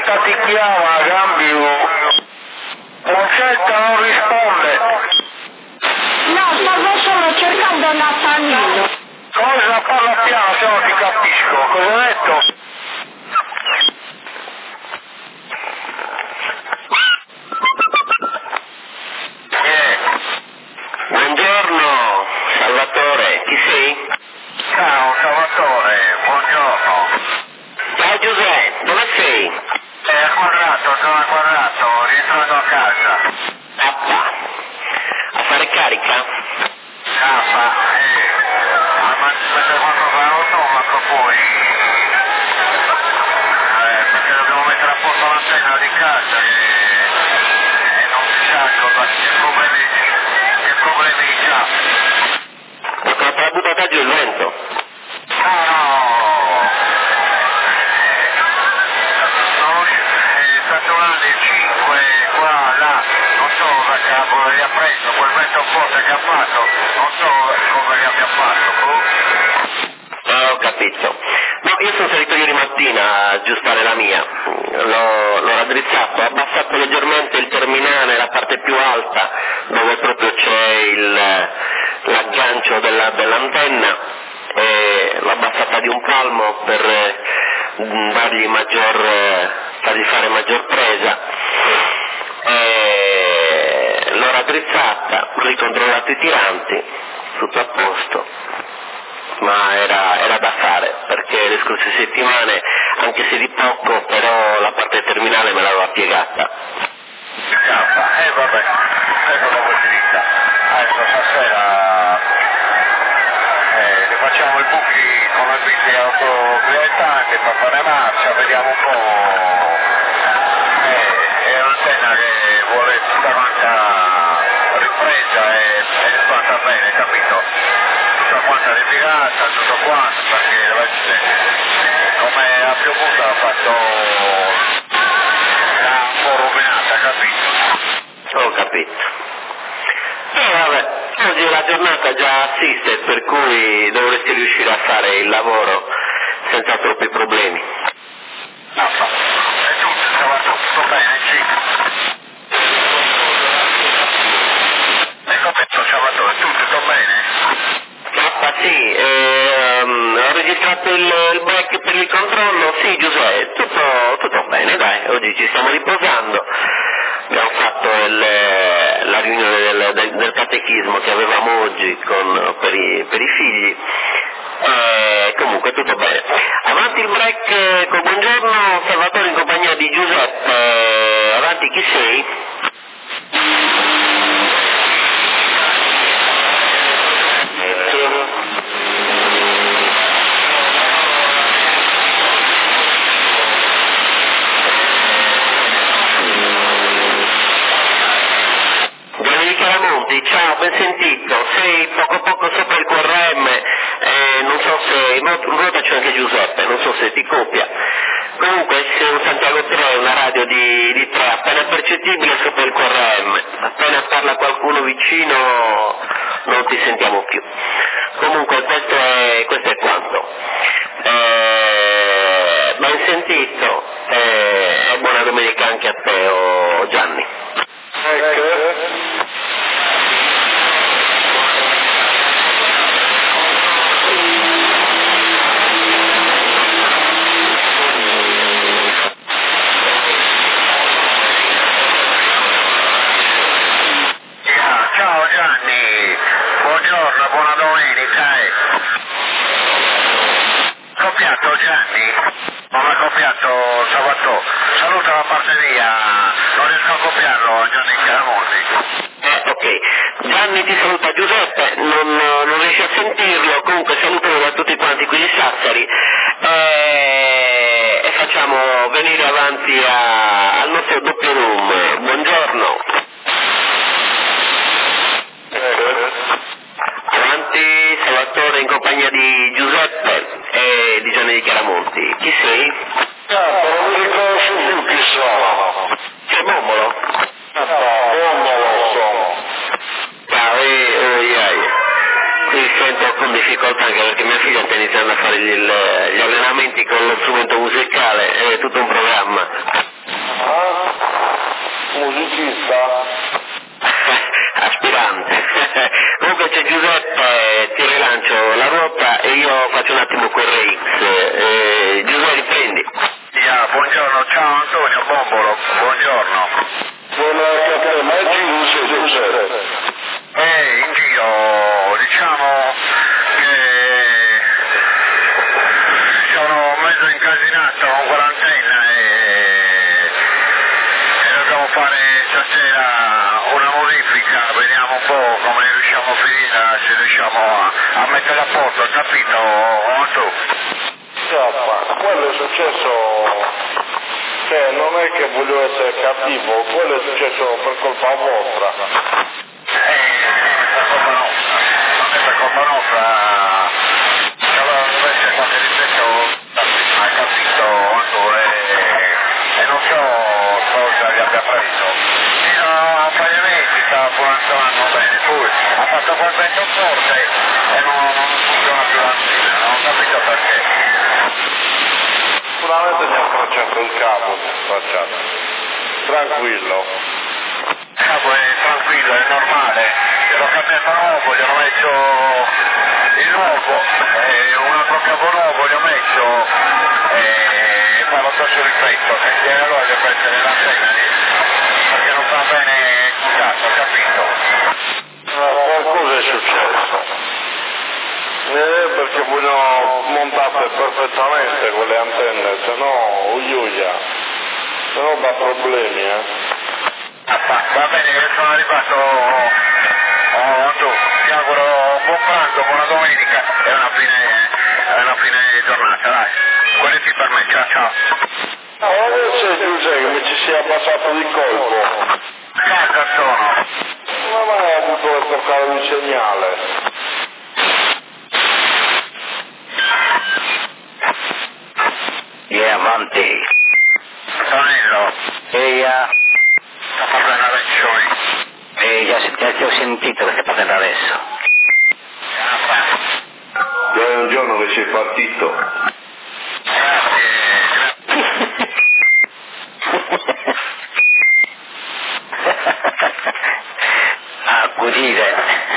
ti chiama, cambio. Concetta non risponde. No, stavo solo cercando Natanino. Cosa parla piano, se non ti capisco. Cosa hai detto? Buongiorno, Salvatore, chi sei? Ciao, Salvatore, buongiorno. Ciao Giuseppe, dove sei? Al quadrato, sono al quadrato, rientrato a casa. A fare carica? Ma mentre quando fa l'automato poi... perché dobbiamo mettere a posto l'antenna di casa che non si sa che problemi c'ha. Ma te l'ha buttata giù il vento? Stazionati il 5 qua, là, non so come li ha preso, quel vento forte che ha fatto, non so come li abbia fatto. Ho capito. No, io sono salito ieri mattina a aggiustare la mia, l'ho raddrizzato, ho abbassato leggermente il terminale, la parte più alta, dove proprio c'è l'aggancio dell'antenna, e l'ho abbassata di un palmo per fargli fare maggior presa. L'ho raddrizzata, ho ricontrollato i tiranti, tutto a posto, ma era da fare, perché le scorse settimane, anche se di poco, però la parte terminale me l'aveva piegata. Vabbè, ecco la possibilità. Adesso stasera facciamo i buchi con la guida autodilettante per fare marcia, vediamo un po'. È un'antenna che vuole tutta quanta ripresa e fatta bene, capito? Tutta quanta ripiegata, tutto quanto, perché come ha piovuto ha fatto un po' rovinata, capito? Ho capito. Vabbè, oggi è la giornata già assiste, per cui dovresti riuscire a fare il lavoro senza troppi problemi. E tutto bene, sì. Ecco, penso, Salvatore, tutto bene? Sì, ho registrato il break per il controllo, sì Giuseppe, tutto bene, dai, oggi ci stiamo riposando, abbiamo fatto la riunione del catechismo che avevamo oggi per i figli, comunque tutto bene. Avanti il break col buongiorno, Salvatore in compagnia di Giuseppe, avanti chi sei? Ciao, ben sentito, sei poco sopra il QRM, non so se, ruotaci anche Giuseppe, non so se ti copia. Comunque sei un Santiago 3, una radio di 3, appena percettibile sopra il QRM, appena parla qualcuno vicino non ti sentiamo più. Comunque questo è quanto. Ben sentito, e buona domenica anche a te, Gianni. Ciao Gianni, buongiorno, buona domenica. Copiato Gianni? Non ha copiato Salvatore. Saluta da parte mia, non riesco a copiarlo a Gianni Chiaramonti. Ok, Gianni ti saluta Giuseppe, non riesci a sentirlo, comunque salutano da tutti quanti qui di Sassari e facciamo venire avanti al nostro doppio room. Buongiorno. Avanti Salvatore in compagnia di Giuseppe e di Gianni di Chiaramonti. Chi sei? Non mi riconosco più chi sono. C'è Mommolo? Mommolo sono. Ciao, qui sento con difficoltà anche perché mia figlia sta iniziando a fare gli allenamenti con lo strumento musicale, è tutto un programma. musicista? Aspirante. Comunque c'è Giuseppe, ti rilancio la ruota e io faccio un attimo quel RX. Giuseppe, riprendi. Buongiorno, ciao Antonio Bombolo, buongiorno. Buonasera a te, ma è Giuseppe? In giro, diciamo che sono mezzo incasinato con quell'antenna e dobbiamo fare stasera una modifica, vediamo un po' come riusciamo a finire, se riusciamo a metterla a posto, capito tu? Quello è successo, cioè non è che voglio essere cattivo, quello è successo per colpa vostra. Per colpa nostra, non è per colpa nostra, deve essere qualche difetto, hai capito Antonio, e non so cosa gli abbia preso. Fino a un paio di mesi stava funzionando bene, poi ha fatto quel vento forte e non funziona più l'antenna, non ho capito perché. Sicuramente mi ha stracciato il cavo, tranquillo. Il cavo è tranquillo, è normale, gliel'ho cambiato nuovo, gli ho messo il nuovo, un altro cavo nuovo gli ho messo e fa lo stesso difetto, che allora deve essere l'antenna lì, perché non fa bene il cazzo, capito? Qualcosa è successo. Perché vogliono montarle perfettamente quelle antenne, se no dà problemi, Va bene, che sono arrivato, ti auguro un buon pranzo, buona domenica e una fine giornata, dai. Guardati per me, ciao. Adesso Giuseppe che mi ci sia passato di colpo. Casa sono. Ma mai ha avuto il portare di segnale. Avanti. Tonello. Sta parlando adesso. Già ti ho sentito che stai parlando adesso. Già è un giorno che sei partito. Accudire.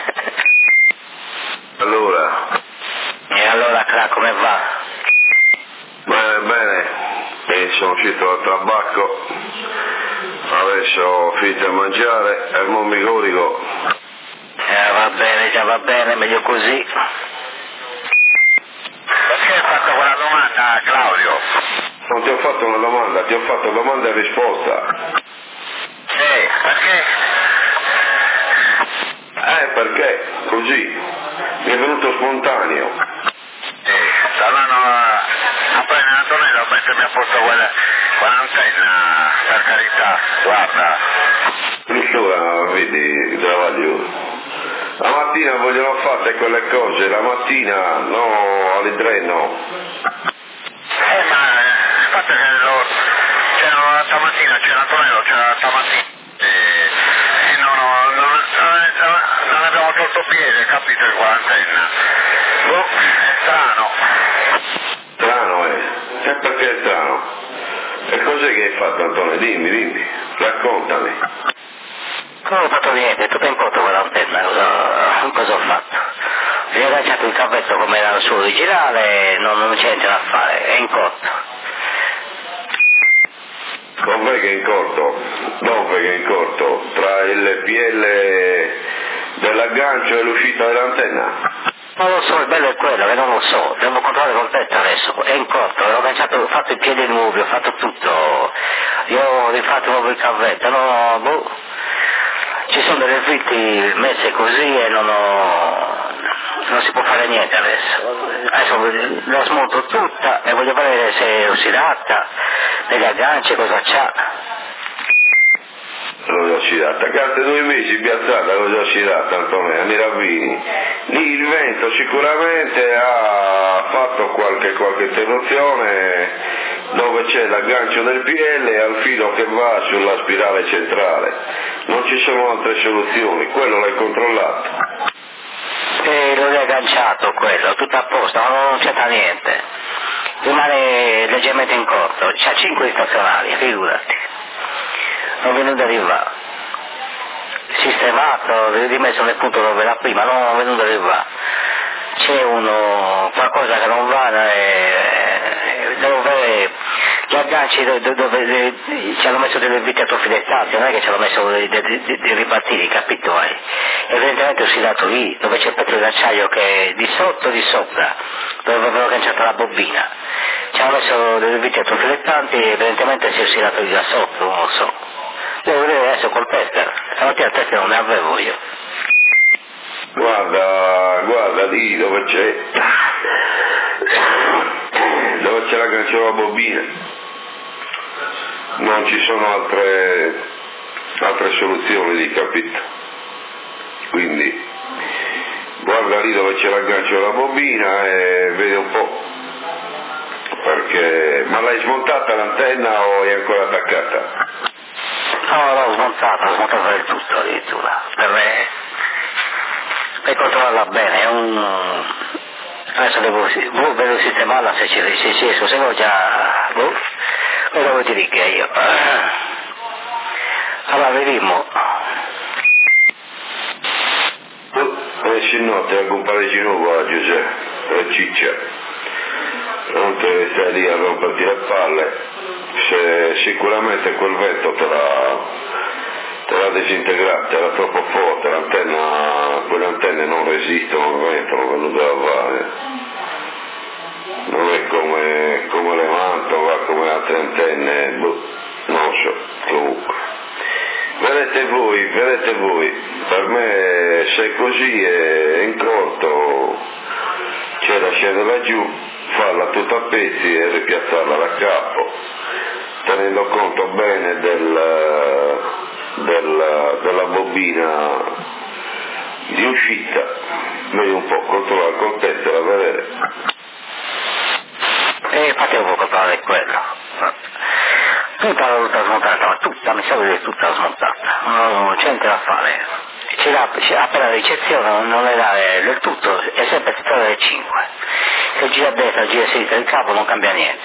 Allora? E allora come va? Bene, sono uscito dal tabacco, adesso ho finito di mangiare e mo mi corico. Va bene, meglio così. Perché hai fatto quella domanda, Claudio? Non ti ho fatto una domanda, ti ho fatto domanda e risposta. Perché? Perché? Così. Mi è venuto spontaneo. Appena Antonello mettermi a posto quell'antenna, per carità, guarda. Allora, vedi, Travaglio. La mattina vogliono fatte quelle cose, la mattina no, alle 3 no. Ma il fatto è che c'era stamattina, c'era Antonello, c'era stamattina e non abbiamo tolto piede, capito, in quell'antenna. È strano. Strano, E perché è strano? E cos'è che hai fatto, Antonio? Dimmi, raccontami. Non ho fatto niente, tutto in conto quell'antenna, cosa ho fatto? Mi ho agganciato il cavetto come era il suo originale, non c'è niente da fare, è in corto. Dov'è che è in corto? Dove che è in corto? Tra il PL dell'aggancio e l'uscita dell'antenna? Non lo so, il bello è quello, che non lo so, devo controllare con te adesso, è in corto, ho fatto i piedi nuovi, ho fatto tutto, io ho rifatto nuovo il cavetto, ci sono delle viti messe così e non si può fare niente adesso la smonto tutta e voglio vedere se è ossidata, degli agganci, cosa c'ha. Cosa ossidata? Carte 2 mesi piazzata, cosa ossidata, Antonio, mi ravvini. Lì il vento sicuramente ha fatto qualche interruzione dove c'è l'aggancio del PL e al filo che va sulla spirale centrale. Non ci sono altre soluzioni, quello l'hai controllato. L'ho riagganciato quello, tutto a posto, non c'entra niente. Rimane leggermente in corto, c'ha 5 stazionali, figurati. non è venuto a arrivare, sistemato, rimesso nel punto dove era prima, non è venuto a arrivare, c'è qualcosa che non va, dove gli agganci dove ci hanno messo delle viti atrofilettanti, non è che ci hanno messo dei ripartiti, capito? Evidentemente ho oscillato lì, dove c'è il pezzo d'acciaio che è di sotto e di sopra, dove avevo agganciato la bobina, ci hanno messo delle viti atrofilettanti e evidentemente si è oscillato lì da sotto, non lo so. Devo vedere adesso col tester, stamattina il tester non ne avevo io. Guarda lì dove c'è l'aggancio alla bobina, non ci sono altre soluzioni lì, capito? Quindi guarda lì dove c'è l'aggancio alla bobina e vedi un po', perché ma l'hai smontata l'antenna o è ancora attaccata? No, l'ho smontata del tutto addirittura, per controllarla bene, adesso devo sistemarla se ci riesco, se no già, cosa vuoi dire che io? Allora vediamo. Esci notte a comprare di nuovo a Giuseppe, a Ciccia, non te stai lì a romperti le palle, sicuramente quel vento te l'ha disintegrata, era troppo forte, quelle antenne non resistono al vento, non vanno da fare, non è come le manto, va come altre antenne, non so, comunque. Vedete voi, per me se così è in corto, c'è da scendere laggiù, farla tutta a pezzi e ripiazzarla da capo, tenendo conto bene della bobina di uscita, vedi un po', controllare col tester a vedere. Infatti devo controllare quello. Tutta smontata, ma tutta, mi sa che è tutta smontata, non c'è niente da fare. Appena la ricezione non le dà del tutto, è sempre tutta alle 5. Se gira a destra, gira a sinistra il capo non cambia niente.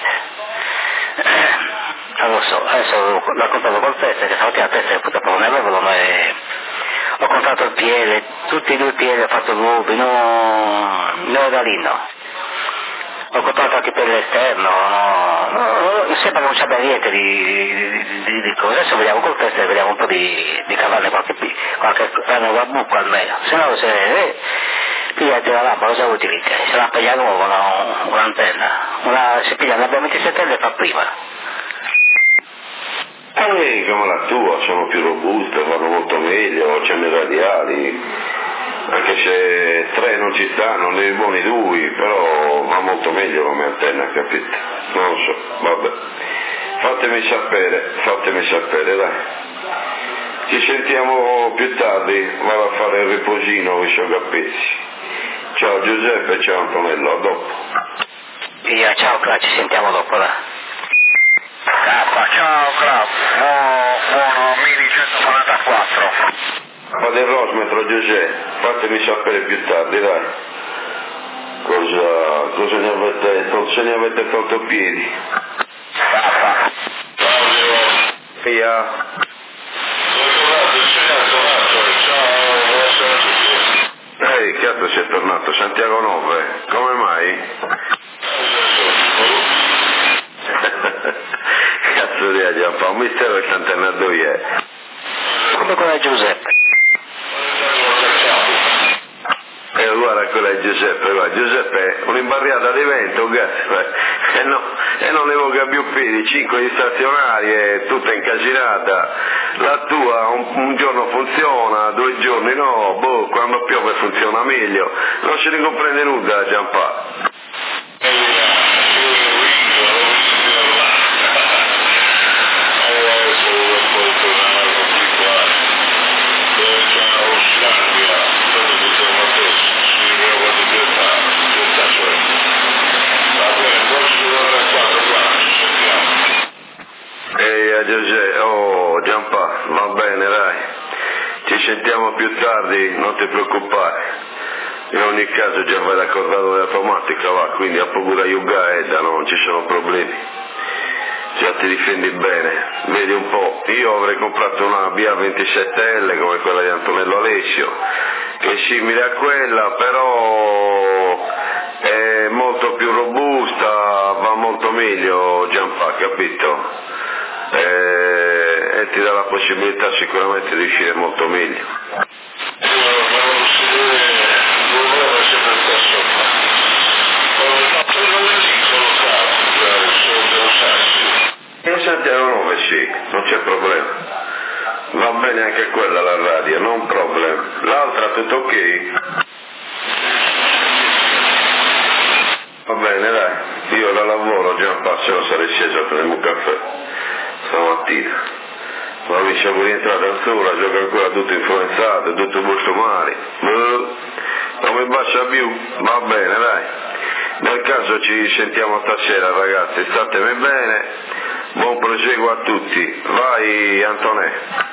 Non lo so, adesso l'ho contato col tester, che stamattina il tester purtroppo non ne avevo, ma ho contato il piede, tutti e due i piedi ho fatto nuovi, no da lì no. Ho contato anche per l'esterno, sembra che non c'abbia niente di cose. Adesso vediamo col tester, vediamo un po' di cavarne qualche nuova buca almeno, se no se pigliate la lampada cosa vuol dire? Se la piglia nuova un'antenna, se piglia una B27 le fa prima. Come la tua, sono più robuste, vanno molto meglio, c'hanno i radiali, anche se 3 non ci stanno, ne buoni 2, però va molto meglio come antenna, capito? Non lo so, vabbè. Fatemi sapere, dai. Ci sentiamo più tardi, vado a fare il riposino, i asciugapezzi. Ciao Giuseppe, ciao Antonello, a dopo. Ciao Cla, ci sentiamo dopo, dai. Ciao Cla, buono Mini 144. Fate il rosmetro Giuseppe, fatemi sapere più tardi, dai. Cosa ne avete, se ne avete tolto piedi? Via. Ehi, cazzo sei tornato, Santiago 9, come mai? Cazzo di aggiampa, un mistero che s'antenna dove è. Come quella di Giuseppe. Guarda quella è Giuseppe, guarda, Giuseppe un'imbarriata di vento, e non evoca più piedi, 5 di stazionarie, tutta incasinata, la tua un giorno funziona, 2 giorni no, quando piove funziona meglio, non si ne comprende nulla Giampà. Giampà, va bene dai, ci sentiamo più tardi, non ti preoccupare, in ogni caso già vai d'accordato dell'automatica, va, quindi a paura Yuga Edda non ci sono problemi. già ti difendi bene, vedi un po', io avrei comprato una BA27L come quella di Antonello Alessio, che è simile a quella, però è molto più robusta, va molto meglio Gianpa, capito? E ti dà la possibilità sicuramente di uscire molto meglio. In Santiago 9 sì, non c'è problema. Va bene anche quella la radio, non problema. L'altra tutto ok? Va bene dai, io da lavoro già un passo sarei sceso a prendere un caffè stamattina. Ma mi sono rientrato ancora, gioca ancora tutto influenzato, tutto molto male. Non mi basta più, va bene dai. Nel caso ci sentiamo stasera ragazzi, statemi bene, buon proseguo a tutti. Vai Antonè.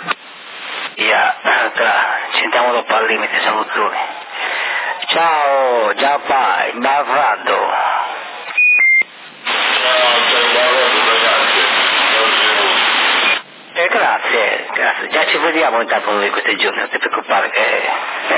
Ci sentiamo dopo al limite, salutoni. Ciao Gianpa, il Barrado. Grazie, già ci vediamo intanto uno di questi giorni, non ti preoccupare che...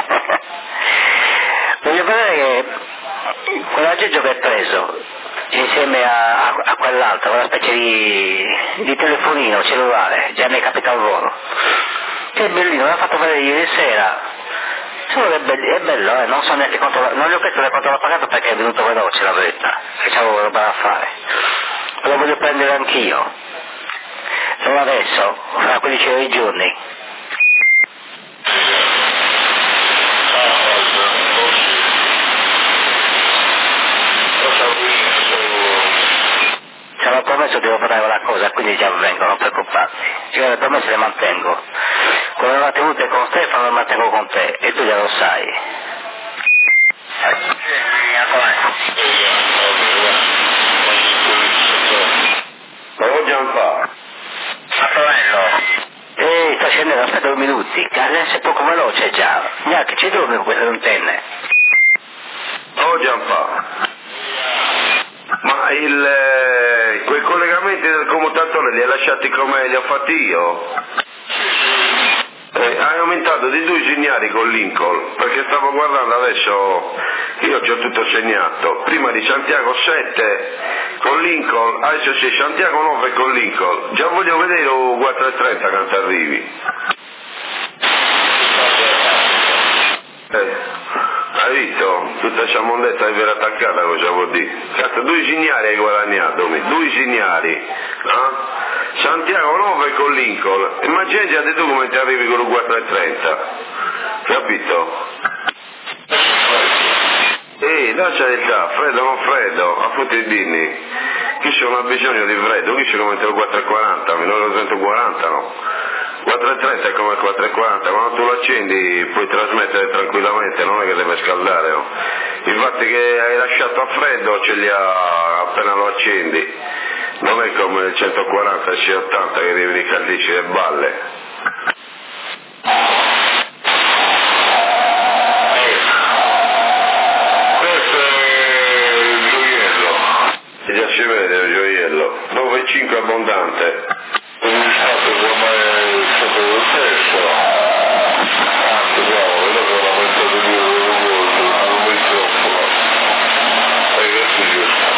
Voglio vedere che quell'aggeggio che hai preso, insieme a quell'altro, quella specie di telefonino cellulare, già mi è capitato al volo, che è bellino, l'ha fatto vedere ieri sera, solo che è bello, non so neanche quanto, non gli ho chiesto quanto l'ho pagato perché è venuto veloce la verità, che c'avevo roba da fare, lo voglio prendere anch'io. Solo adesso, fra 15 giorni. Se l'ho promesso devo fare una cosa, quindi già vengo, non preoccuparti. Io le promesse le mantengo. Quando le ho mantenute con Stefano le mantengo con te, e tu già lo sai. Bravo Gianpa. Sta scendendo, aspetta 2 minuti, che adesso è poco veloce già. Neanche ci dorme con queste antenne. Oh Gianpa. Ma quei collegamenti del commutatore li hai lasciati come li ho fatti io? Hai aumentato di 2 segnali con Lincoln, perché stavo guardando adesso, io ci ho tutto segnato, prima di Santiago 7 con Lincoln, adesso c'è Santiago 9 con Lincoln, già voglio vedere lo 4.30 quando arrivi. Hai visto? Tutta questa mondezza di aver attaccata cosa vuol dire? Cazzo, 2 segnali hai guadagnato, 2 segnali, eh? Santiago 9 con Lincoln, immaginati tu come ti arrivi con il 4.30, capito? Lascia di là, freddo non freddo, a tutti i dinni, chi non ha bisogno di freddo, chi ci come il 4.40, minore 240 no? 4.30 è come il 4.40, quando tu lo accendi puoi trasmettere tranquillamente, non è che deve scaldare, no? Infatti che hai lasciato a freddo ce li ha appena lo accendi, non è come il 140 e il 80 che devi ricaldirci le balle. Questo è il gioiello, già si vede il gioiello, 9,5 abbondante. Un stato come è stato lo stesso, anzi bravo, vedo che l'ha messo di più, non mi troppo, e questo è giusto.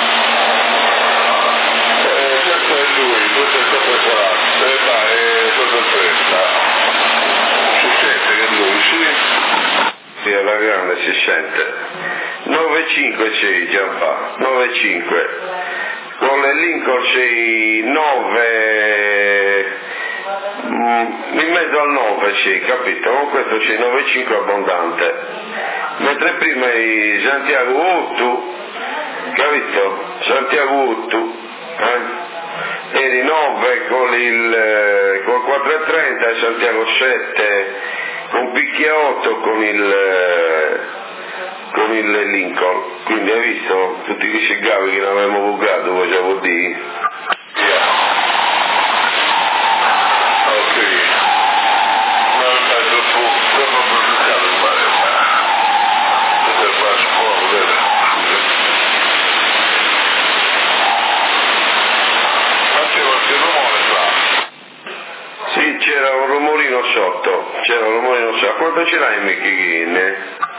Questo è lui, questo è il 440, e vai, 430, si sente che lui, sì? Sì, alla grande si sente. 9,5 sì, Gianpa, 9,5. Con le Lincoln sei 9, in mezzo al 9 sì, capito? Con questo c'è 9,5 abbondante, mentre prima i Santiago 8, capito? Santiago 8, eri 9 con il 4,30 e Santiago 7 con picchia 8 con il Lincoln, quindi hai visto tutti questi gavi che ne avevamo bucato, cosa vuol dire? Ok, ma non dopo produciamo il mare, per fare scuola, vero? Quante volte c'era un rumore, non so, quanto ce l'hai in Michighin?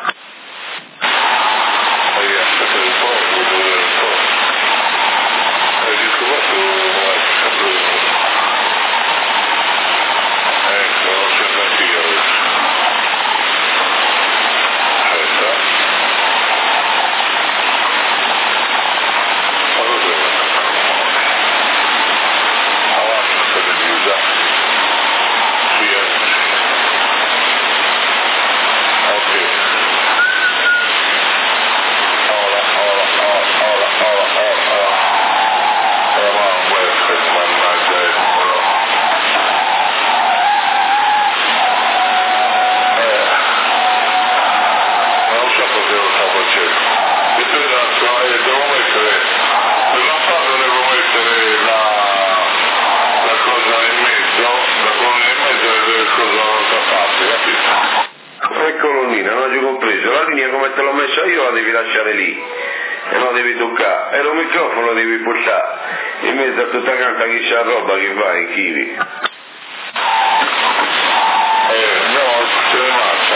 Aspetta un po', devo vedere un po'. Hai discovato ecco, l'ho sentito anch'io adesso. Aspetta. Ma cos'è questa memoria? Avanti, state chiusa. Sì, ok. Ora. Ma non può essere, mannaggia, eccolo. Non so perché lo sta facendo. E poi devo mettere, per non farlo devo mettere la cosa in mezzo, la colonna in mezzo e le cose dall'altra parte, capito? Eccolo lì, non ho già compreso, la linea come te l'ho messa io la devi lasciare lì e non devi toccare, e lo microfono lo devi portare in mezzo a tutta quanta chissà roba che va in chivi. No, se ne marcia,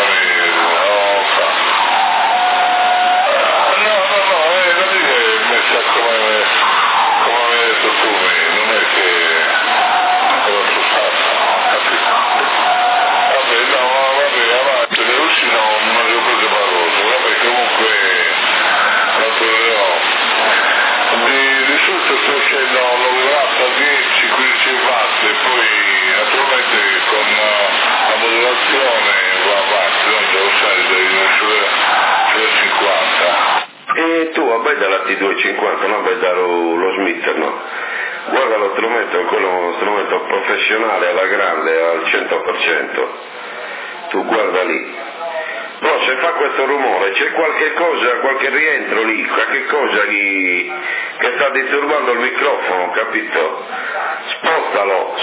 no, la linea è messa come hai detto tu, non è che lo so stato, capito? Vabbè, no, vabbè, avanti, le luci non le ho prese parole, vabbè, comunque non troverò. Di solito sto facendo l'oliverato a 10-15 watt e poi naturalmente con la modulazione va avanti, non devo stare sulle 50. E tu vai dalla T250, non vai dare lo Smith, no? Guarda lo strumento, è uno strumento professionale alla grande, al 100%. Tu guarda lì. Però se fa questo rumore c'è qualche cosa, qualche rientro lì, qualche cosa che sta disturbando il microfono, capito? Spostalo.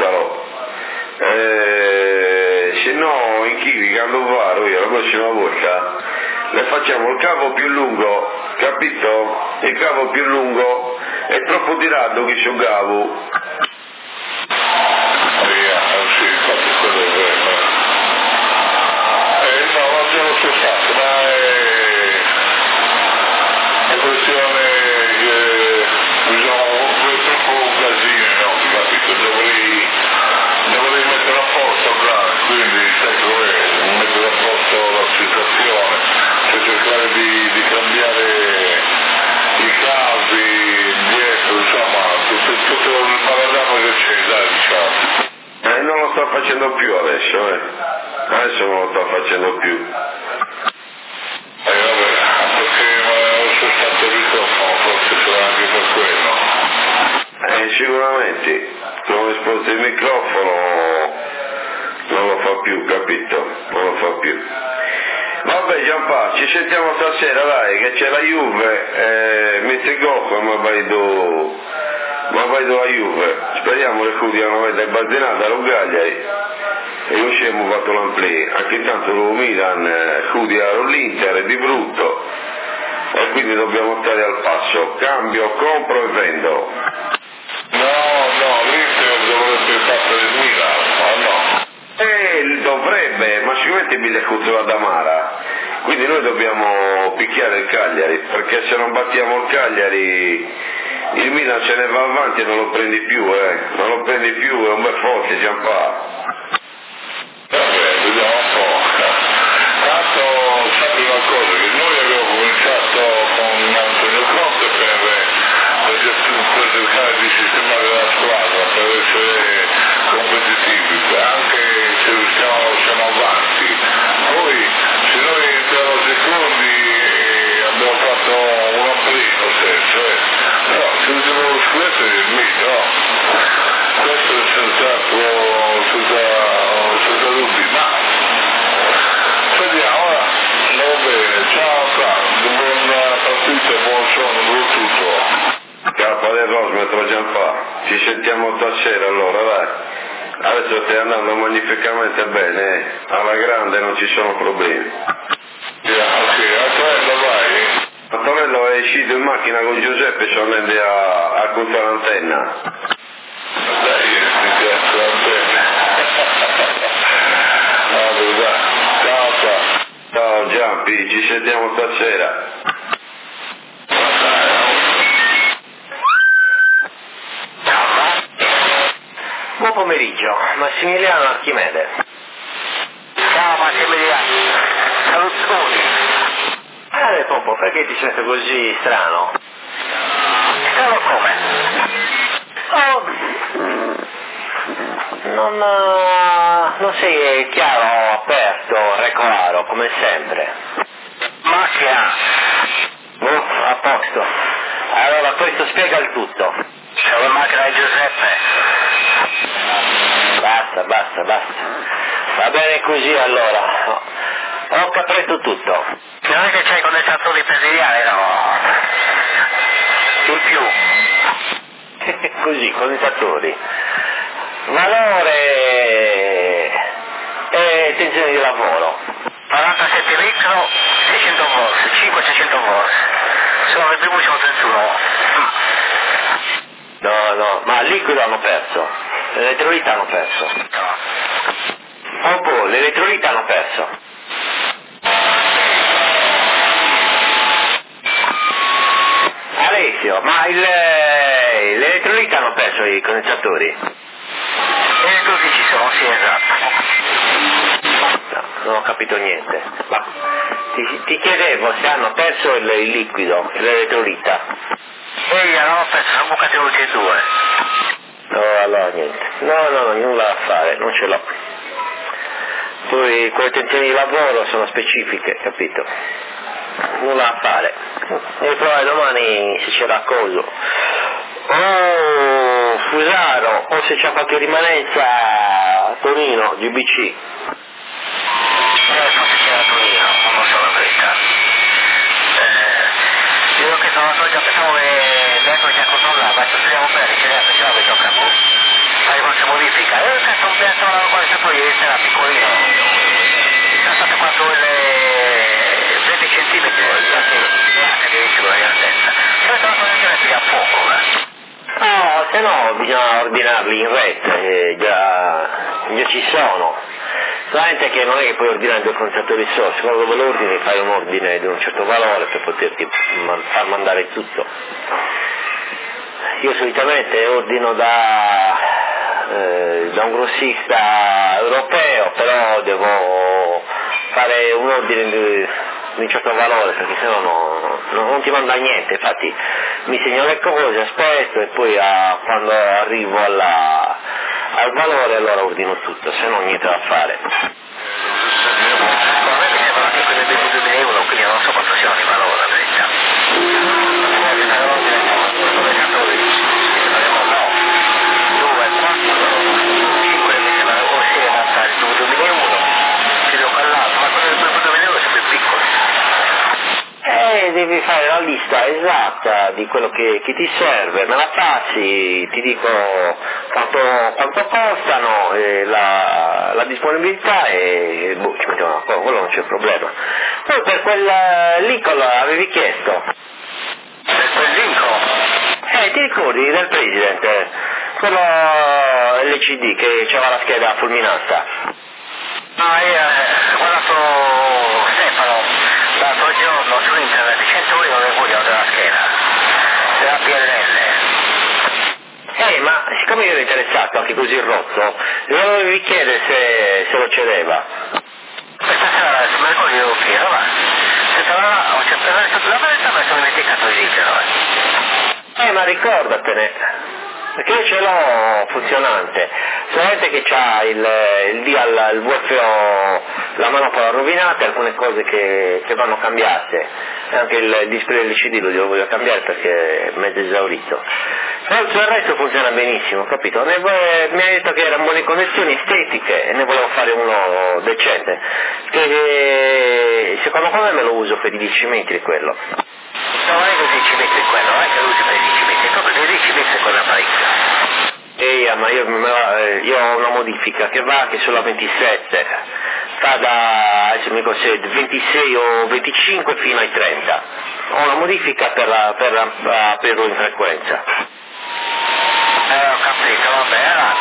Se no in chivi quando vado io la prossima volta le facciamo il cavo più lungo, capito? Il cavo più lungo è troppo tirato che sul cavo. Sì, infatti quello è vero. No, l'abbiamo spostato, ma è questione che è troppo un casino, no? Capito? Dovrei mettere a posto, claro, quindi sai com'è, mettere a posto la situazione, cioè cercare di cambiare i cavi dietro, insomma, tutto il panorama che c'è, dai, diciamo. Non lo sto facendo più adesso, Adesso non lo sto facendo più. Vabbè, perché ho spostato il microfono, forse sarà anche per quello. Sicuramente, come sposta il microfono non lo fa più, capito? Non lo fa più. Vabbè Giampaolo, ci sentiamo stasera dai, che c'è la Juve, mette gocco ma vai do la Juve. Speriamo che Cudiano avete bazzinato allo Cagliari e così abbiamo fatto l'ampli. Anche intanto lo Milan Cudiano l'Inter è di brutto e quindi dobbiamo stare al passo. Cambio, compro e vendo. No, l'Inter dovrebbe battere il Milan, ma no. Dovrebbe, ma sicuramente mi è cultura d'amara. Quindi noi dobbiamo picchiare il Cagliari, perché se non battiamo il Cagliari il Milan se ne va avanti e non lo prendi più, non lo prendi più, è un bel forte Giampaolo. Vabbè, vediamo un po'. Tanto sappi una cosa, che noi abbiamo cominciato con Antonio Conte per cercare di sistemare la squadra, per essere competitivi, anche se siamo avanti. Poi se noi entriamo secondi abbiamo fatto un amplino senso, però se usiamo lo scudetto è il mito, no? Questo è senza dubbi, ma vediamo, va bene, ciao buona partita, buon sonno, buon tutto. Capa del Rosmetro Giampaolo, ci sentiamo stasera allora, dai. Adesso stai andando magnificamente bene, alla grande non ci sono problemi. Ok, Antonello vai? Antonello è uscito in macchina con Giuseppe, sono andati a contare l'antenna. Dai, ti piace l'antenna. Sì, ci sentiamo stasera. Buon pomeriggio, Massimiliano Archimede. Ciao Massimiliano, salutoni. Popo, perché ti sento così strano? Strano come? Non sei chiaro, aperto, regolare, come sempre. Ma che ha? A posto. Allora questo spiega il tutto. C'è la macchina di Giuseppe. Basta. Va bene così allora. Ho capito tutto. Non è che c'hai i condensatori per tagliare, no? In più. Così, condensatori. Valore e tensione di lavoro. 47 litro, 600 volts, 500 volts. Sono le prime 131. No, ma liquido hanno perso. L'elettrolita hanno perso. No. L'elettrolita hanno perso. Alessio, ma l'elettrolita hanno perso i condensatori? E tutti ci sono, sì, esatto. No, non ho capito niente. Ma ti chiedevo se hanno perso il liquido, l'elettrolita. E hanno perso, sono bucati tutti e due. No, allora niente. No, nulla da fare, non ce l'ho. Poi quelle tensioni di lavoro sono specifiche, capito? Nulla da fare. Devi provare domani se c'è raccoso. O Fusaro, o se c'è qualche rimanenza a Torino, GBC. Forse c'era Torino, non lo so la verità. Io che sono già pensavo che l'eco già controllava, adesso speriamo bene, ce l'ha, perché la tocca a me. Fare qualche modifica. Cazzo, un pezzo la quale se poi era piccolino. Sono state quanto le 20 centimetri, neanche addirittura di altezza. Poi sono cose a poco, No, se no bisogna ordinarli in rete, già ci sono. Solamente che non è che puoi ordinare due condensatori solo, secondo dove lo ordini fai un ordine di un certo valore per poterti far mandare tutto. Io solitamente ordino da un grossista europeo, però devo fare un ordine di un certo valore perché sennò non ti manda niente, infatti mi segno le cose, aspetto e poi quando arrivo al valore allora ordino tutto, se no niente da fare. A me mi sembrano anche quelle 22.000 euro, quindi non so quanto siano di valore, la verità. Devi fare la lista esatta di quello che ti serve, me la passi, ti dico quanto costano, la disponibilità e ci mettiamo d'accordo, quello non c'è problema. Poi per quel Lincoln avevi chiesto? Per quel Lincoln? Ti ricordi del President, quello LCD che c'aveva la scheda fulminata? Ho guardato Stefano l'altro giorno su internet, 100 euro le vogliono della scheda, della PLL. Ma siccome io ero interessato anche così rotto, dovevi chiedere se lo cedeva. Questa sera se me lo io chiedo, ma la verità mi sono dimenticato di dirlo. Ma ricordatene, perché io ce l'ho funzionante, solamente che c'ha il dial, il VFO, la manopola rovinata e alcune cose che vanno cambiate, anche il display LCD lo voglio cambiare perché è mezzo esaurito. Poi il resto funziona benissimo, capito? Mi ha detto che erano buone connessioni estetiche e ne volevo fare uno decente, che secondo me lo uso per i 10 metri quello. Non è così 10 metri quello, non è che lo usi per i 10 metri, è proprio per i 10 metri quell'apparecchio. Ma io ho una modifica che va anche sulla 27, fa adesso mi ricordo se 26 o 25 fino ai 30. Ho una modifica per aprirlo in frequenza. Ho capito, vabbè, allora.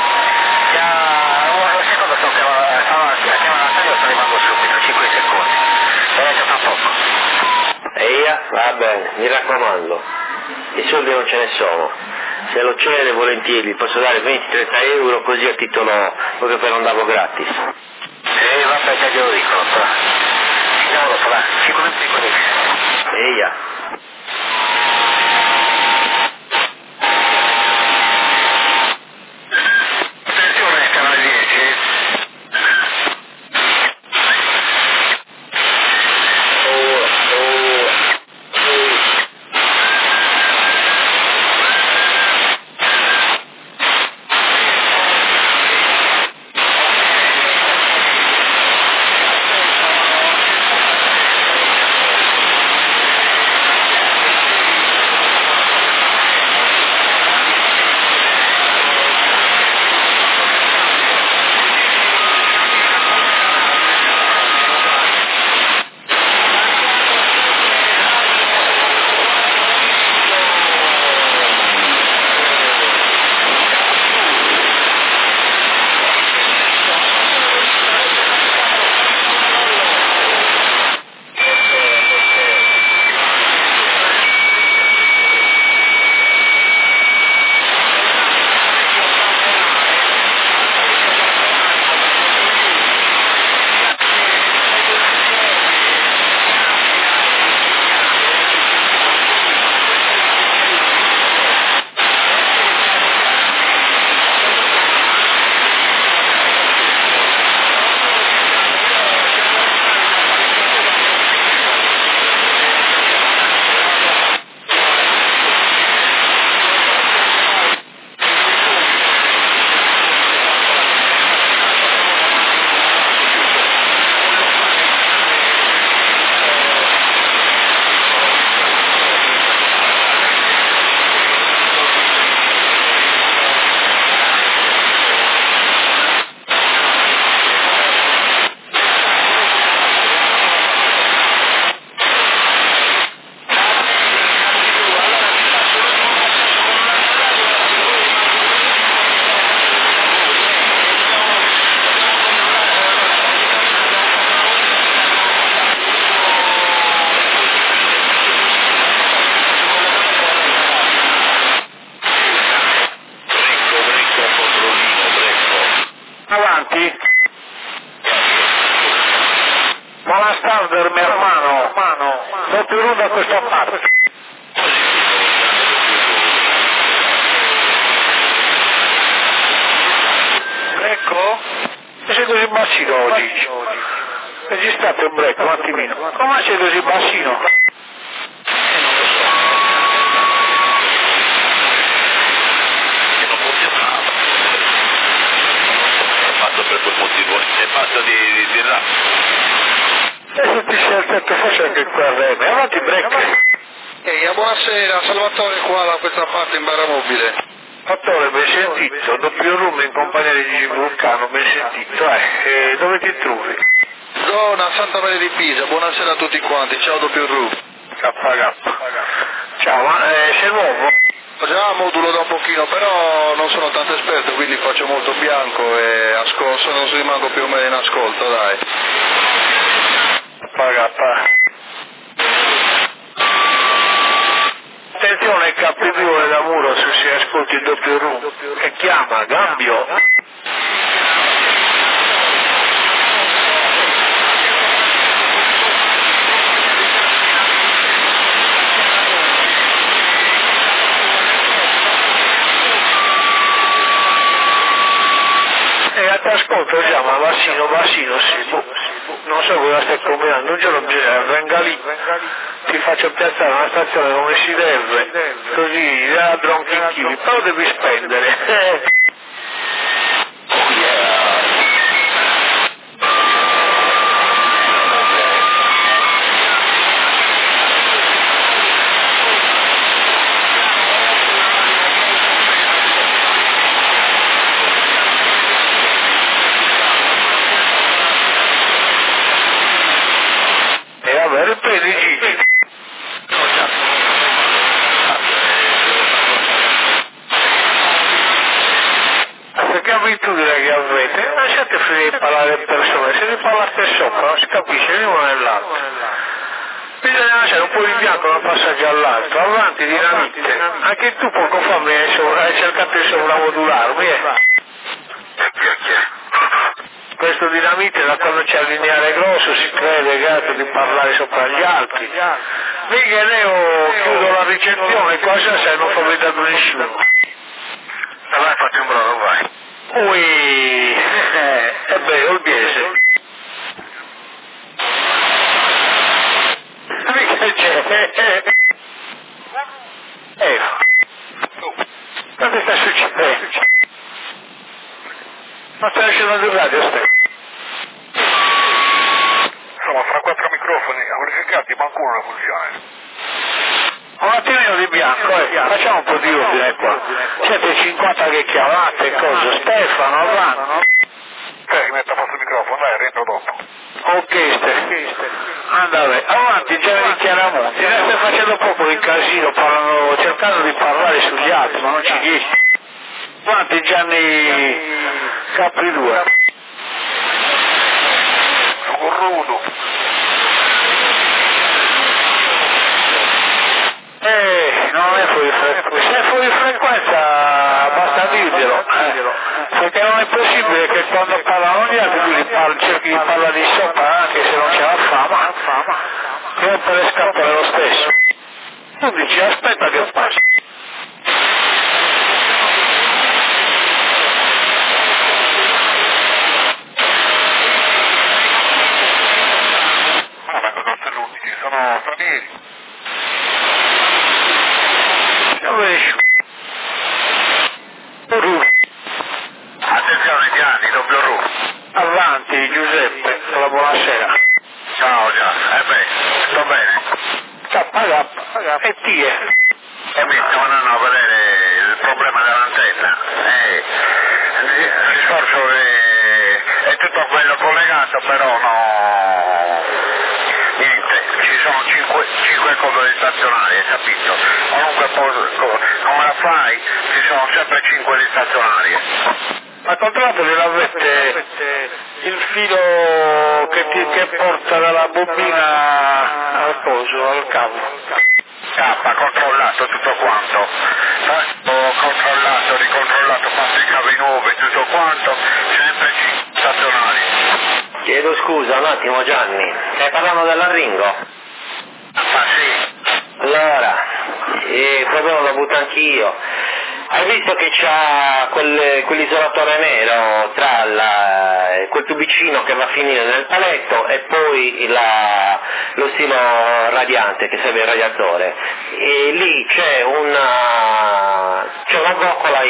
Un secondo sto chiamando la stadio, sto arrivando subito, 5 secondi. Adesso fra poco. Va bene, mi raccomando, i soldi non ce ne sono, se lo cede volentieri posso dare 20-30 euro così a titolo proprio per non darlo gratis. Vabbè, te glielo dico, non lo sarà, sicuramente così. Eia. Attenzione, canale 10. Avanti. Buona standard, mio hermano. Doppio rudo da questa parte. Ecco? Sei così bassino oggi? Registrate un break un attimino. Come sei così bassino? Per quel motivo, è fatto di rap. E se ti sei alzato forse anche il QRM, avanti break. Buonasera, Salvatore qua da questa parte in barra mobile. Fattore, ben sentito, doppio room in compagnia di Gigi Vulcano, ben sentito, dove ti trovi? Zona Santa Maria di Pisa, buonasera a tutti quanti, ciao doppio room. KK. Ciao, ma sei nuovo? Già modulo da un pochino, però non sono tanto esperto, quindi faccio molto bianco e non rimango più o meno in ascolto, dai. Attenzione, K2 da muro se si ascolti il doppio room. E chiama, Gambio. Ascolto già, ma Vassino, sì, non so cosa stai combinando, un giorno venga lì, ti faccio piazzare una stazione come si deve, così la dronchi, però devi spendere. Che abitudine che avete? Lasciate finire di parlare le persone, se ne parlate sopra, non si capisce né uno né l'altro. Bisogna lasciare un po' di bianco da un passaggio all'altro, avanti dinamite, anche tu poco fa mi hai cercato di sovramodularmi, Questo dinamite da quando c'è il lineare grosso si crede legato di parlare sopra gli altri. Mica Neo, chiudo la ricezione, cosa sei, non fa vedere nessuno. Vai, facci un brodo, vai. Ui, beh, Olbiese. Mica c'è. Cosa sta succedendo? Ma stai lasciando il radio, stai? Insomma, fra 4 microfoni amplificati, manco uno non funziona. Un attimino di bianco, facciamo un po' di ordine qua. Siete 50 che chiamate, cosa? Stefano, avanti. Metta a posto il microfono, dai, rientro dopo. Ok, andate, avanti, Gianni Chiaramonti. Stai facendo proprio il casino, cercando di parlare sugli altri, ma non ci riesci. Avanti, Gianni Capri 2. Rudo. Non è fuori frequenza. Se è fuori frequenza basta dirglielo. Perché non è possibile che quando parlano gli altri lui cerchi di parlare di sopra anche se non ce la fa, ma rompere e scappare lo stesso. Tu dici aspetta che passa. Sono stranieri. Attenzione Gianni, doppio Ru. Avanti Giuseppe, buonasera. Ciao Gianni, sto bene. E tie. Mi stavano a vedere il problema dell'antenna. Il discorso è tutto bello collegato, però no. Niente, ci sono 5 cose stazionarie, capito? Come la fai, ci sono sempre 5 stazionarie. Ma controllato le lavette il filo che porta dalla bobina al coso, al cavo. Controllato tutto quanto. Ho controllato, ricontrollato, fatto i cavi nuovi, tutto quanto, sempre 5 stazionari. Chiedo scusa un attimo Gianni, stai parlando dell'arringo? Ma sì. Allora, proprio lo butto anch'io. Hai visto che c'ha quell'isolatore nero tra quel tubicino che va a finire nel paletto e poi lo stilo radiante che serve il radiatore. E lì c'è una boccola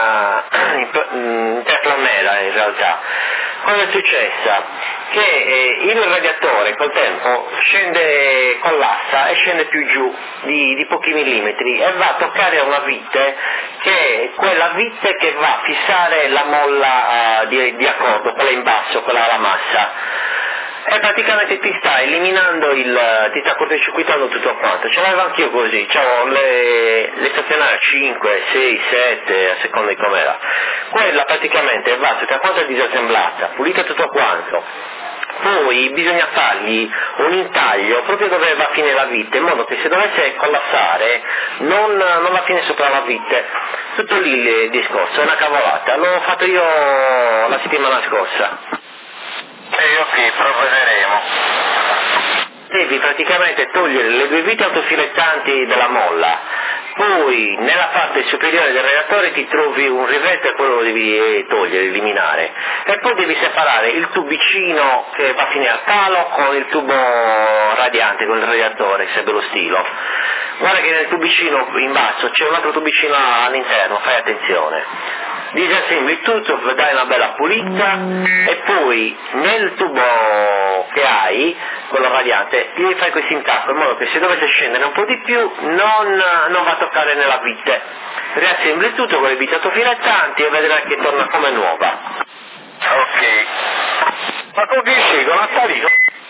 in teflonera in realtà. Cosa è successa? Che il radiatore col tempo collassa e scende più giù di pochi millimetri e va a toccare una vite che è quella vite che va a fissare la molla di accordo, quella in basso, quella alla massa. E praticamente ti sta eliminando ti sta cortocircuitando tutto quanto. Ce l'avevo anch'io così, c'avevo le stazionarie 5, 6, 7, a seconda di com'era. Quella praticamente va tutta quanta disassemblata, pulita tutto quanto. Poi bisogna fargli un intaglio proprio dove va a finire la vite, in modo che se dovesse collassare non va a finire sopra la vite. Tutto lì il discorso, è una cavolata, l'ho fatto io la settimana scorsa. E ok, provvederemo. Devi praticamente togliere le 2 viti autofilettanti della molla, poi nella parte superiore del radiatore ti trovi un rivetto, quello lo devi togliere, eliminare, e poi devi separare il tubicino che va a finire al calo con il tubo radiante, con il radiatore, che serve lo stilo. Guarda che nel tubicino in basso c'è un altro tubicino all'interno, fai attenzione. Disassembli tutto, dai una bella pulita e poi nel tubo che hai, quello radiante, gli fai questo intacco in modo che se dovesse scendere un po' di più non va a toccare nella vite. Riassembli tutto con le viti autofilettanti e vedrai che torna come nuova. Ok. Ma con chi sei? Con Nattalino?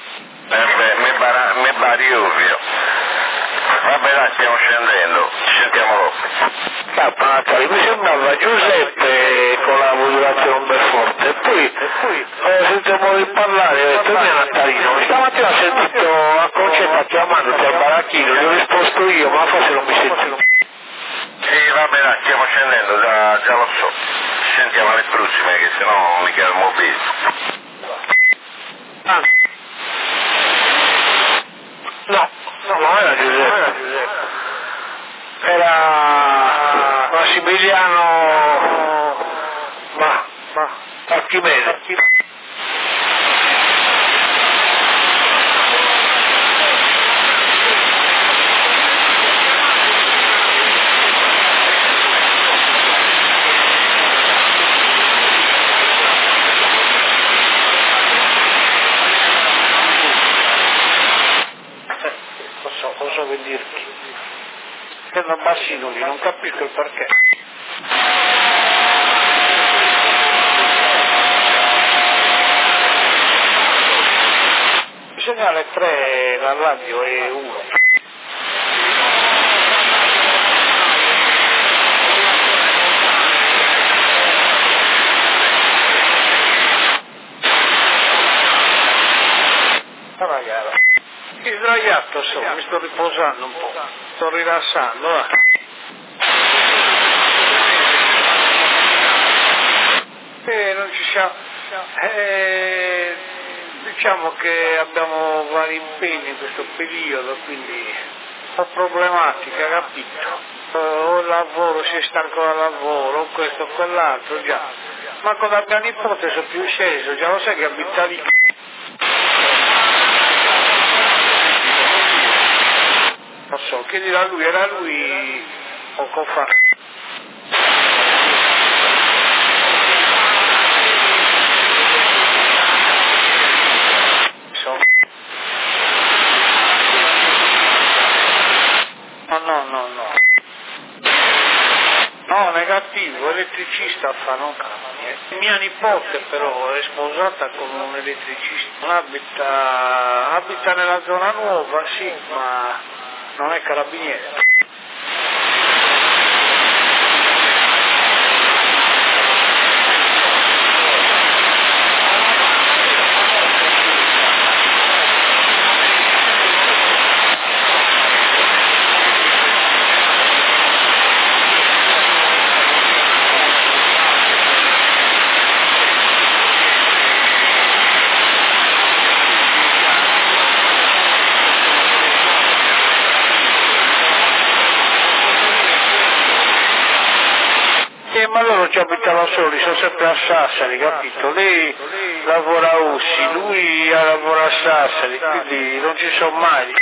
Mi bari ovvio. Vabbè dai, stiamo scendendo, ci sentiamo dopo. Natale, mi sembrava Giuseppe con la modulazione un bel forte, e poi ho sentito modo di parlare, ho detto mia Nattalino, stamattina ho sentito a Concetta chiamandoti al baracchino, gli ho risposto io, ma forse non mi senti. Sì, va bene, stiamo scendendo, già lo so. Ci sentiamo alle prossime, che sennò mi chiamo mobile. No, non era Giuseppe. Era Massimiliano Archimede. Non so che dirti. Sono bassino lì, non capisco il perché. Il segnale è 3, la radio è 1. Ragazzi, mi sdraiato solo, mi sto riposando un po', sto rilassando, va. Non ci siamo, diciamo che abbiamo vari impegni in questo periodo, quindi un po' problematica, capito? O il lavoro, si è stanco dal lavoro, o questo o quell'altro, già. Ma con la mia nipote sono più sceso, già lo sai che abita lì. Non so, chiedilo a lui, era lui poco fa. No, negativo, elettricista fa, non cambia. Mia nipote però è sposata con un elettricista, abita nella zona nuova, sì, ma non è carabiniere. Ma loro ci abitano soli, sono sempre a Sassari, capito? Lei lavora a Ussi, lui lavora a Sassari, quindi non ci sono mai.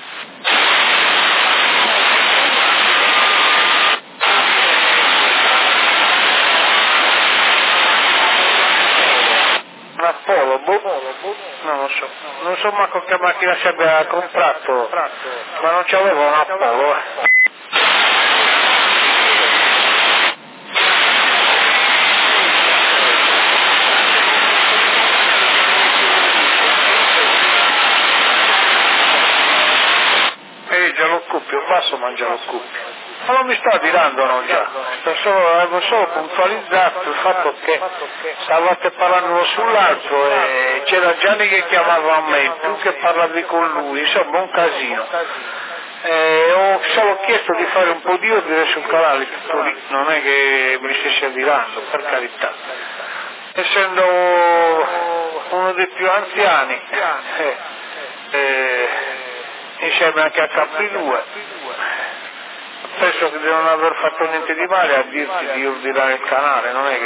Un Apollo, non lo so, non so manco che macchina si abbia comprato, ma non c'aveva un Apollo. Basso mangia lo scoopio. Ma non mi sto adirando, no, già. Avevo solo puntualizzato il fatto che stavate parlando uno sull'altro e c'era Gianni che chiamava a me, tu che parlavi con lui, insomma un casino. Ho solo chiesto di fare un po' di ordine sul canale, tutto lì, non è che mi stessi adirando, per carità. Essendo uno dei più anziani, insieme anche a Capri 2, penso che di non aver fatto niente di male a dirti di ordinare il canale, non è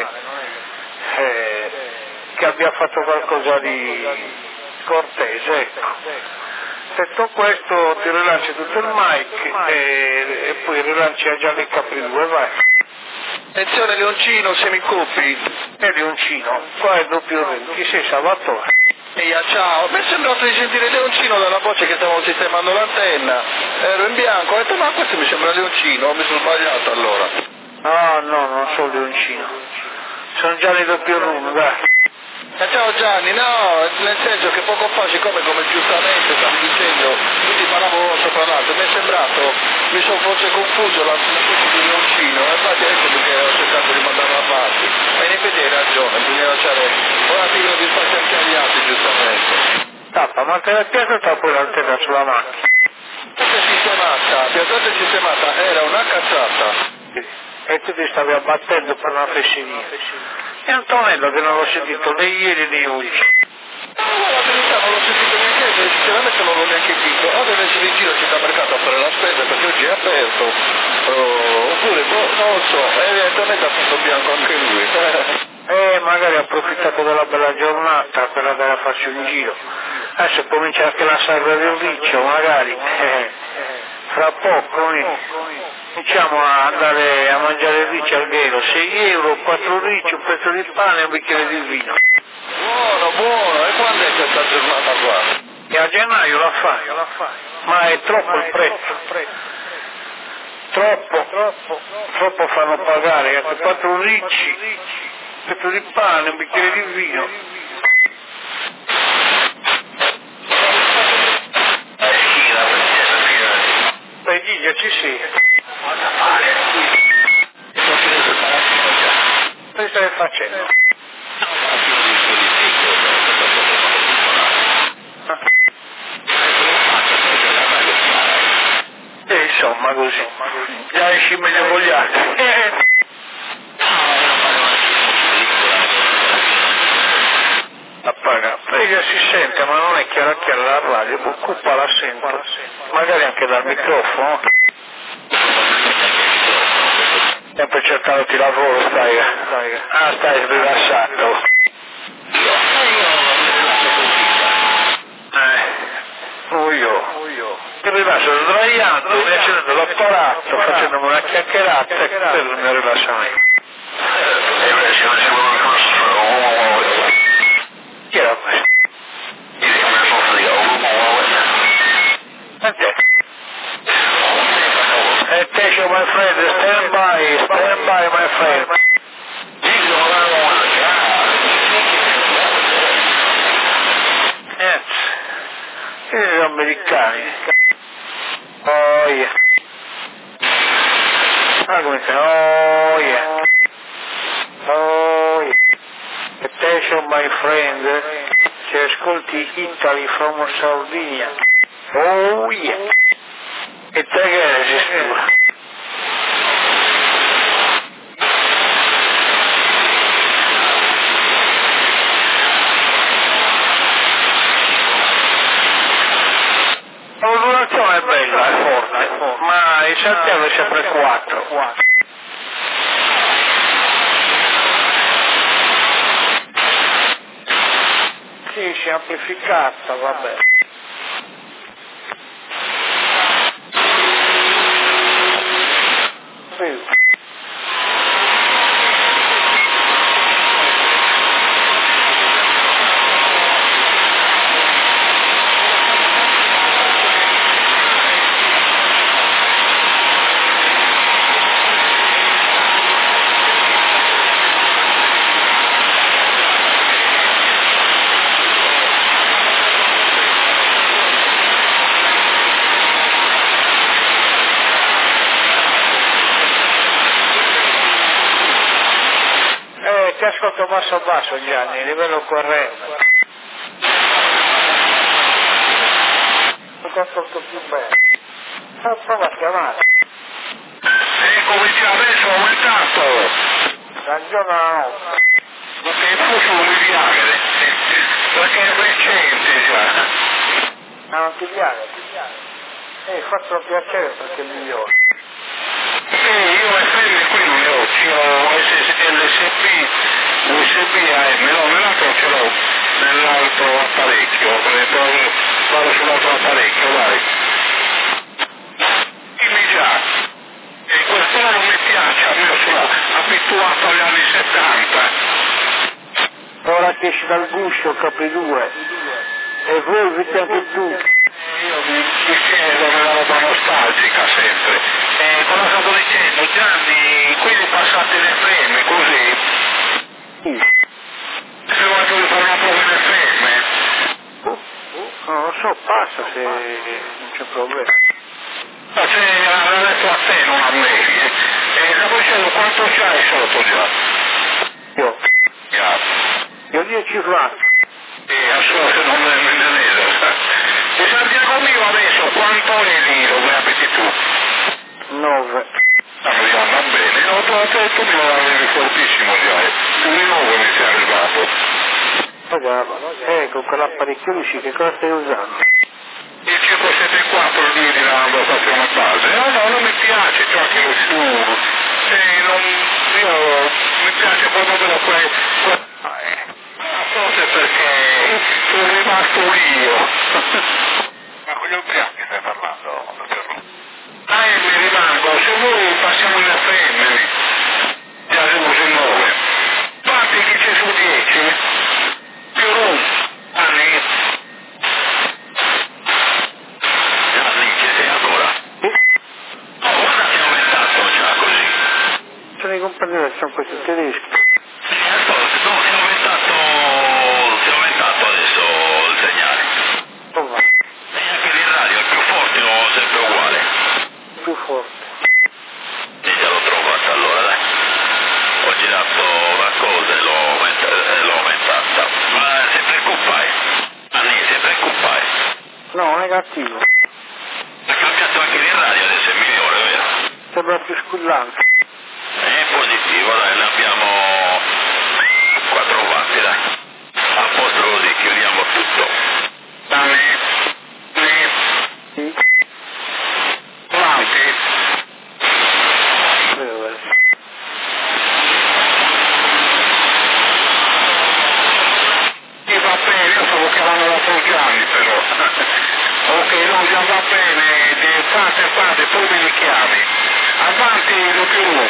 che abbia fatto qualcosa di cortese, ecco. Detto questo ti rilanci tutto il mic e poi rilanci a Gianni Capri 2, vai. Attenzione Leoncino, semicoppi. Leoncino, qua è doppio ring, chi sei Salvatore? Ciao, mi è sembrato di sentire Leoncino dalla voce che stavamo sistemando l'antenna. Ero in bianco, ho detto ma questo mi sembra Leoncino, mi sono sbagliato allora. No, non sono Leoncino. Sono Gianni doppio ring, dai. Ciao Gianni, no, nel senso che poco fa, siccome come giustamente stavi dicendo, tutti parlavano sopra l'altro, mi è sembrato, mi sono forse confuso la voce di Leoncino, infatti ecco perché ho cercato di mandarlo avanti, ma in effetti hai ragione, bisogna lasciare un attimo di spazio anche agli altri giustamente. Tappa, ma te la piace o tappo l'antenna sulla macchina? Piazzetta sistemata era una cazzata. E tu ti stavi abbattendo per una fesseria. E Antonello che non l'ho sentito né ieri né oggi. La verità non l'ho sentito neanche io, sinceramente non l'ho neanche visto. O deve essere in giro al città-mercato a fare la spesa perché oggi è aperto. Oppure, non lo so, evidentemente ha fatto bianco anche lui. Magari ha approfittato della bella giornata per andare a farci un giro. Adesso comincia anche la serra del riccio, magari. Fra poco cominciamo a andare a mangiare il riccio al ghero. 6 euro, 4 ricci, un pezzo di pane e un bicchiere di vino. Buono, e quando è questa giornata qua? E a gennaio la fa, ma è troppo il prezzo. Troppo fanno pagare, anche 4 ricci, un pezzo di pane, un bicchiere di vino. Beh, Giglia, ci sei? Che stai facendo? Insomma così, già esci meglio con gli altri. Appaga, prega si sente ma non è chiara la radio, occupa la sento, magari anche dal microfono. Sempre cercandoti lavoro, stai rilassato. Io ti rilasso sdraiando, mi accendendo l'apparato, facendomi una chiacchierata per il mio rilassamento. Chi era questo? Attention my friend, stand by my friend. Gli americani. Oh yeah. Come say, oh yeah. Oh yeah. Attention my friend, se ascolti Italy from Sardinia. Oh yeah. E te che esiste? La modulazione è bella, è forte, ma il Santiago è sempre 4. Sì, si è amplificata, vabbè. Sì. Ti ascolto basso Gianni, livello corretto. Ti ascolto più bene. Prova a chiamare. Come ti adesso ho aumentato. Dal giorno alla notte. Perché forse non mi piace. Perché è recente già. Ma non ti piace? Fatelo piacere perché è migliore. Io FM qui non ne ho, l'USB AM, no, nell'altro ce l'ho, nell'altro apparecchio, vado sull'altro apparecchio, vai. Dimmi già, e questo non mi piace, a me sono abituato agli anni 70. Ora che esci dal guscio, capri 2, e volviti anche tu. Io mi chiedo una roba nostalgica sempre. Cosa stavo dicendo? Gianni, quindi passate le FM così? Sì. Se volete fare una prova in FM? Non lo so, passa se non c'è problema. Ma se l'ha detto a te, non a me. Stavo dicendo quanto c'hai sotto già? Io 10 franchi. Assolutamente non me ne vedo. E Santiago mio adesso quanto Antonelli, come abiti tu? 9. Va bene, ho trovato il tuo avevi fortissimo già, tu di nuovo mi sei arrivato. Con quell'apparecchio lì che cosa stai usando? Il 574 lì di la stazione base, no, non mi piace, giochino su, mi piace proprio per forse perché sono rimasto io. Ma con gli ubriachi stai parlando, dottor? Mi rimango, se voi passiamo in FM lì, già siamo su 9, quanti 10 su 10, più un anni. Gianni, ci sei ancora? Ora si è aumentato già così. Sono i compagni che sono questi tedeschi. No, si è aumentato adesso il segnale. E anche in radio è più forte o sempre uguale? Più forte. E già l'ho trovata allora, dai. Ho girato una cosa e l'ho aumentata. Ma si preoccupa, Anni, si preoccupa. No, negativo. Ha cambiato anche in radio, adesso è migliore, vero? Sembra più squillante. È positivo, dai, ne abbiamo 4 vatti, dai. A posto così, chiudiamo tutto. Avanti. Va bene, io stavo chiamando da 3 anni però. Ok, no, già va bene, fate, poi mi richiami. Avanti, lo più.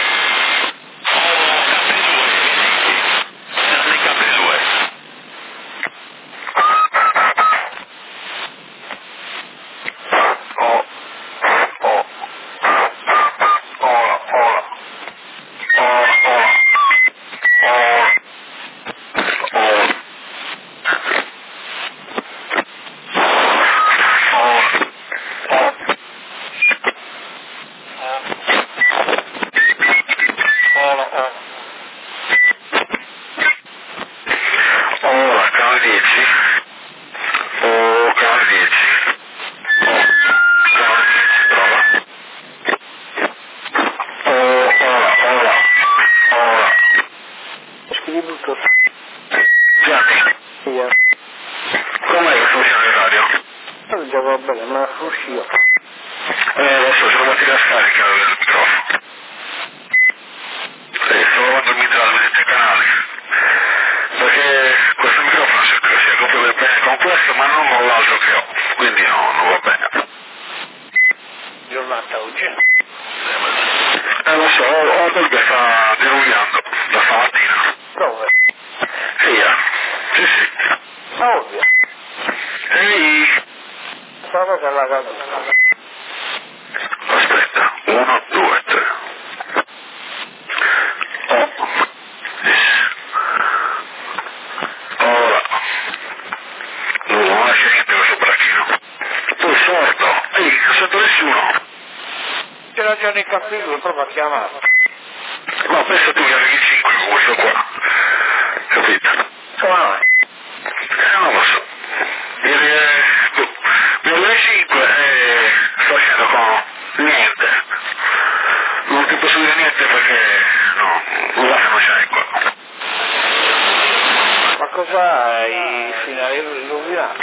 Adesso sono mattina a scarica del microfono. Stavo lavando il mitrale, vedete il canale. Perché questo microfono si accopia bene con questo, ma non con l'altro che ho. Quindi no, non va bene. Giornata oggi? Lo so, Odol che sta diluviando da stamattina. Dove? Sì. Ovvio. Ehi. Stavo per la casa. Aspetta, 1, 2, 3. Ora. Non lascia niente questo braccino. Tu sordo. Ehi, non sento nessuno. C'era già nei capelli, proprio a chiamare. No, pensa tu che arrivi 5 con questo qua. Capito? Come mai? Non lo so. Per le 5 sto scendendo con niente. Non ti posso dire niente perché no, non la non c'è qua. Ma cosa hai fino a illuminare?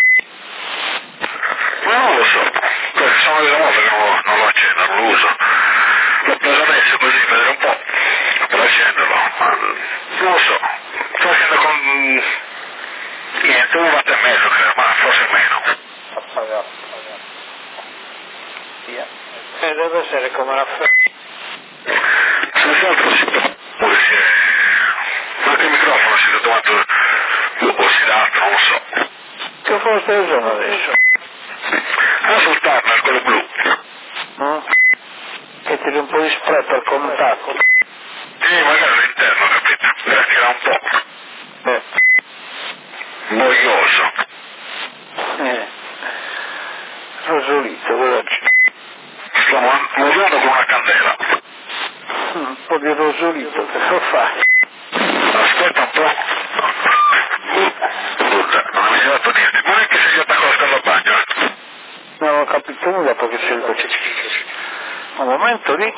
Ma non lo so, perché sono delle volte che non lo accendo, non lo uso. L'ho preso adesso così per vedere un po', per accenderlo, ma non lo so. Sto facendo con niente, 1 watt e mezzo credo, ma forse meno. Appagato. Via. Deve essere come la Senz'altro si può, pure si è... anche il microfono si è trovato ossidato, non lo so. Che cosa stai usando adesso? Adesso il Turner, quello blu. Che tiri un po' di stretto al contatto. Magari all'interno, capito? Per tirare un po'. Noioso. Rosolito, veloce. Sto usando con una candela. Un po' di rosolito, che lo fai? Aspetta un po'. Non mi si è dato niente. Ma neanche se gli attacco la scala a bagno. Non ho capito. capito nulla perché c'è un momento lì.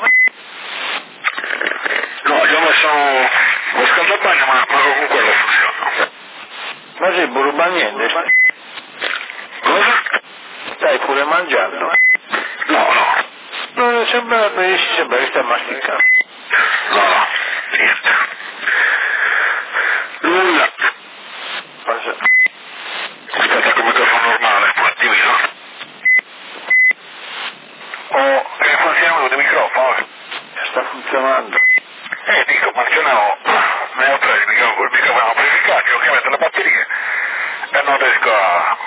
No, io ho messo lo scaldapagno ma con quello funziona. Ma sei burba niente? Cosa? Stai pure mangiando? No. Non sembra che stai masticando. No, niente. Nulla. Aspetta con il microfono normale, un attimino. Che funziona il microfono? Sta funzionando. Dico, ma ce ne ho 3 il microfono amplificati, ho chiamato le batterie e non riesco a...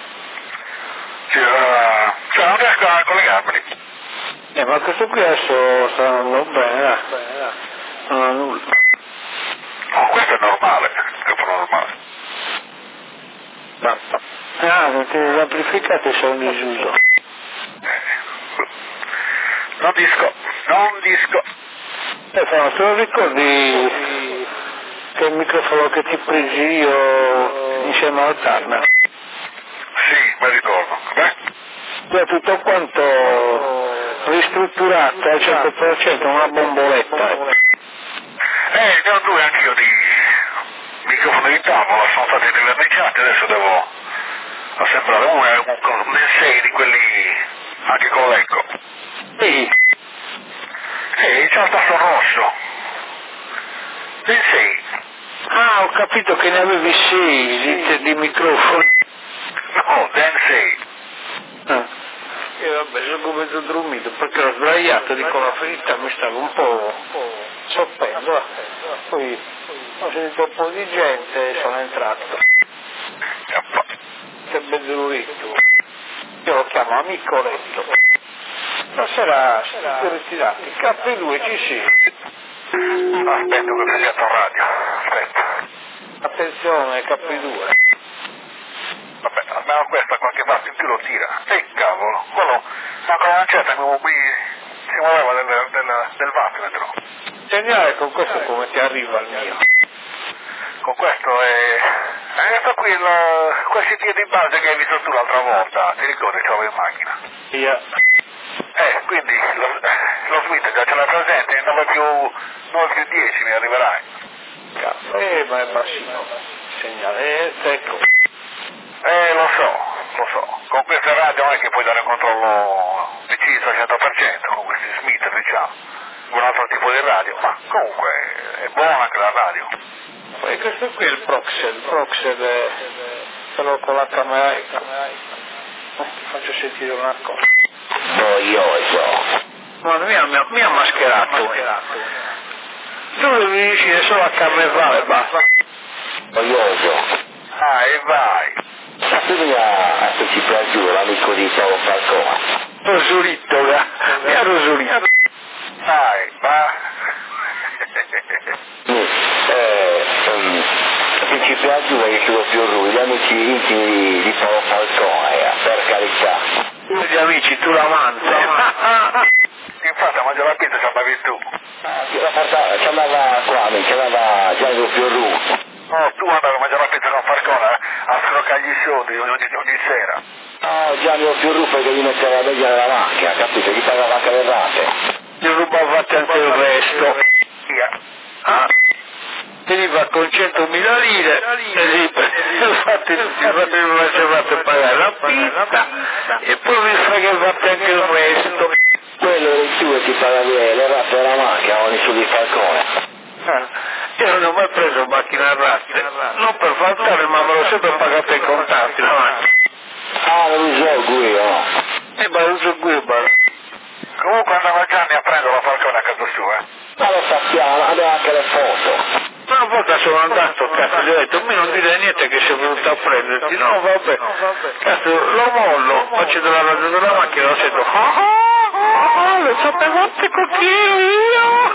cioè non riesco a collegarmi. Ma questo qui adesso sta andando bene, non ha nulla. No, questo è normale, il microfono normale. Basta. Perché gli amplificati sono in disuso. Non disco. Stefano, te lo ricordi che il microfono che ti presi io insieme al Turner? Sì, mi ricordo. È tutto quanto ristrutturato al 100%, una bomboletta. Ne ho 2 anch'io di microfoni di tavola, sono stati riverniciati, adesso devo assemblare un 6 di quelli anche con l'eco. Sì. C'è il tasto rosso. Il 6. Ah, ho capito che ne avevi 6 di microfoni. No, Den 6. E vabbè, sono come dormito perché ero sdraiato di con la ferita, mi stavo un po' soppendo. Poi ho sentito un po' di gente e sono entrato. Che bezzolito. Io lo chiamo amico letto. Stasera siete ritirati. K2 ci si. Aspetta che ho cambiato radio. Aspetta. Attenzione, K2. Vabbè, almeno questa qualche parte in più lo tira. Cavolo, quello ancora non c'è, si muoveva del vatmetro. Segnale con questo come ti arriva il mio. Con questo è... questo qui quel sito di base che hai visto tu l'altra volta, ti ricordi che avevo in macchina? Via. Quindi lo Smith già ce l'hai presente, 9 più 10 mi arriverai. Cazzo, ma è bassino. Segnale, ecco. Lo so. Con queste radio non è che puoi dare un controllo preciso al 100%, con questi Smith diciamo, un altro tipo di radio, ma comunque è buona anche la radio. E questo qui è il Proxel è quello con la camera. Ti faccio sentire una cosa. Noioso. Ma mi ha mascherato. Tu devi riuscire solo a camera e basta. Noioso. E vai. Sapevi a se ci piace l'amico di Paolo Falcone? Rosolito, mi ha rosolito. Va. Se ci piace è solo più lui, gli amici intimi di Paolo Falcone, per carità. Gli amici, tu l'amante. Infatti a mangiare la pizza ci andavi tu. Ci andava qua, ci andava Gianni Piorru. No, tu andavi a mangiare la pizza con Falcone a scroccargli i soldi ogni sera. Gianni Piorru perché gli metteva la media nella macchina, capito? Gli pagava anche le rate. Gli rubavate anche il resto. Via. Veniva con 100.000 lire e infatti non facevate pagare la pizza e poi vi fregavate anche il resto. Quello eri tu e ti pagavi le rate della macchina, non i soldi Falcone. Io non ho mai preso macchina a rate, non per faltare, ma me l'ho sempre pagata in contanti la macchina. Non uso il guio, no? Ma uso il guio, Comunque andava Gianni a prendere la Falcone a casa sua. Ma lo sappiamo, abbiamo anche le foto. Una volta sono andato, cazzo, gli ho detto, mi non dire niente che sei venuto a prenderti. No, vabbè, cazzo, lo mollo, faccio della radio della macchina, lo sento, lo sapevate con chi io?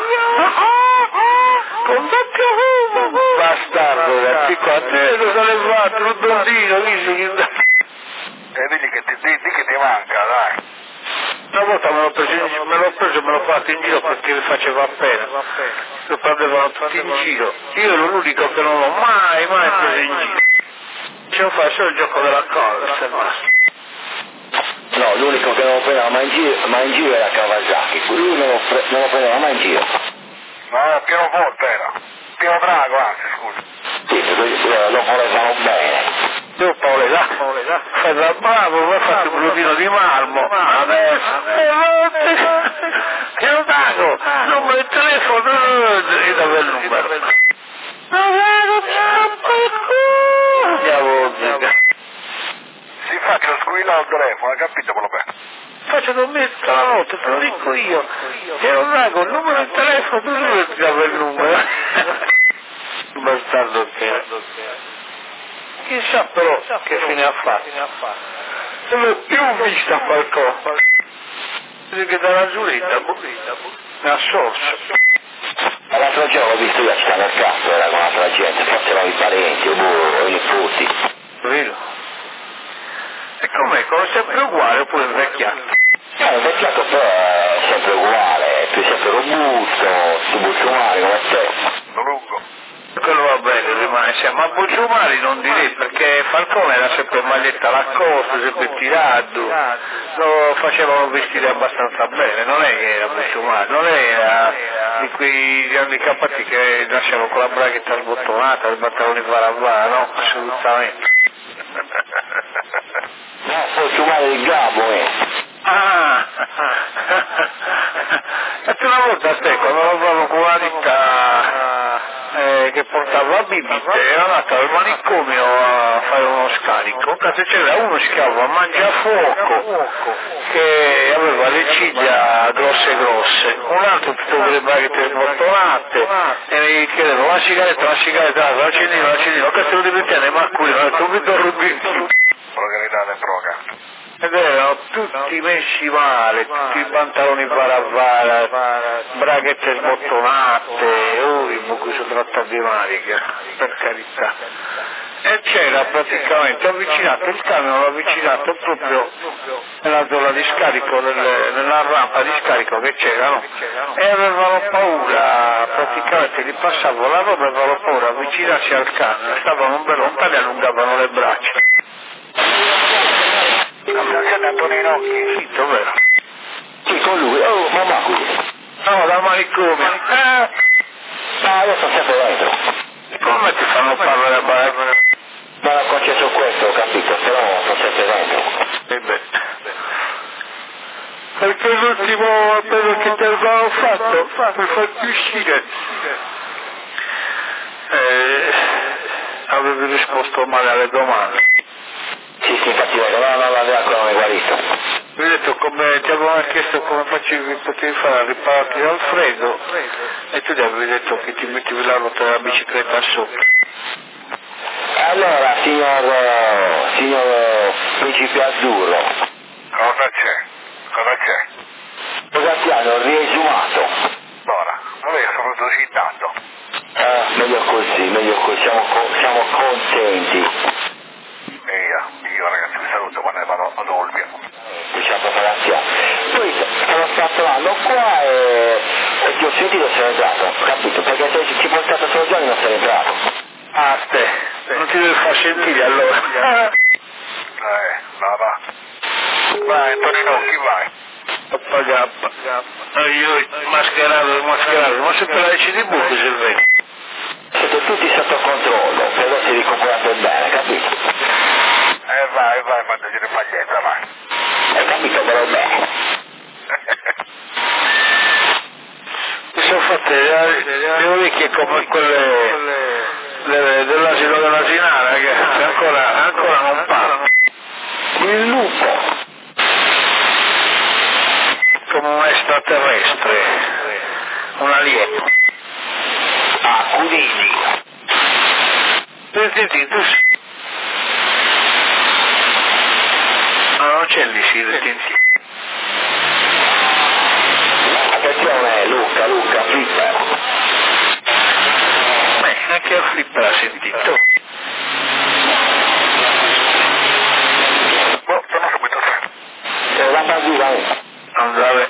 Con doppio uomo. Bastardo, ragazzi, qua, te lo salvato, un dondino, digli che ti manca, dai. Una volta me l'ho preso e me l'ho fatto in giro perché mi faceva appena. Lo prendevano tutti in giro. Io ero l'unico che non l'ho mai preso in giro. Ci ho fatto solo il gioco della corsa. No, l'unico che prendeva mai in giro era Kawasaki, lui non lo prendeva mai in giro. No, pianoforte era. Piano Drago, anzi, scusa. Sì, lo volevano bene. Io Paolo, fai da bravo, poi fate un glutino di marmo. Adesso, Piano Drago, numero di telefono, e dove il numero? Si faccia squilla al telefono, hai capito quello bene? Faccio dormire tutta la notte, te lo dico io. Piano Drago, il numero di telefono, dove ti dava il numero? Bastardo che. Chissà però che fine ha fatto. Non l'ho più vista qualcosa. Che dalla Giulita, mi ha sorso. Ma l'altro giorno l'ho visto io a Città Mercato, era con altra gente, forse erano i parenti o i nipoti. Vero? E com'è? Come sempre uguale oppure invecchiato? Il vecchiato però è sempre uguale, più sempre robusto, su Bucciumari come te. Lungo. Quello va bene, rimane sempre. Ma Bucciumari non direi, perché Falcone era sempre maglietta Lacoste, sempre tirato, lo facevano vestire abbastanza bene, non è che era Bucciumari, non era di quei grandi cappati che nascevano con la braghetta sbottonata, i pantaloni baravara, no, assolutamente. No, Bucciumari del Gabbo, Ah! E una volta a te, quando lavavo con la ditta che portava a bibite, era andato al manicomio a fare uno scarico, cazzo c'era uno schiavo a mangiafuoco che aveva le ciglia grosse, un altro tutto con le braghette sbottonate e mi chiedeva la sigaretta, l'accendino, che te lo devi tenere, ma qui non è subito rubito. Organizzate proga. Ed erano tutti messi male, tutti i pantaloni baravara, braghette sbottonate, il buco si tratta di maniche, per carità. E c'era praticamente avvicinato, il camion l'ho avvicinato proprio nella zona di scarico, nella rampa di scarico che c'erano, e avevano paura, praticamente gli passavo la roba e avevano paura di avvicinarsi al camion, stavano ben lontani e allungavano le braccia. Antonino, Sì, dov'era? Sì, con lui, mamma qui. No, dal manicomio. Io sono sempre dentro. Come ti fanno parlare a baracca? Non ho concesso questo, ho capito, però sono sempre dentro. E beh. Perché l'ultimo appello che ti avevamo fatto per farti uscire avevi risposto male alle domande. Sì, infatti, ancora non è guarito. Mi ho detto come ti avevamo chiesto come potevi fare a ripararti dal freddo e tu gli avevi detto che ti mettevi la ruota della bicicletta sopra. Allora, signor Principe Azzurro. cosa c'è? Cosa ti hanno riesumato? Ora, non è solo citato. Meglio così, siamo contenti. Io ragazzi vi saluto, ma ne vado ad Olbia. Diciamo grazie. Poi sono stato l'anno qua e ti ho sentito sono entrato, capito? Perché se ci fosse stato solo giorni non sei entrato. Ah, non ti devi far sentire allora. Va. Vai Antonino, chi vai? Io mascherato, ma se per la CD che serve. Siete tutti sotto controllo, però si ricomporate bene, capito? Vai, mandaci le pagliette, vai. Hai capito però bene? Mi sono fatte le orecchie come quelle dell'asilo dell'asinara che ancora non parlano. Il lupo. Come un extraterrestre, un alieno. Cudini. Senti, tu non c'è lì, si retenti. Attenzione Luca, Flipper. Anche a Flipper ha sentito. Sono subito tre. La bandura Andare.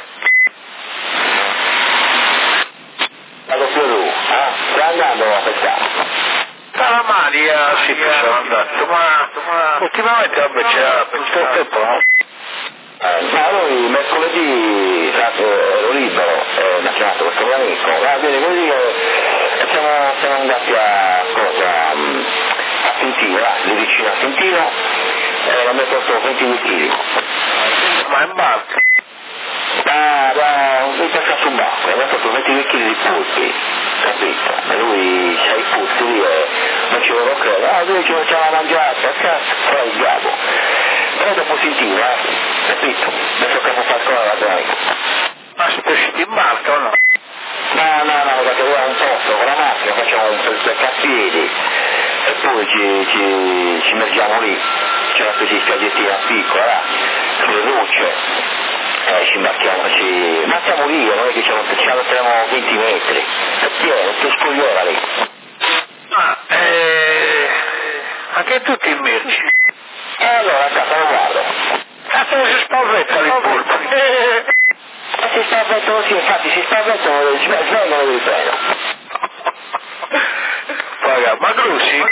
vado più giù, stai andando a pescare. Dalla Maria sì che sono andato, ma ultimamente vabbè c'era per tutto il tempo, no? No, lui mercoledì ero libero, mi ha chiamato questo mio amico, va bene così siamo andati a Tintino, lì vicino a Tintino, l'ho portato 22 kg. Ma in barca? Mi passa su un banco, abbiamo fatto 22 kg di polpi, capito? E lui c'ha i puzzi lì e non ci volevo credere, lui ci facciamo mangiare, cazzo, fa il gabbo. Però dopo sentivo, capito? Adesso capo qualcosa da bene. Ma siete usciti in barca o no? No, perché lui ha un posto con la macchina, facciamo un per piedi e poi ci immergiamo lì, c'è una specie di spiaggettina piccola, sulle rocce. Ci imbarchiamo lì, non è che ci allontaniamo 20 metri, è pieno, tu scogliera lì. Ma che tu ti immergi? Allora, cazzo, lo guardo. Cazzo si spaventa lì polpi? Si spaventano, sì, infatti si spaventano, svengono del freno. Ma grossi?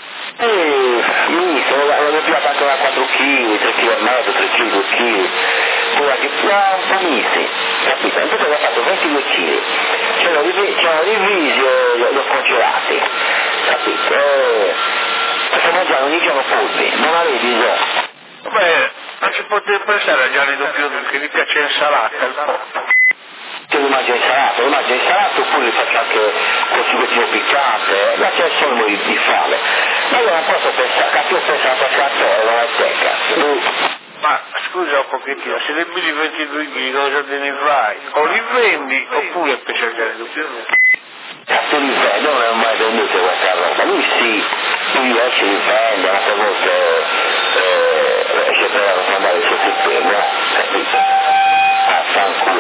L'ho pigliato anche da 4 kg, 3 kg e mezzo, 3 kg, 2 kg. Quella che un po' misi, capito? Invece abbiamo fatto 22 kg, ce l'ho divisi e li ho congelati, capito? Sto mangiando ogni giorno polpi, non avevi bisogno. Beh, non ci potete pensare a Gianni Doppio che gli piace l'insalata, il po'. Che lui mangia insalato oppure li faccio anche col succhettino piccante, ma c'è solo di fame. Ma io non posso pensare, cazzo io penso alla pescatore, non è secca. Ma scusa un pochettino, se le bili 22 kg cosa te ne fai? O li vendi oppure pensi a Gianni Doppio? Cazzo li vende, non è mai venduto questa roba, lui sì, lui esce li vende, altre volte esce per mandare il suo stipendio, capito? Fanculo,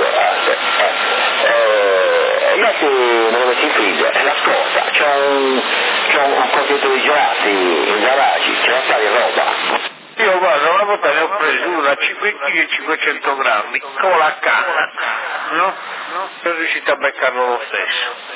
io che me lo metto in freezer, la scorta, c'ho un contenitore di gelati in garage, ce ne sta di roba. Io guarda, una volta ne ho preso una a 5 kg e 500 grammi, con la canna, no? Sono riuscito a beccarlo lo stesso.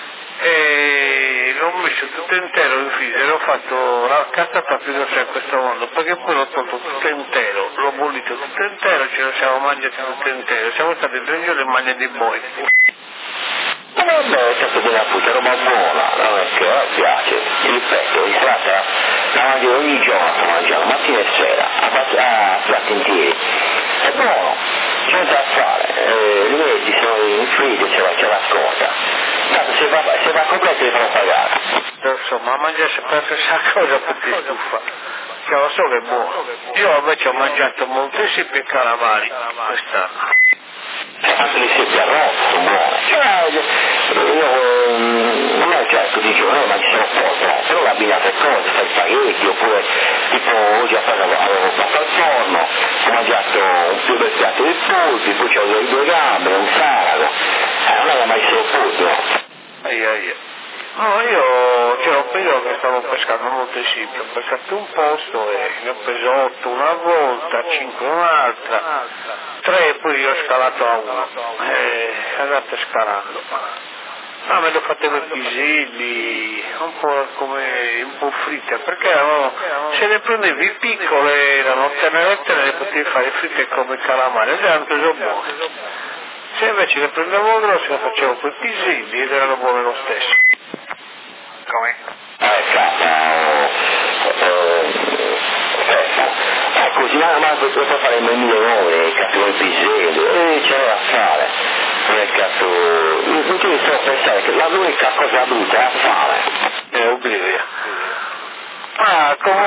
E l'ho messo tutto intero in freezer, ho fatto la cazzata più grossa in questo mondo, perché poi l'ho tolto tutto intero, l'ho bollito tutto intero, ce lo siamo mangiati tutto intero, siamo stati 3 giorni in magna di boi. Ma vabbè, è stato della puta, roba buona, non è che a me piace, ti ripeto, in strada la mangio ogni giorno, mangiamo mattina e sera, a piatti interi, è buono, c'è niente da fare, li vedi, sono in freezer, c'è la scorta. Se va completo li fanno pagare. Insomma, mangiare sempre la stessa cosa per ti stufa. Cioè, lo so che è buono. Io invece ho mangiato moltissimi calamari quest'anno. Anche le seppie arrosto sono buone. Cioè, io non è certo di giorno, ma ci sono poco, no? Però abbinate cose, fai spaghetti, oppure tipo oggi avevo fatto al forno, ho mangiato un più bel piatto di polpi, poi ho due gambe, un salago. Non è mai solo polpi, no? No, io c'era un periodo che stavo pescando molto simile, ho pescato un posto e ne ho preso 8 una volta, 5 un'altra, 3 poi io ho scalato a 1 e andate scalando. Ah, me le ho fatte con i piselli, un po' come un po' fritte, perché se le prendevi piccole erano tenerette e le potevi fare fritte come calamari, ed erano preso buone. Se invece le prendevo grosse le facevo con i piselli ed erano buone lo stesso. Come? Così ma puoi fare il 1009, cazzo con i piselli, c'è da fare. Non è cazzo. Non ti sto a pensare che l'unica cosa brutta è la fame. È obbligatoria. Come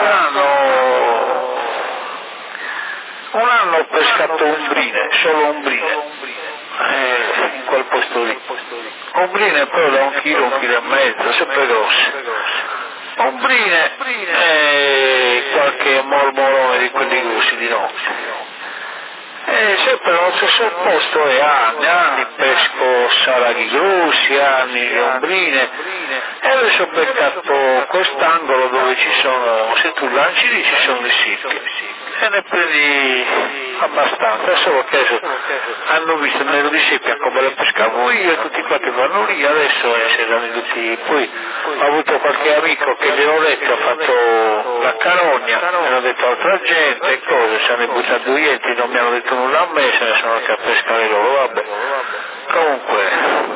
un anno ho pescato umbrine, solo umbrine. In quel posto lì. Umbrine però da 1 chilo, 1 chilo e mezzo, sempre grosse. Umbrine e qualche mormorone di quelli grossi di notte. Sempre nello stesso posto e anni pesco salaghi grossi, anni le ombrine e adesso ho beccato quest'angolo dove ci sono, se tu lanci lì ci sono le sirche e ne prendi abbastanza, è solo che adesso hanno visto il Nero di Seppia come lo pescavo io e tutti quanti vanno lì, adesso si danno tutti, poi ho avuto qualche amico che gliel'ho detto, ha fatto la carogna, me l'ho detto altra gente e cose, se ne buttano due enti, non mi hanno detto nulla a me, se ne sono andati a pescare loro, vabbè. Comunque,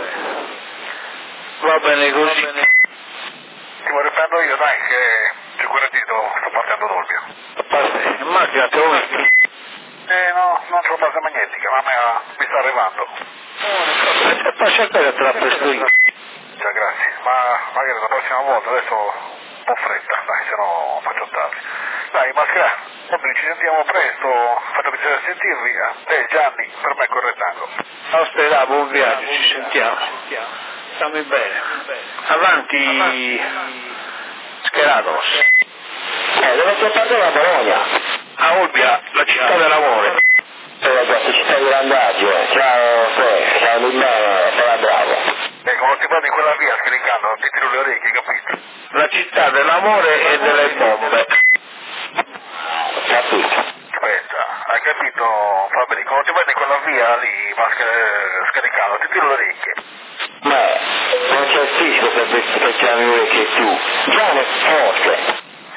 va bene così. Ti vorrei prendere io, dai, che sicuramente sto partendo d'Olbia. In macchina te lo metti? No, non c'ho base magnetica, ma mi sta arrivando. Se passa te la presto io. Già, grazie, ma magari la prossima volta, adesso un po' fretta, dai, se no faccio tardi. Dai, Maschera, ci sentiamo presto, fate piacere a sentirvi. Te, Gianni, per me correttango. Aspetta, buon viaggio, ci sentiamo. Stammi bene. Avanti, Scherados. Dove ti parla da Bologna? A Olbia, la città dell'amore. Questa città di Randagio, ciao ciao di me, sarà bravo. Ecco, non ti vado in quella via scaricando, non ti tiro le orecchie, capito? La città dell'amore e delle bombe. Capito. Aspetta, hai capito Fabrizio? Non ti vado in quella via lì, ma scaricando, ti tiro le orecchie. Ma non c'è il fisico per chiamare le orecchie tu. Già ne forse.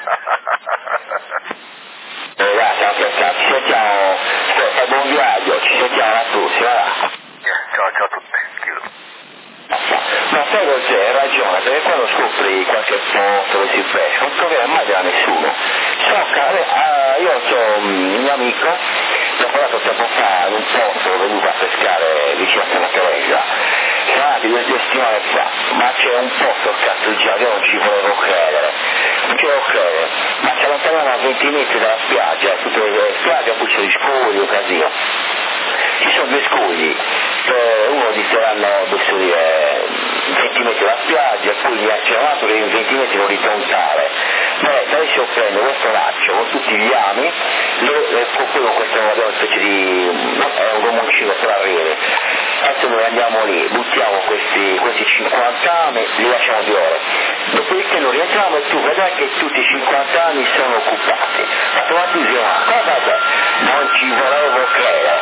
Ragazzi, ci sentiamo, buon viaggio, ci sentiamo alla prossima, va. Ciao a tutti, chiudo. Ma sai cos'è? Hai ragione, perché quando scopri qualche posto dove si pesca, non troverai mai da nessuno. Io ho un mio amico, l'ho parlato tempo fa in un posto dove lui va a pescare vicino a Santa Teresa. Siamo andati 2 settimane fa, ma c'è un posto cazzeggiato, io non ci volevo credere. Non ci volevo credere, ma ci allontaniamo a 20 metri dalla spiaggia, tutte le spiagge, poi c'è gli scogli, un casino. Ci sono 2 scogli, uno diceranno adesso 20 metri dalla spiaggia, e poi mi ha chiamato che in 20 metri non ritontare. Adesso io prendo questo laccio con tutti gli ami, con questo una specie di un gomoncino per arrivare. Adesso noi andiamo lì, buttiamo questi 50 anni, li lasciamo di ore. Dopodiché noi rientriamo e tu vedrai che tutti i 50 anni sono occupati. Automatizziamo, cosa c'è? Non ci volevo credere.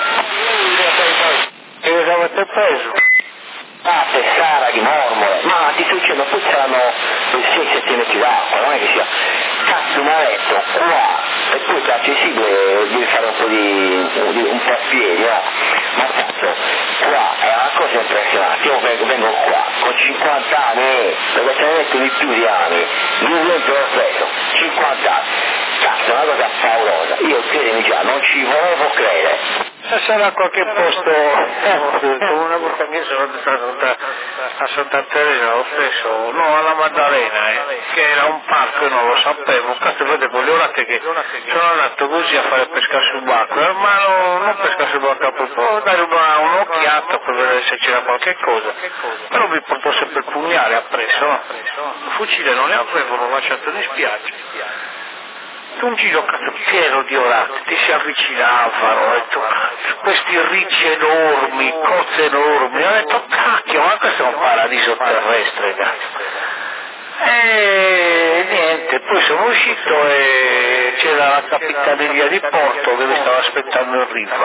E cosa avete preso? Sara di mormore, ma ti sto dicendo, poi saranno 6-7 metri d'acqua, non è che sia cazzo maletto qua, e poi è accessibile, devi fare un po' un po' a piedi, no? Ma cazzo, qua è una cosa impressionante, io vengo qua, con 50 anni, perché ce ne metto di più di anni, niente l'ho preso, 50 anni, cazzo, è una cosa favolosa, io credimi già, non ci volevo credere. Sarà qualche posto, come una volta che sono stato a Santa Teresa lo stesso, no, alla Maddalena, che era un parco, io non lo sapevo, cazzo vedevo le orate che sono andato così a fare pesca subacquea, ma non pesca subacquea proprio, dare un'occhiata per vedere se c'era qualche cosa, però mi portò sempre il pugnale appresso, no? Il fucile non ne avevo, l'ho lasciato in spiaggia. Un giro cazzo pieno di orate, ti si avvicinavano, ho detto questi ricci enormi, cozze enormi, ho detto cacchio, ma questo è un paradiso terrestre, cazzo. E niente, poi sono uscito e c'era la capitaneria di Porto che mi stava aspettando in riva.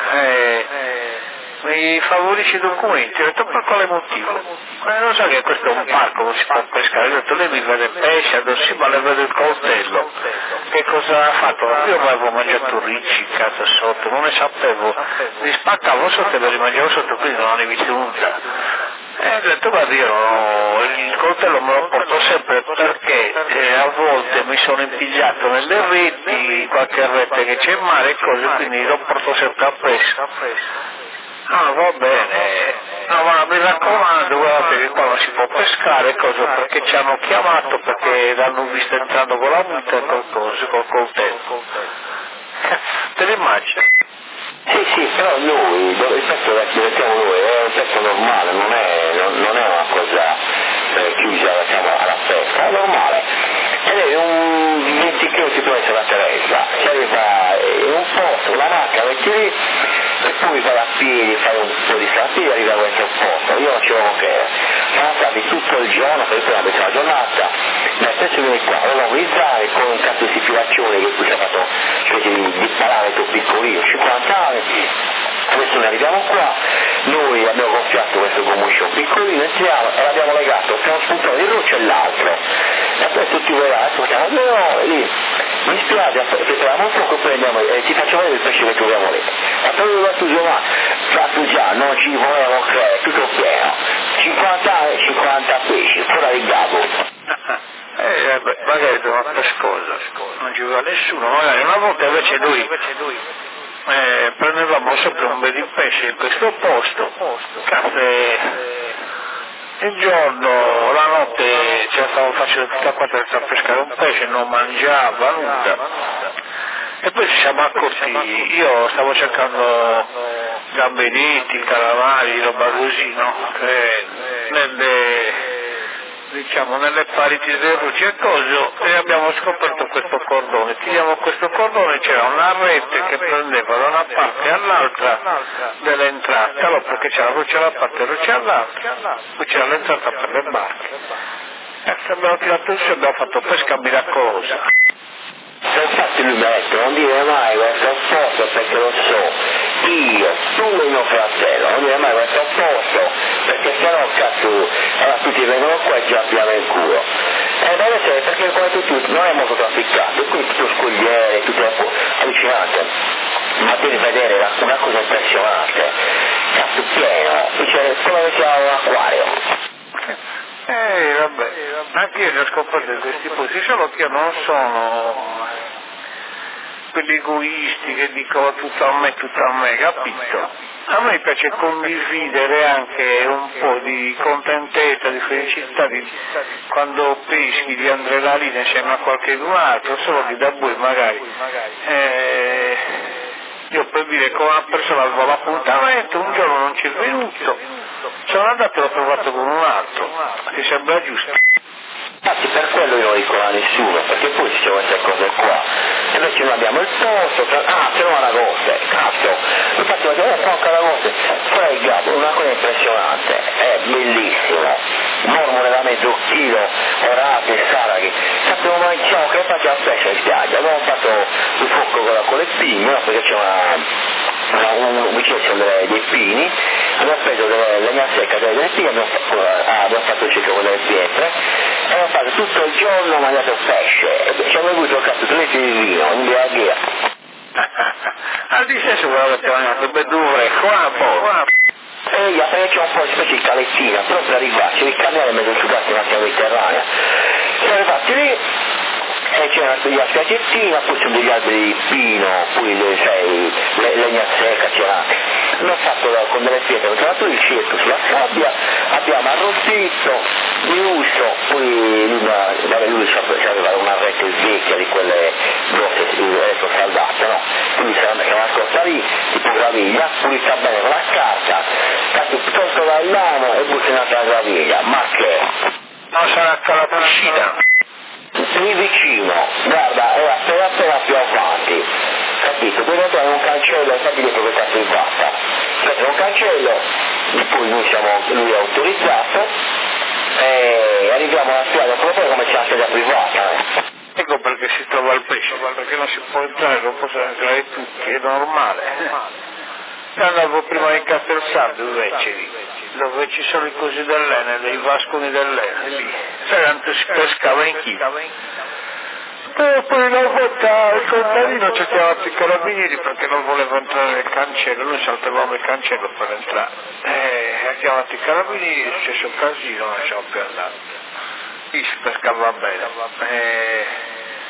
Mi favorisce i documenti, ho detto per quale motivo? Non so che questo è un parco, non si può pescare, ho detto lei mi vede pesce, adesso sì, ma le vede il coltello. Che cosa ha fatto? Io avevo mangiato ricci, cazzo sotto, non ne sapevo, li spaccavo sotto e me li mangiavo sotto, quindi non ne visto nulla. E ho detto guarda io il coltello me lo porto sempre perché a volte mi sono impigliato nelle reti, qualche rete che c'è in mare e cose, quindi lo porto sempre appresso. Ah, va bene, no ma mi raccomando, guardate che qua non si può pescare, cosa, perché ci hanno chiamato, perché l'hanno visto entrando con la muta e col coltello. Te l'immagini? Sì, però noi, il pezzo che diventiamo noi è un pezzo normale, non è una cosa chiusa diciamo, alla pesca, è normale. Ed è un 20 km si può essere la Teresa, si arriva in un posto, una macchina, metti lì, e poi vai a piedi, fai un po' di strada e arriva a questo posto. Io non ci avevo che siamo stati tutto il giorno, perché poi abbiamo la giornata, ma spesso vieni qua, lo mobilizzare con un cazzo di filaccione che qui ci ha fatto specie di parametro piccolino, 50 noi arriviamo qua, noi abbiamo gonfiato questo gomuscio piccolino, entriamo e l'abbiamo legato tra uno spuntone di roccia e l'altro. E poi tutti voi lì, mi spiace, aspettiamo un poco, poi andiamo e ti faccio vedere il pesce che troviamo lì. E poi la studio, ma fatto già, non ci volevo credere, tutto pieno, 50 pesci, fuori di gabbo. Magari sono pescosa, non ci va nessuno, magari una volta invece lui prendevamo sempre un bel pesce in questo posto, il giorno, la notte ce la stavo facendo tutta qua per pescare un pesce, non mangiava nulla, e poi ci siamo accorti, io stavo cercando gamberetti, calamari, roba così, no? Nelle pareti del ruccio e coso, e abbiamo scoperto questo cordone. Tiriamo questo cordone, c'era una rete che prendeva da una parte all'altra dell'entrata, allora perché c'era la ruccia da una parte e la ruccia all'altra, poi c'era l'entrata per le barche. Se abbiamo tirato su abbiamo fatto pesca miracolosa. Infatti lui mi ha detto, non dire mai questo posto perché lo so, io, tu e mio fratello, non dire mai questo posto, perché sennò cazzo, allora tutti vengono qua e già abbiamo il culo. E deve essere perché come tutti non è molto trafficato, qui tutto scogliere, tutto allucinante, ma devi vedere una cosa impressionante, cazzo pieno, c'è come se c'era un acquario. Vabbè, anche io ne ho scoperto questi posti, solo che io non sono quelli egoisti che dicono tutto a me, capito? A me piace condividere anche un po' di contentezza, di felicità, quando peschi, di adrenalina insieme a qualcun altro, solo che da voi magari. Io per dire con una persona avevo l'appuntamento, un giorno non ci è venuto, sono andato e l'ho trovato con un altro, ti sembra giusto? Infatti per quello io non dico a nessuno, perché poi ci sono queste cose qua. E invece noi abbiamo il posto, c'è una Aragoste, cazzo, infatti lo chiamiamo Franco Aragoste, fuori il gatto, una cosa impressionante, è bellissimo, mormore da mezzo chilo, orate, saraghi, sappiamo mangiare, che facciamo pesce in spiaggia, abbiamo fatto il fuoco con le pigne, perché c'è vicino ci sono dei pini, abbiamo preso delle legna secca, delle pine, abbiamo fatto il ciclo con le pietre, e abbiamo fatto tutto il giorno mangiato pesce, e ci abbiamo avuto cazzo 3 litri di vino, in birra. Al di stesso quello che abbiamo mangiato, bedure, qua, perché c'è un po' di specie di calettina, però per arrivarci il cannone mezzo asciugato in acqua mediterranea. Siamo arrivati lì, e c'è una spiaccettina, poi c'è degli alberi di pino, poi legna secca c'era. Abbiamo fatto con delle pietre, abbiamo trovato il circo sulla sabbia, abbiamo arrostito, riuso, poi lui sapeva una rete vecchia di quelle grosse elettrosaldate, no? Quindi siamo nascosta lì, tipo graviglia, pulita bene con la carta, tolto dall'ano e buttinato la graviglia, ma che? Non sarà con la piscina? Lì vicino, guarda, era appena più avanti, capito? Poi dopo è un cancello, infatti dietro che cazzo è fatta. C'è un cancello, poi lui è autorizzato, e arriviamo alla strada proprio come c'è la strada privata. Ecco perché si trova il pesce, perché non si può entrare, non possono entrare tutti, è normale. Andavo prima in Castelsardo dove ci sono i cosi dell'Enel, dei vasconi dell'Enel, lì. Sai quanto si pescava in chilo? E poi una volta il contadino ci ha chiamato i carabinieri perché non voleva entrare nel cancello, noi saltavamo il cancello per entrare. Ha chiamato i carabinieri, è successo un casino, non siamo più andati. Lì si pescava bene.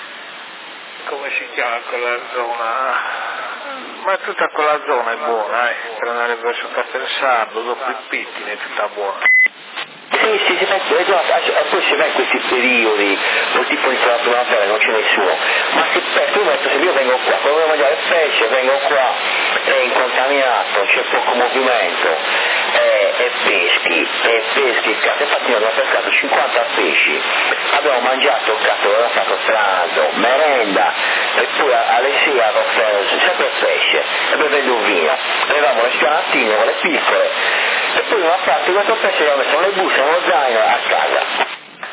Come si chiama quella zona? Ma tutta quella zona è buona, per andare verso Castelsardo, dopo il Pittine, è tutta buona. Sì, poi si va in questi periodi, tipo inizio la primavera, non c'è nessuno, ma se io vengo qua, voglio mangiare pesce, vengo qua, è incontaminato, c'è poco movimento, e peschi, cazzo, infatti noi abbiamo pescato 50 pesci, abbiamo mangiato, cazzo, abbiamo fatto pranzo, merenda, e poi alle sera avevo sempre pesce, e bevendo un vino, avevamo le spianattine, quelle piccole, e poi una parte questo pesce l'ho messo nelle buste, nello zaino a casa.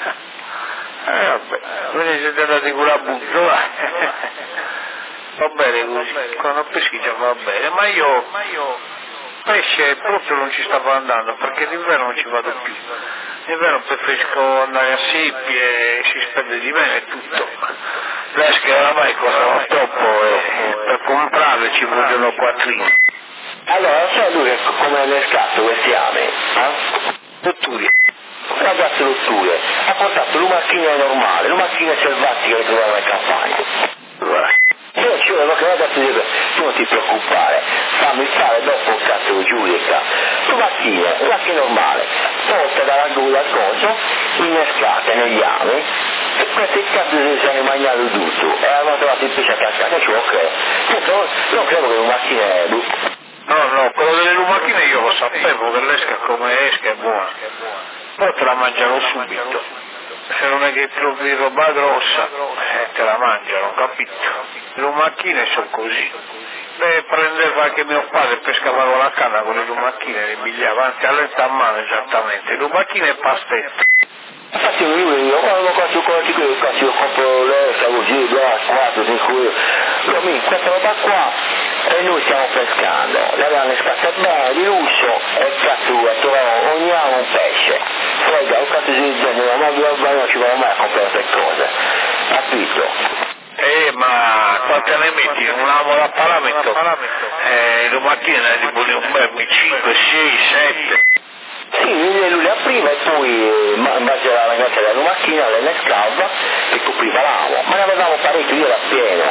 Vabbè, quindi siete andati con la buzzola. Va bene così, quando peschi già va bene, ma io pesce proprio non ci stavo andando, perché d'inverno non ci vado più. D'inverno preferisco andare a Seppie, si spende di meno e tutto. L'esche oramai costano troppo e per comprarle ci vogliono quattrini. Allora, sai lui come nel scatto questi ame? Dotturi. Ragazzi Dotturi, ha portato l'umacchina normale, l'umacchina selvatica che trovava in campagna. Io ci volevo che ragazzi dico, tu non ti preoccupare, fammi fare dopo il cazzo Giulica. L'umacchina normale, porta dal coso, innescate negli ami, e questi cazzo si sono mangiati tutto, e hanno trovato il pesce a cascata, ci lo credo. Non credo che l'umacchina è... No, quello delle lumachine io lo sapevo, che l'esca come esca è buona. Poi te la mangiano subito. Se non è che trovi roba grossa, te la mangiano, capito? Le lumachine sono così. Prendeva anche mio padre, pescava con la canna con le lumachine, le bigliava, anzi a letta a mano esattamente, lumachine e pastette. Infatti io quando faccio io compro l'esca così, 4, 5 euro, questa roba qua, e noi stiamo pescando, le avevano pescate bene, di lusso, e cazzo, ogni anno un pesce, frega, un cazzo di genere, non ci vanno mai a comprare queste cose, capito? Ma quante ne metti? Un amo da Parlamento? Le macchine ne vogliono un bel 5, 6, 7. Sì, lui le apriva e poi in base alla ragazza della macchina le mescava e copriva l'amo, ma ne avevamo parecchio, io era pieno.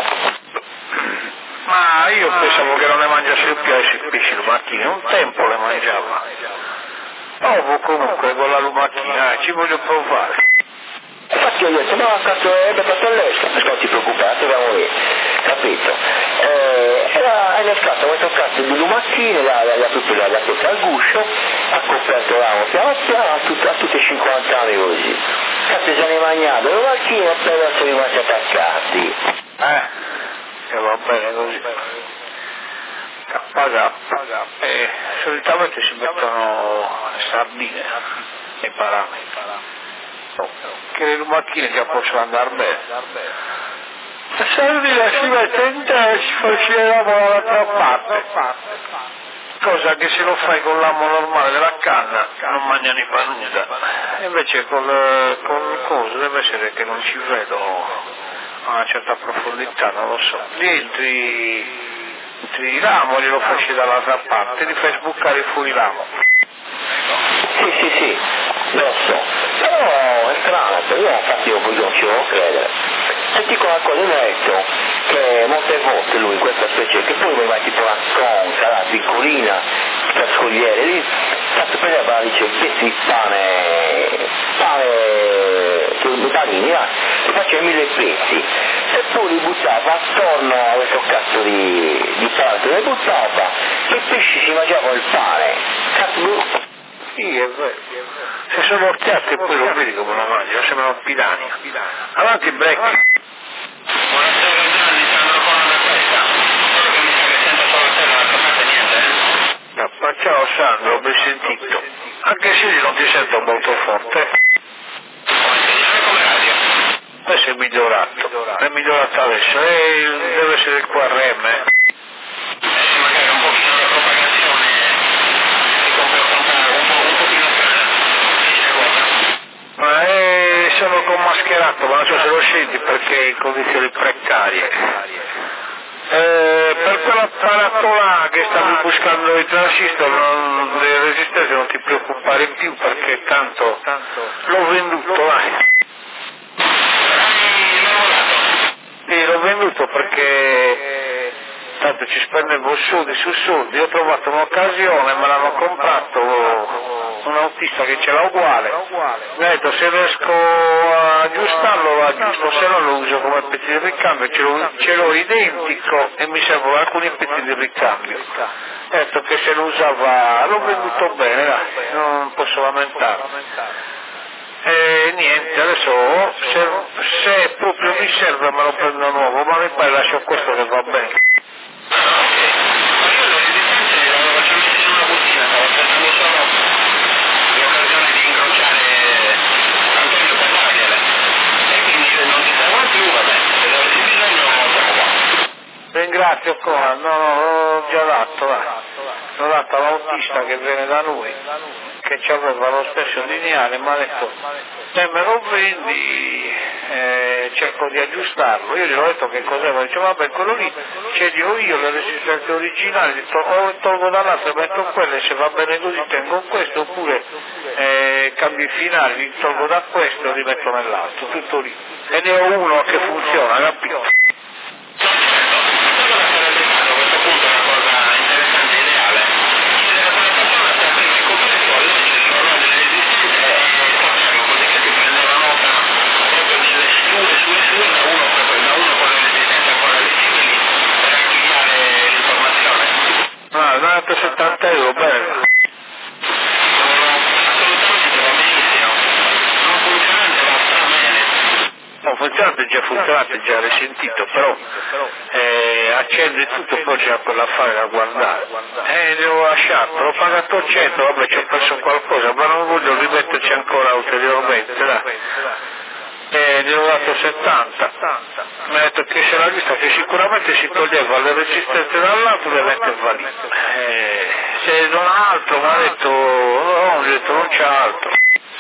Ma io pensavo che non ne mangiasse più ai pesci lumachine, un tempo le mangiava. Dopo comunque con la lumachina ci voglio provare. Infatti ho detto, no cazzo è fatto l'esca, non ti preoccupare, andiamo lì, capito? Era l'escato questo cazzo di lumachine, la tutta al guscio, ha coperto l'amo piano piano a tutti i 50 anni così. Cazzo se ne mangiato le lumachine e poi sono rimasti attaccati. E va bene così. E solitamente si mettono sardine nei parami. Che le lumachine già possono andare bene. La sardina si mette in testa e si fa uscire l'amo dall'altra parte. Cosa che se lo fai con l'amo normale della canna non mangia né fa nulla. Invece col coso deve essere che non ci vedo a una certa profondità, non lo so. Entri l'amo, glielo fai uscire dall'altra parte, li fai sbucare fuori l'amo. Sì, lo so. Però è strano, io infatti non ci devo credere. E dico una cosa, io mi ho detto che molte volte lui in questa specie, che poi mi va tipo una conca, la piccolina, la scogliere lì, cazzo prendeva dice, pezzi sui panini, li faceva 1000 pezzi, e poi li buttava attorno a questo cazzo di parte, le buttava, e i pesci si mangiavano il pane, cazzo. Sì, è vero. Se sono occhiati e poi lo vedi come lo mangiano, sembrano pirani. Avanti break. Buonasera Gianni, stanno ancora da questa. Solo che mi sa che sento solo te, non toccate niente, Ma ciao Sandro, ho ben sentito. Anche se io non ti sento molto forte. Come segnale come radio? Adesso è migliorato adesso, deve essere il QRM. Magari un pochino la propagazione si comporta un pochino strana. Dice cosa? Ma sono con mascherato, ma non so se lo senti perché è in condizioni precarie. Per quell'apparato là che stavi buscando il transistor, le resistenze non ti preoccupare più perché tanto l'ho venduto là. Sì, l'ho venduto perché tanto ci spendevo soldi su soldi, ho trovato un'occasione, me l'hanno comprato un autista che ce l'ha uguale, mi ha detto se riesco a aggiustarlo lo aggiusto, se no lo uso come pezzi di ricambio, ce l'ho identico e mi servono alcuni pezzi di ricambio. Ho detto che se lo usava, l'ho venduto bene, dai, non posso lamentarmi. E niente, adesso se proprio mi serve me lo prendo nuovo, ma mi pare lascio questo che va bene. Ringrazio. Grazie ancora, no, l'ho già dato, l'ho dato all'autista che viene da noi, che ci aveva lo stesso lineare, mi ha detto se me lo prendi cerco di aggiustarlo. Io gli ho detto che cos'era, dice vabbè quello lì ce li ho io, le resistenze originali, ho detto o tolgo dall'altro e metto quelle, se va bene così tengo questo, oppure cambio i finali, li tolgo da questo e li metto nell'altro, tutto lì. E ne ho uno che funziona, capito? Ah, 70 euro, bello. No, funzionante già funzionante, già risentito, però accende tutto e poi c'è quell'affare da guardare. Devo lasciarlo, l'ho pagato 100, vabbè ci ho perso qualcosa, ma non voglio rimetterci ancora ulteriormente, dai. Gli ho dato 70, mi ha detto che se l'ha vista che sicuramente si toglieva le resistenze dall'altro le metteva lì, se non ha altro mi ha detto no, gli ho detto non c'è altro.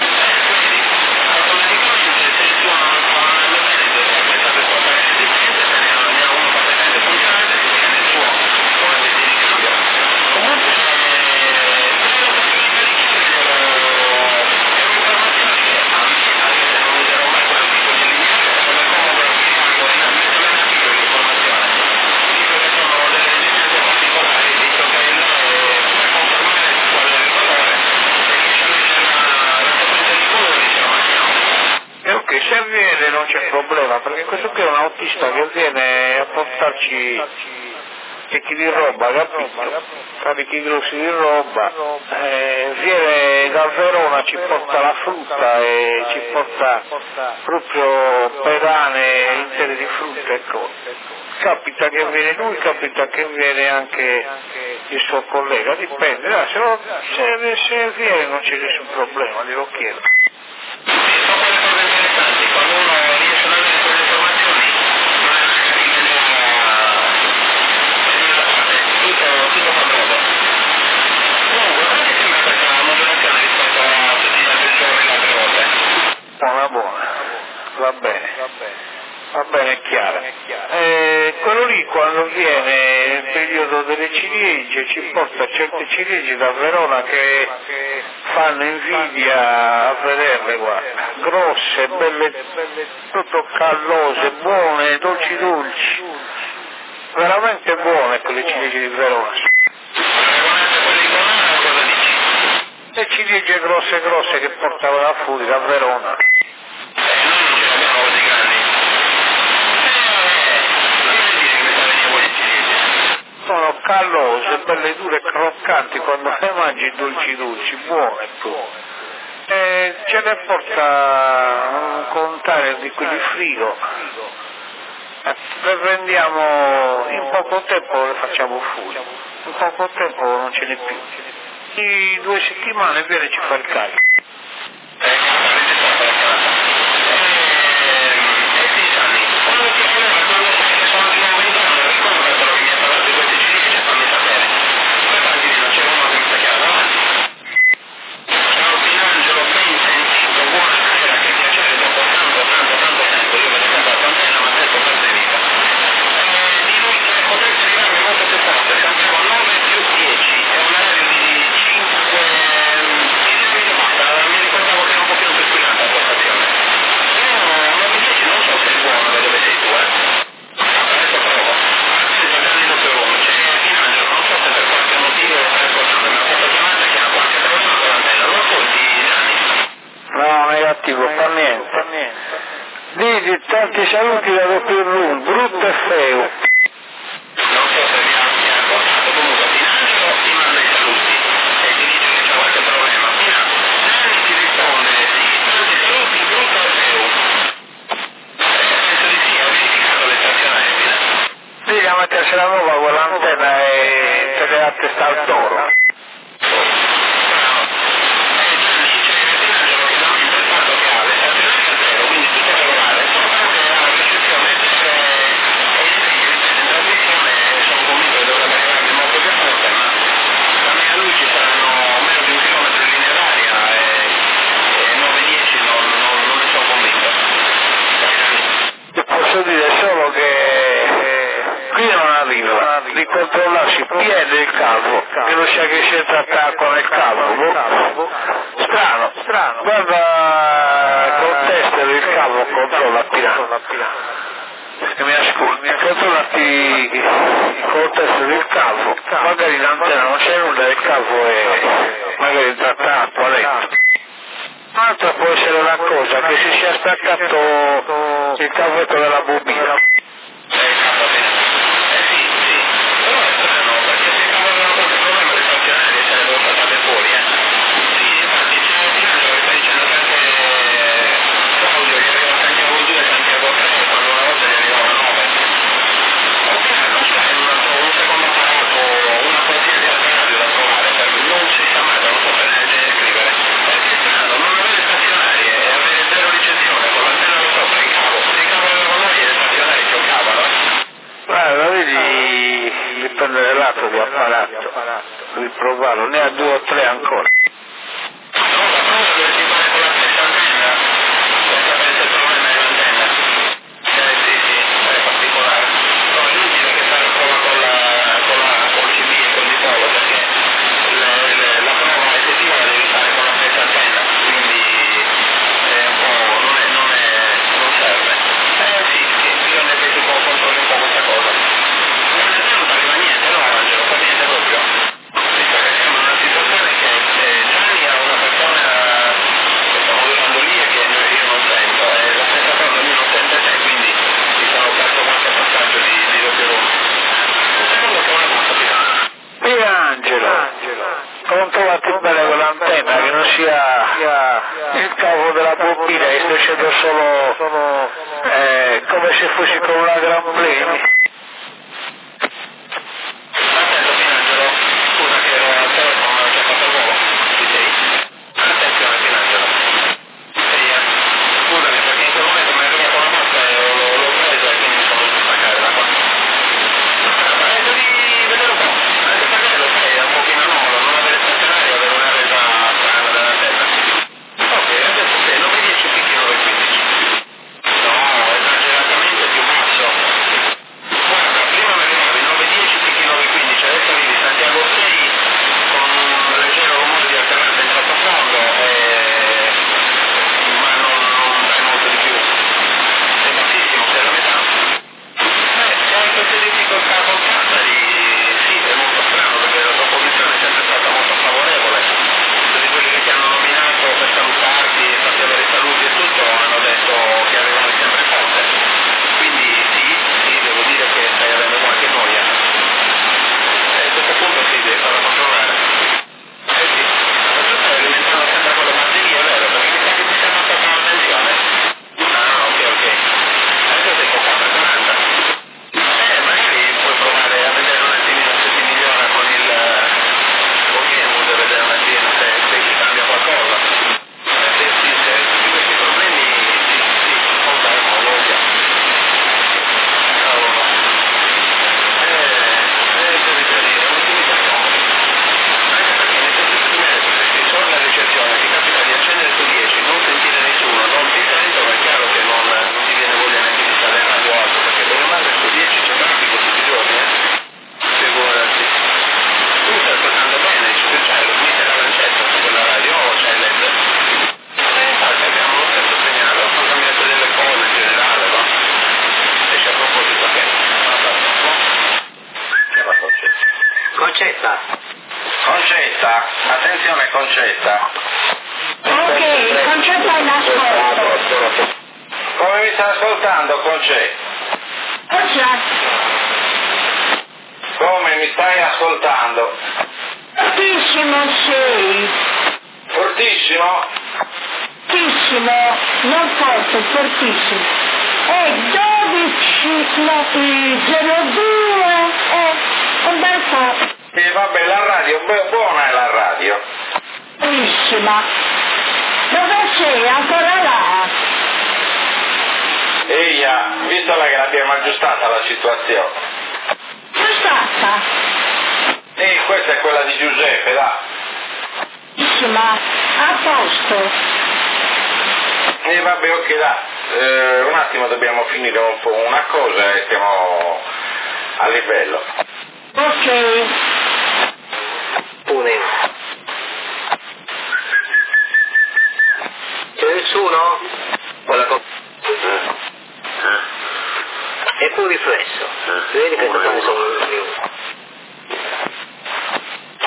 Se viene non c'è problema, perché questo qui è un autista che viene a portarci chicchi di roba, capito? Carichi grossi di roba, viene da Verona, ci porta la frutta e ci porta proprio pedane intere di frutta e cose. Capita che viene lui, capita che viene anche il suo collega, dipende, se viene non c'è nessun problema, glielo chiedo. Quando uno riesce ad avere quelle informazioni non è che tutto fa modo. Comunque, quanto ti sembra questa modulazione rispetto a tutti gli altri giorni le altre volte? Buona, va bene, è chiaro. Quello lì quando viene nel periodo delle ciliegie ci porta certe ciliegie da Verona che fanno invidia a vederle, guarda, grosse, belle, tutto callose, buone, dolci, veramente buone quelle ciliegie di Verona. Le ciliegie grosse che portava da fuori, da Verona. Sono callose, belle dure, croccanti, quando le mangi dolci, buone tu. Ce ne porta un container di quelli frigo. Le prendiamo, in poco tempo le facciamo fuori. In poco tempo non ce n'è più. In 2 settimane viene e ci fa il carico. Fa niente. Digi, tanti saluti da Dottor Rum, brutto e feo. Non so se mi ha portato, comunque Pinangelo ti manda i saluti e ti dice che c'è qualche problema. Nanni ti risponde, sì, tanti saluti, brutto e feo. Penso di sì, ho verificato le stazionari. Sì, a mettersi la nuova con l'antenna e te le attesta al toro. cavo, che non sia che c'entra attacco nel cavo, strano, guarda col tester il cavo, controlla appena, che mi ascolti, controllati col tester il cavo, magari l'antenna non c'è nulla, il cavo è magari entra attacco a letto. Un'altra può essere una cosa, che si sia staccato il cavetto della bobina. Prendere l'altro di apparato, di provarlo, ne ha 2 o 3 ancora. Controllati bene quell'antenna, che non sia il cavo della bobina, che sto dicendo solo come se fossi con una Gran Premi. Concetta, attenzione Concetta. Ok, Concetta in ascolto. Come mi sta ascoltando Concetta? Come mi stai ascoltando? Fortissimo sei. Fortissimo? Fortissimo, non forte, fortissimo. È 12, no, 02, un bel po'. E vabbè, la radio, buona è la radio. Bellissima. Dove sei? Ancora là? Eia, visto che l'abbiamo aggiustata la situazione. Aggiustata? Sì, questa è quella di Giuseppe, là. Bellissima, a posto. E vabbè, ok, là. Un attimo dobbiamo finire un po' una cosa e siamo a livello. Ok.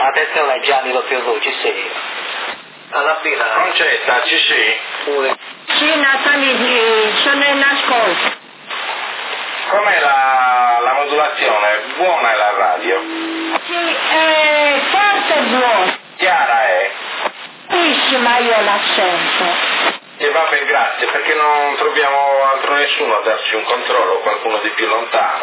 Attenzione Gianni lo più ci sei. Alla fine. Concetta, ci sei? Sì, Natali, sono in ascolto. Com'è la modulazione? Buona è la radio? Sì, è forte e buono. Chiara è? Benissima, io la sento. E vabbè, grazie, perché non troviamo altro nessuno a darci un controllo, qualcuno di più lontano.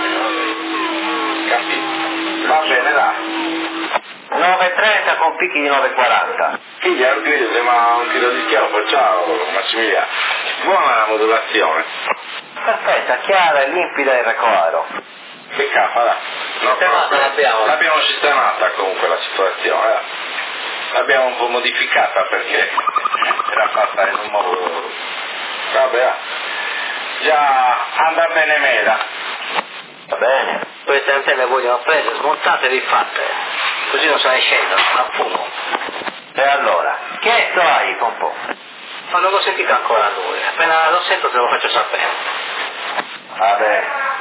Capito? Va bene, dai. 9.30 con picchi di 9.40. Figlia, non credo, sembra un tiro di schioppo. Ciao, Massimiliano. Buona la modulazione. Perfetta, chiara, limpida e recoro. Che caffa, dai. Sistemata l'abbiamo sistemata comunque la situazione, dai. L'abbiamo un po' modificata perché era fatta in un modo... Vabbè, dai. Già, anda bene mela. Va bene. Queste antenne vogliono prese, smontate e rifatte. Così non se ne scendono, ma fumo. E allora? Che hai, Pompò? Ma non l'ho sentito ancora lui. Appena lo sento te lo faccio sapere. Vabbè.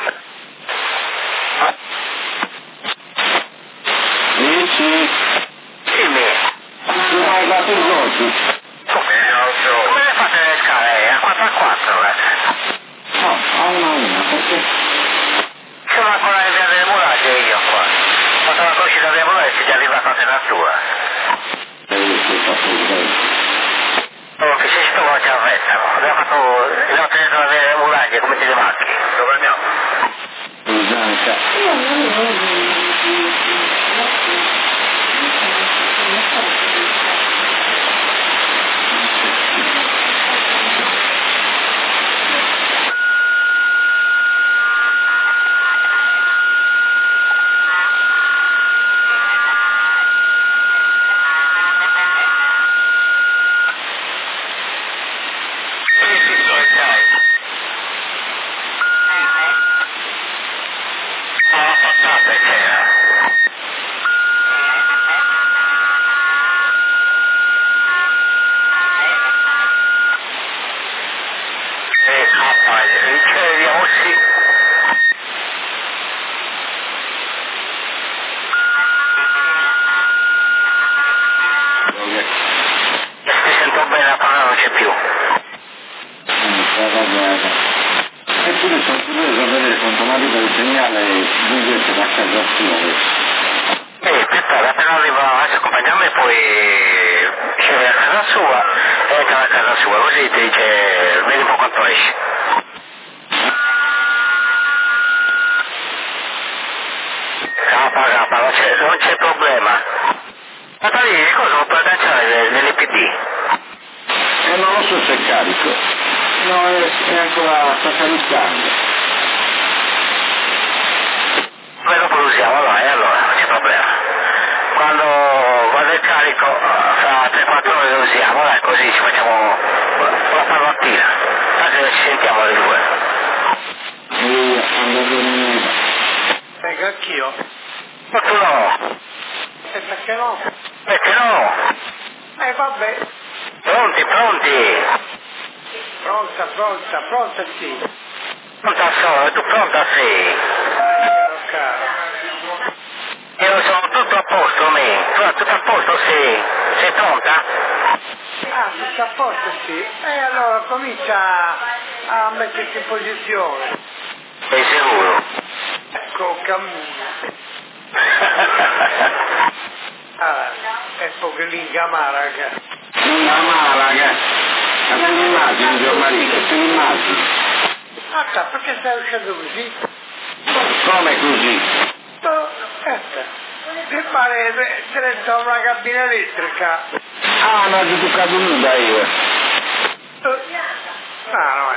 Dici? Dimmi. Tu hai dato i soldi? Come le fate le scale? A 4 a 4, No, a una, perché? Sono ancora in via delle Muraglie io qua. Ma sono conosciuto delle Muraglie e si è arrivato a terra tua. Oh, che sei stato a Ciavetta, abbiamo tenuto delle Muraglie, come ti le macchine? Dove andiamo? Eppure sono curioso a vedere quanto arriva il segnale di da casa sua. Aspetta, appena arriva, accompagniamo e poi scende a casa sua e entra a casa sua, così ti dice, vedi un po' quanto esce. Capa, non c'è problema. Ma lì, cosa non puoi agganciare nell'IPD? Non lo so se è carico. No, è ancora, sta caricando. Poi dopo lo usiamo, allora non c'è problema. Quando è carico, fra 3-4 ore lo usiamo, dai, così ci facciamo una parlattina. Tanto ci sentiamo le due. Vengo anch'io. Ma tu no? E perché no? Perché no? Vabbè. Pronti? Pronta sì. Pronta solo, tu pronta sì. Caro. Io sono tutto a posto, me. Tu tutto a posto, sì. Sei pronta? Tutto a posto sì. E allora comincia a mettersi in posizione. Sei sicuro? Ecco, cammino. È poco l'ingamaraga. Ma te l'immagini, Gianmarino, te l'immagini? Perché stai uscendo così? Come così? Mi pare dentro una cabina elettrica. Non ho toccato nulla io. No,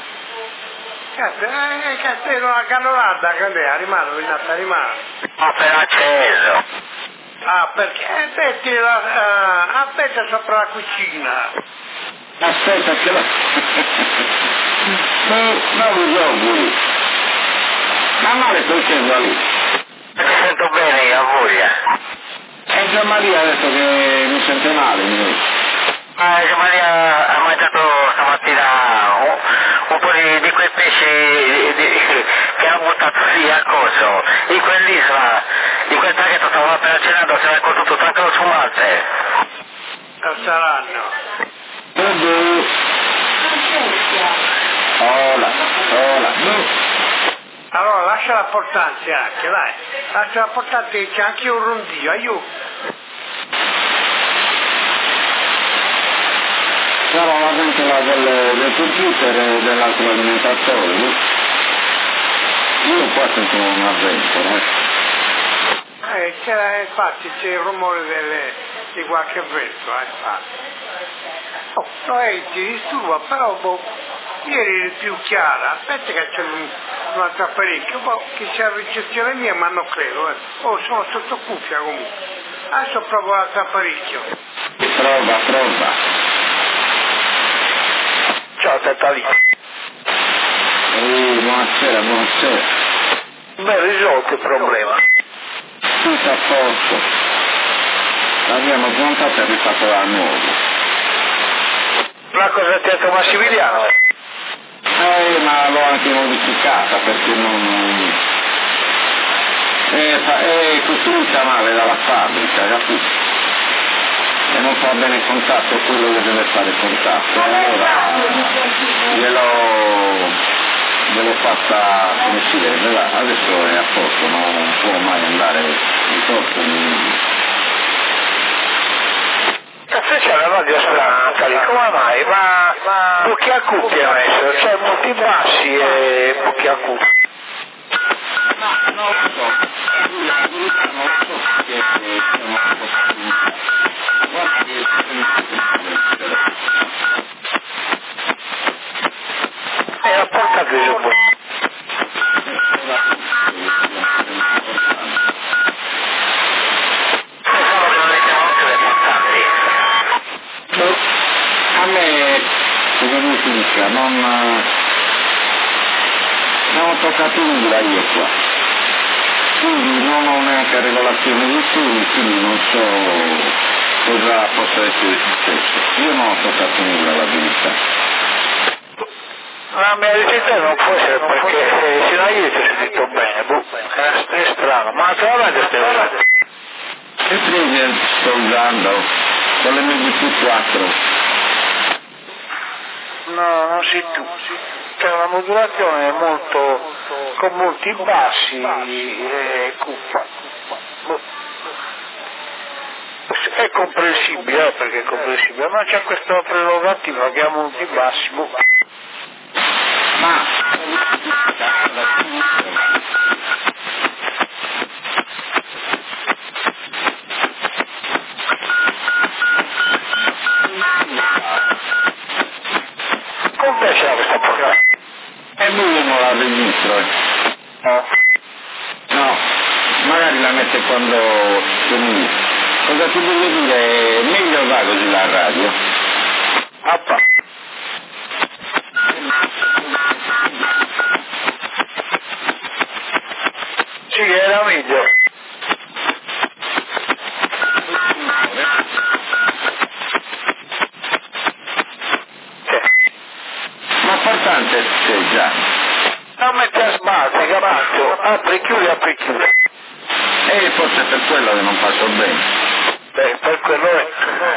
è una cannolata che lei ha rimasto, Appena acceso. Perché aspetta sopra la cucina. Aspetta che la... non lo so qui. Ma male sto scendo lì. Ti sento bene io, a voglia. E Gianmaria ha detto che mi sente male. Gianmaria ha mangiato stamattina un po' di quei pesci che hanno buttato via a coso in quell'isola di quel traghetto stavamo appena cenando, se l'hai potuto trattare su Marte. Non saranno. Hola. Allora lascia la portante anche, dai. Lascia la portante, c'è anche un rondio, aiuto. Sarà la ventola del computer e dell'altro alimentatore, no? Io qua sento una ventola, C'era, infatti c'è il rumore di qualche ventola, infatti. Oh, no, ti disturba, però ieri eri più chiara, aspetta che c'è un altro apparecchio, che c'è la ricezione mia, ma non credo, Oh, sono sotto cuffia comunque. Adesso provo l'altro apparecchio. Prova. Ciao Tatalino. Buonasera. Ben risolto il problema. Tutto a posto. L'abbiamo smontato e rifatto da nuovo. La cosa ti ha detto Massimiliano? Ma l'ho anche modificata perché non... È costruita male dalla fabbrica, capito? E non fa bene il contatto quello che deve fare il contatto. Allora gliel'ho fatta come si deve, adesso è a posto, non può mai andare di corso. Cazzo c'è la radio strana, lì, come mai? Ma buchi acuti ha messo, cioè molti bassi e buchi acuti. Non so. E la porta chiusa un po'. A me, come mi dica, non ho toccato nulla io qua. Quindi non ho neanche regolazione di turni, quindi non so cosa possa essere successo. Io non ho toccato nulla, la verità. La mia ricetta non può essere perché fino a ieri ti ho sentito bene, è strano, ma la radio stai usando? Che trigger sto usando? Con le MG4. No, non sei tu. C'è una modulazione molto, con molti bassi e cupa. È comprensibile, perché è comprensibile, ma c'è questa prerogativa che ha molti bassi. Ma come piaceva questa programma? e lui non la registro. No, magari la mette quando finisce. Cosa ti voglio dire? Meglio va così la radio. Appa. Sì, era meglio. Ma importante c'è già. Non metti a sbalzi, capito? Apri e chiudi. E forse per quello che non faccio bene. Per quello è.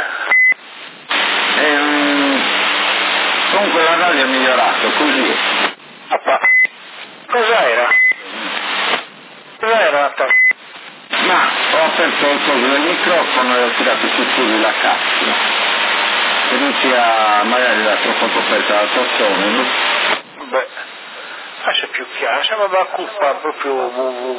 Comunque la radio è migliorato, così. Appa. Cos'era? Ma ho aperto il coso del microfono e ho tirato su fuori la capsula. Che non sia magari da troppo coperta dal tazzone, no? Beh, adesso è più chiaro, siamo da cuppa proprio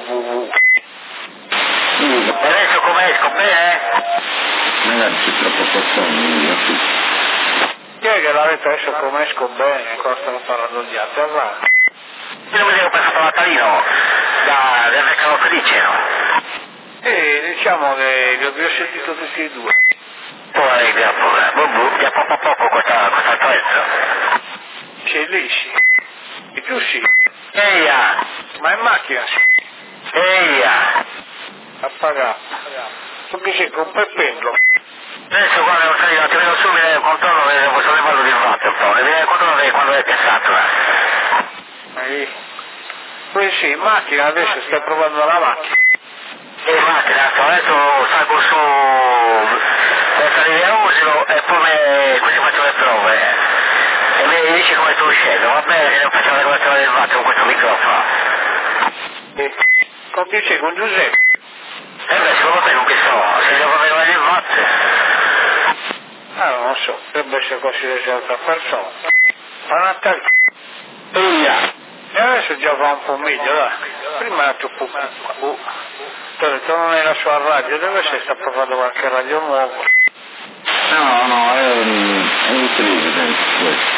Adesso come esco bene? Magari c'è troppo tazzone, io sì. chi è che l'ha detto adesso come esco bene, cosa stanno parlando gli altri, avanti. Io non vedevo pensato Natalino del Recano Felice, no? E diciamo che li abbiamo sentito tutti e due. Poi già poco questa attrezzo. Sei lì sì. E tu sì. Eia! Ma in macchina sì. Eia! A pagare. Tu che sei con Peppello. Adesso guarda, non sai, ti vedo subito il controllo, posso levarlo di fatto un po', devi vedere il controllo quando è piazzato. Poi sì, in macchina adesso stai provando la macchina. in macchina, adesso salgo su per salire a Usilo e poi così faccio le prove e mi dici come sto uscendo, va bene che non faccio la regolazione del watt con questo microfono. Con chi c'è? Con Giuseppe? Beh, secondo me non che so, se devo avere il watt. Non lo so, dovrebbe essere considerato un'altra persona. Ma Natale. E adesso già va un po' meglio, dai. Prima era troppo piccolo. Torno nella sua radio, deve essere sta provando qualche radio nuovo. No, è un utilizzo questo.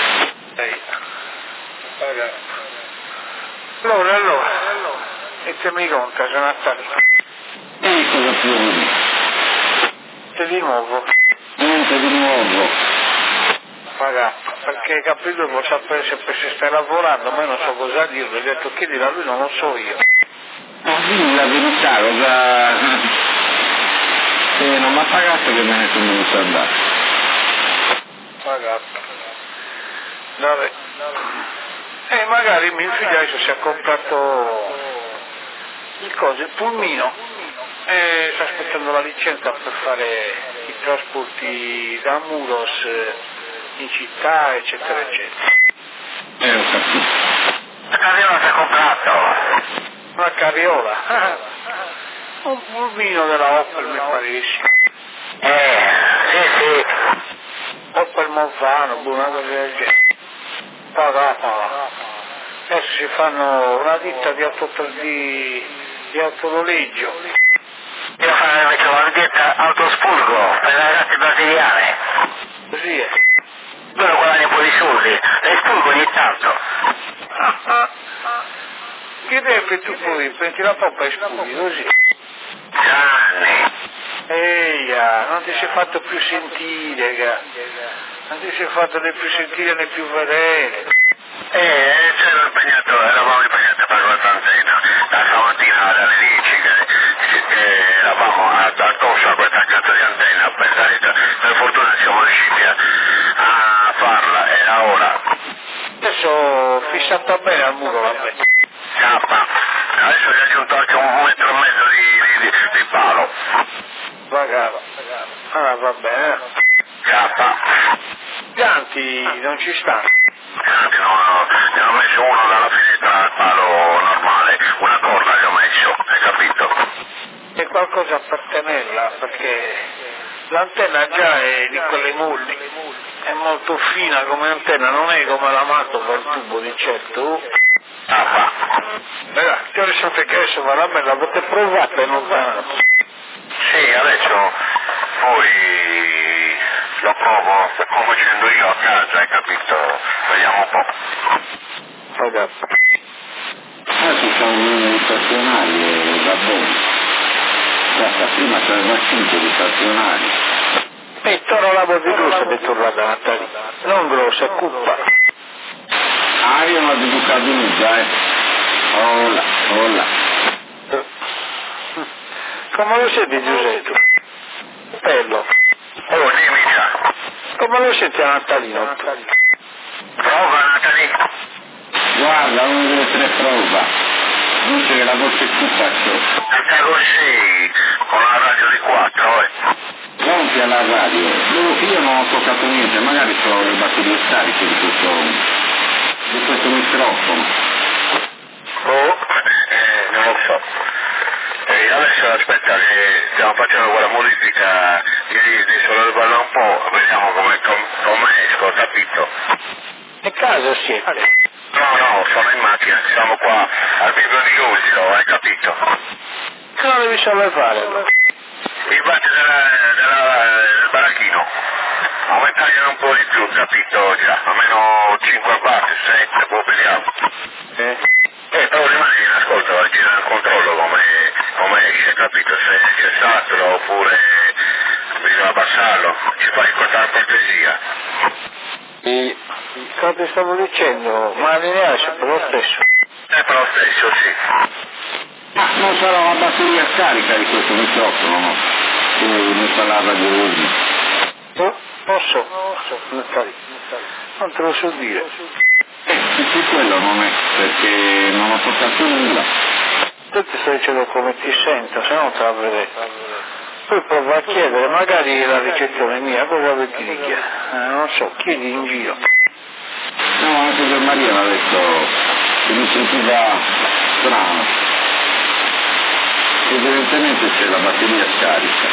Allora, mettimi conto, sono Natale. E cosa più? Niente di nuovo. Niente di nuovo. Ragazzi, perché capito può sapere se stai lavorando, ma io non so cosa dirlo, ho detto chiedilo a lui, non lo so io. Ma sì, la verità, cosa... Se non mi ha pagato che me ne sono dovuto andare. Ragazzi. Vabbè. Magari mio figlio adesso si è comprato il pulmino e sta aspettando la licenza per fare i trasporti da Muros in città, eccetera, eccetera. Ho capito. La carriola si è comprato. Una carriola? Un pulmino della Opel mi pare. Sì. Opel Monfano, una cosa del genere. Paga. Adesso si fanno una ditta di autonoleggio. Io farei invece una ditta autospulgo per le ragazze brasiliane. Così è. Loro guadagnano un po' di soldi, le spulgo ogni tanto. Che deve tu poi, prendi la poppa e spughi, così. Gianni. Eia, non ti sei fatto più sentire, non ti sei fatto né più sentire né più vedere. Eravamo impegnati per questa antena, da stamattina dalle 10 che eravamo addosso a questa cazzo di antenna, per fortuna siamo riusciti a farla, era ora. Adesso fissata bene al muro la bella. Adesso gli ho aggiunto anche 1,5 metri di palo. Pagava. Va bene. Gianti non ci stanno. Ne ho messo uno dalla finestra al palo normale, una corda che ho messo, hai capito? È qualcosa per tenerla, perché l'antenna già è di quelle molli, è molto fina come antenna, non è come la matto per il tubo di certo. Ti ho risposto che adesso va la bella, avete provato e non va. Sì, adesso poi lo provo come facendo io a casa, hai capito? Vediamo un po'. Adesso sono numeri stazionari e va bene. Basta, prima c'erano 5 di stazionari. E torno la voce grossa di tornata Natale, non grossa, è cuppa. Io non ho bucato nulla, Olla. Come lo senti Giuseppe? Bello. Dimmi già. Come lo senti a Natalino? Prova Natalino. Guarda, 1, 2, 3 prova. Non c'è la voce cuppa. Anche così, con la radio di 4, Pronti alla radio. Io non ho toccato niente, magari ho le batterie scariche di questo microfono. Non lo so. Adesso aspetta che stiamo facendo quella modifica, di sollevarla un po', vediamo come esco, capito? Che casa siete? No, sono in macchina, siamo qua al vivo di Usilo, hai capito? Che non devi sollevare? Il batte del baracchino, aumentarglielo un po' di più, capito? Già, almeno 5 parti, 7, poi vediamo. Però rimani in ascolto, a girare il controllo come esce, capito? Se c'è saturo oppure bisogna abbassarlo, ci fai questa cortesia. Cosa ti stavo dicendo? Ma la linea è sempre lo stesso. È per lo stesso, sì. Non sarà la batteria scarica di questo microfono, no? Che mi parlava di Udine. Posso, non te lo so dire. Sì, quello non è, perché non ho toccato nulla. te ti sto dicendo come ti sento, se no non te la vedrei. Poi prova a chiedere, magari la ricezione mia, cosa vuoi che dica? Non so, chiedi in giro. No, anche per Maria mi ha detto che mi sentiva strano. Evidentemente c'è la batteria scarica.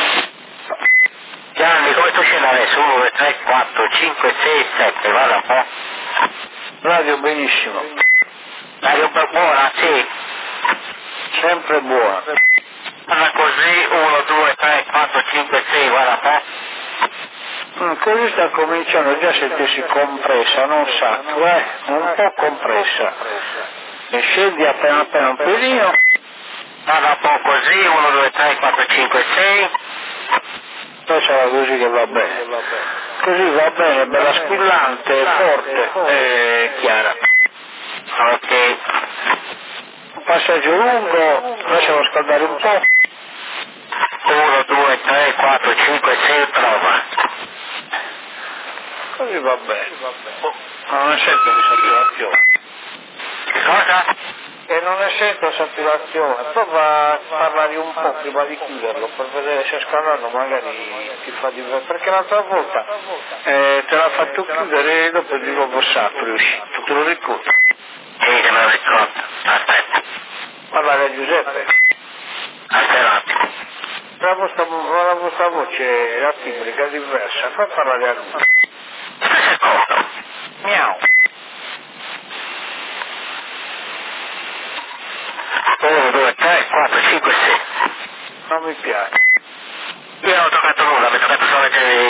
Gianni, come tu scena adesso? 1, 2, 3, 4, 5, 6, 7, guarda un po'. Radio benissimo. Radio buona, sì. Sempre buona. Guarda così, 1, 2, 3, 4, 5, 6, guarda un po'. Così sta cominciando già a sentirsi compressa, non sacco, un po' compressa. E scendi appena appena un pelino. Guarda un po' così, 1, 2, 3, 4, 5, 6. Poi sarà così che va bene. Così va bene, bella squillante, forte e chiara. Ok. Un passaggio lungo, lasciamo scaldare un po'. 1, 2, 3, 4, 5, 6, prova. Così va bene. Non ne sento di saturazione. Che cosa? E non ne sento saturazione. Prova a parlare un po' prima di chiuderlo per vedere se scaldando magari ti fa divertire. Perché l'altra volta te l'ha fatto chiudere e dopo di nuovo saturo è uscito. Te lo ricordo? Sì, che me lo ricordo. Aspetta. Parlare a Giuseppe. Aspetta un attimo. La vostra voce è la timbrica diversa. Fai parlare a lui. Secondo. Miau. 1, 2, 3, 4, 5, 6. Non mi piace. Io non ho toccato nulla, mi ho toccato solo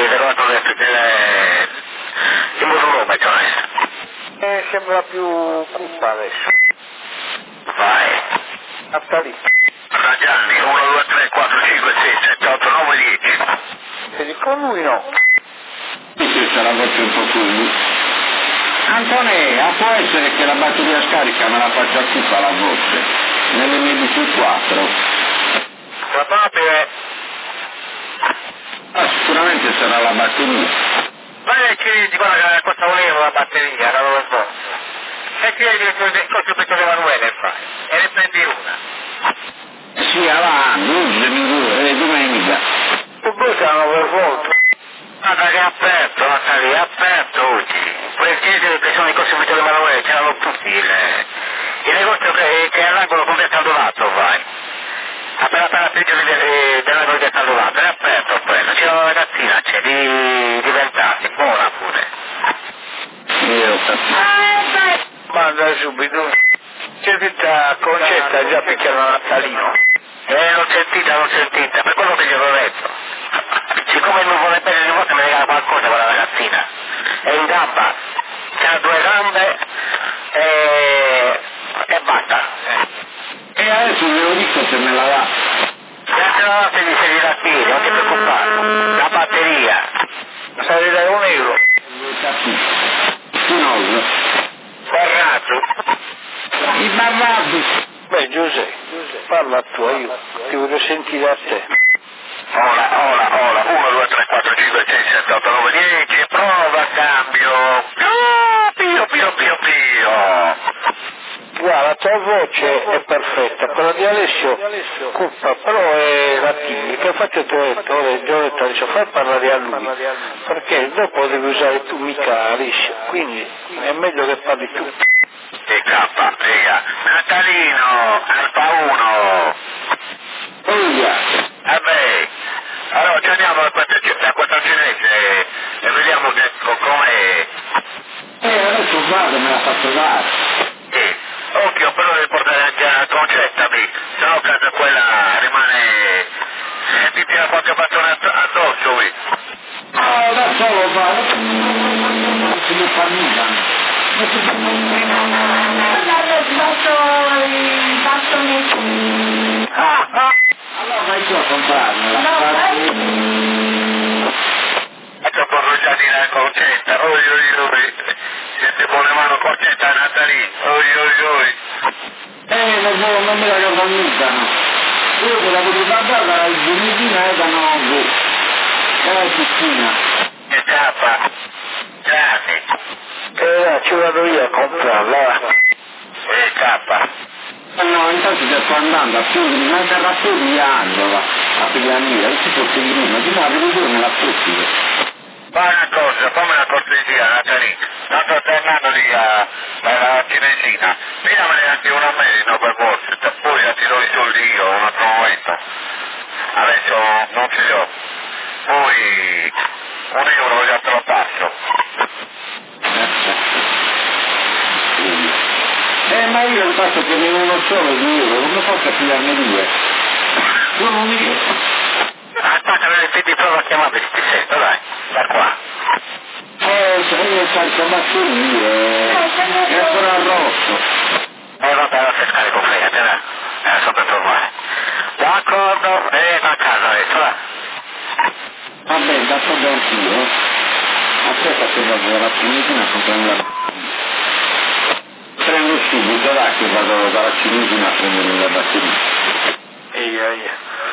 il modulometro adesso. Sembra più cupa adesso. Vai. Hasta lì. Allora Gianni, 1, 2, 3, 4, 5, 6, 7, 8, 9, 10. E con lui no. Sì, sarà voce un po' così. Antonella, può essere che la batteria scarica me la faccia tutta la voce, nelle medici 4. Probabile. Sicuramente sarà la batteria. Vai che ti guarda che cosa volevo la batteria, non lo so. E chiedi il subito di Emanuele fai, e ne prendi una. Sì, avanti, domenica. Tu poi sono per volta. Guarda che è aperto, Natalia, è aperto oggi. Puoi chiedere che sono i consumatori di Emanuele, c'erano tutti. Il negozio che è all'angolo con via Sandolato, vai. Appena la peggiore dell'angolo di Sandolato, è aperto quello. C'è una ragazzina, c'è di Vent'anni, buona pure. Io capisco. Manda subito. C'è tutta Concetta già picchiando Natalino. L'ho sentita, per quello che gli avevo detto. Siccome non vuole bene ogni volta mi regala qualcosa quella ragazzina. È in gamba, ha 2 gambe e basta. E adesso ve lo dico se me la dà. Grazie alla notte gli segni da piedi, non ti preoccupare. La batteria. Sarei da €1. Spinoso. Ferrato. I barrati. Beh Giuseppe, parla tu, io ti voglio sentire a te. Ora, 1, 2, 3, 4, 5, 6, 7, 8, 9, 10, prova, cambio. Pio. Guarda, la tua voce è perfetta, quella di Alessio cupa, però è la timbrica, infatti ti ho detto adesso fai parlare a lui, perché dopo devi usare tu mica Alessio, quindi è meglio che parli tu. E K, via. Natalino, Alfa 1. Via. Vabbè. Allora ci andiamo a questa cinese e vediamo che com'è. Adesso vado, me la faccio dare. Sì. Occhio però devi portare anche la Concetta lì, se no casa quella rimane. Ti tira qualche battone addosso qui. No, da solo vado. Non si può fare nulla. Guardate, il bastonetti. Allora vai tu a comprarmela. No, Ecco corrucciati la Concetta, oi. Siete buone mano Concetta Natalì, oi. Non me la comunicano. Io quella che ti parlava il genitina è da 9. È la piscina. E tappa. Gianni. Ci vado io a comprarla. E tappa. No, intanto già sto andando a chiudere, ma sarà più di anno a Piglianina, non si può seguire, ma di là vedo me la possibile. Fai una cosa, fammi una cortesia, Natalì, tanto stai andando lì alla cinesina, pigliamene anche una meno per forza, poi ti do i soldi io un altro momento. Adesso non ce li ho, poi €1 già te lo passo. Ma io il fatto che ne ho uno solo di euro, come faccio a pigliarne due? Sono un io. Aspetta, ti provo a chiamare, ti sento, dai, da qua. Io salto Mazzini, è ancora rosso. Vabbè, non si scarico, fregate, dai. Adesso per provare. D'accordo, a casa adesso, dai. Vabbè, d'accordo anch'io. Aspetta che vado dalla Cinesina a comprare la... Prendo subito, là che vado dalla Cinesina a prendere la batteria. Io.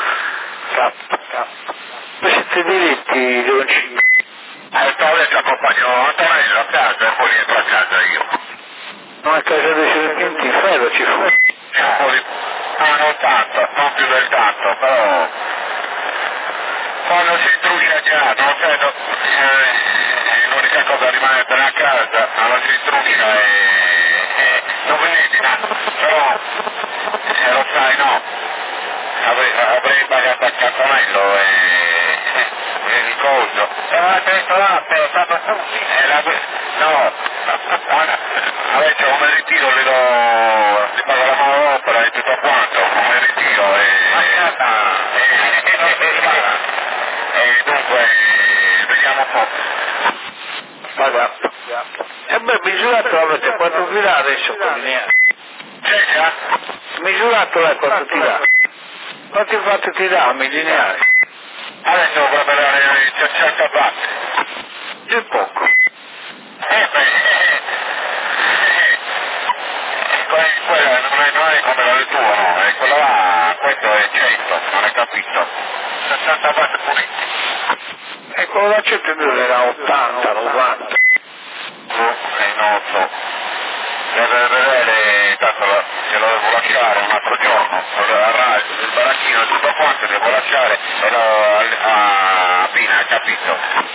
Siete diritti, Leoncino? Ora ti accompagno Antonello a casa e poi rientro a casa io. Non a casa dei serpenti in ferro ci fu. Non tanto, non più del tanto, però quando si intrucia già, non credo, l'unica cosa rimane per a casa, quando si intrucia non vedi, però se lo sai no, avrei pagato a Antonello e il coso. Detto là, è stato no, adesso come ritiro ti pago la manodopera e tutto quanto, come ritiro e dunque vediamo un po'. Paga. E beh, misurato avete quanto vi dà adesso con lineare? C'è? Misurato lei quanto ti dà? Quanto infatti ti dà a lineare? Adesso vorrei vedere i 60 batte. È poco. Quella non è come la del tuo, no? Quello là, questo è 100, non hai capito? 60 batte puliti. E quello da 102 era 80, 90. Non so. Deve vedere, tanto glielo devo lasciare un altro giorno. Il baracchino e tutto quanto devo lasciare a Pina, hai capito?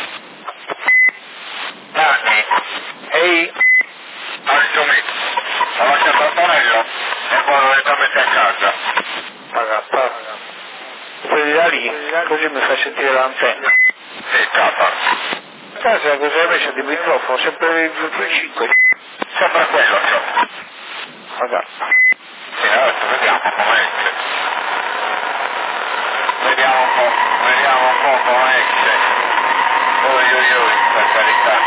Danni. Ehi, Adesso ho lasciato Antonello e poi lo metto a mettere a casa. paga. Quelli da lì, così mi fa sentire l'antenna. Sì, capa. Casa cosa hai messo di microfono? Sempre il 2.5. Sempre quello, cioè. Paga. Sì, adesso vediamo come esce. Vediamo un po' come esce. Oi, per carità.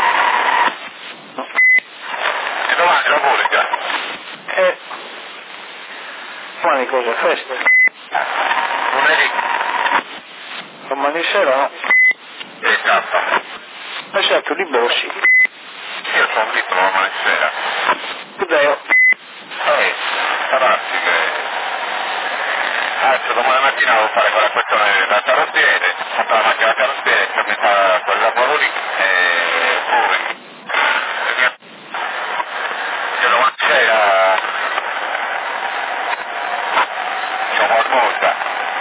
E domani la musica. Domani cosa? Festa? Lunedì. Domani sera no? E capa. Ma sei tu libero sì. Io sono libero domani sera. Dai, Sarà che... Adesso domani mattina devo fare quella questione da carrozziere, comprare la macchina da carrozziere, che mi fa quel lavoro lì, e poi... Che domani sera... c'ho qualcosa.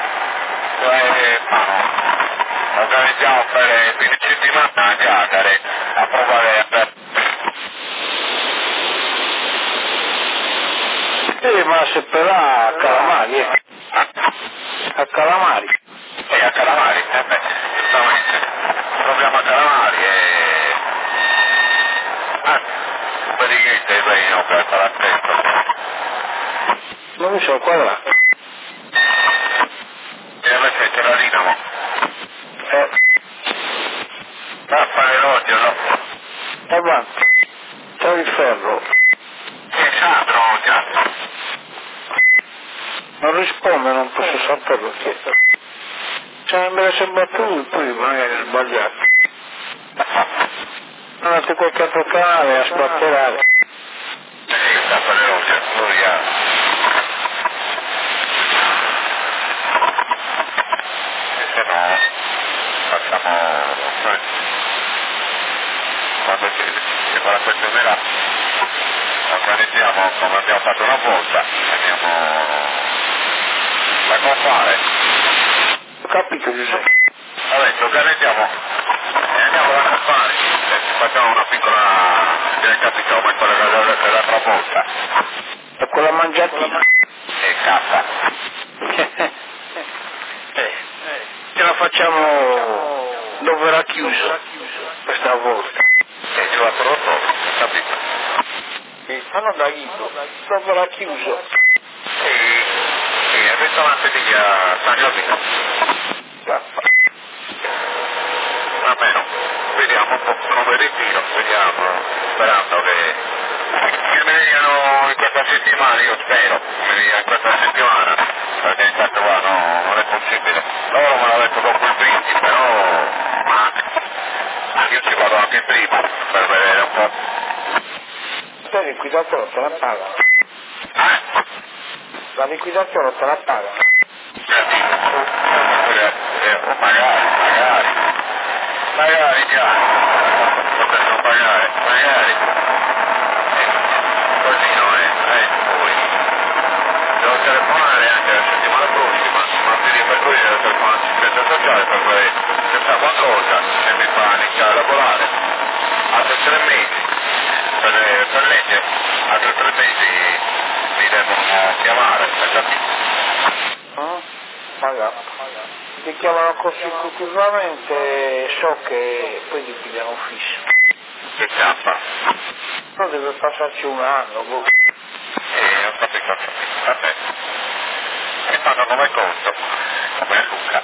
Organizziamo per fine settimana a Giacare, a provare a... ma se però a Calamari, a Calamari. E a Calamari, giustamente, proviamo a Calamari e... praticamente poi non per fare attento. Non mi so qual è. E adesso c'è la Dinamo. Va a fare l'odio, no? Avanti. C'è il ferro. Che Sandro, già. Non risponde, non posso saperlo perché. Se me la sembra tu, poi magari è sbagliato. Non avete qualche altro canale a spatterare. Sta a fare l'odio, se no facciamo quando si fa la questione là organizziamo come abbiamo fatto una volta e andiamo da compare. Ho capito Giuseppe. Vabbè, ci organizziamo e andiamo da compare e ci facciamo una piccola, capito, come quella della proposta. E quella mangiatina. E cassa. Ce la facciamo dove era chiuso questa volta. E ci va pronto, capito? Ma non da Ivo, dove era chiuso. Sì, il ristorante di via San Giovino. Almeno, vediamo un po' come ritiro, vediamo, sperando che mi vengano in questa settimana, io spero, mi vengano in questa settimana, perché intanto qua non è possibile. Loro me l'hanno detto dopo il 20, però io ci vado anche prima per vedere un po'. La liquidazione te la paga. La liquidazione te la paga. Magari già, potremmo pagare, magari. Così non è, poi. Devo telefonare anche la settimana prossima, ma per cui devo telefonare all'assistenza sociale per vedere se sa qualcosa, se mi fa iniziare a lavorare. Altri 3 mesi, per legge, altri 3 mesi mi devono chiamare, per capire. Magari. Ti chiamano consecutivamente, so che poi ti pigliano fisso. Che chiappa. Però deve passarci un anno. Ho capito. Vabbè. Mi fanno come conto, come Luca,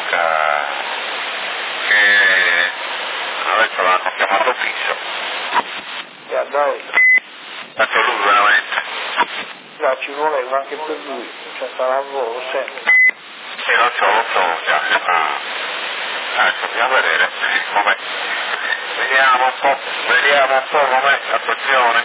che adesso l'hanno chiamato fisso. Dai. Tanto lui veramente. Già ci voleva anche per lui, c'è sta lavoro sempre. Sì, lo so, già. Ecco, bisogna vedere com'è. Vediamo un po' com'è la questione.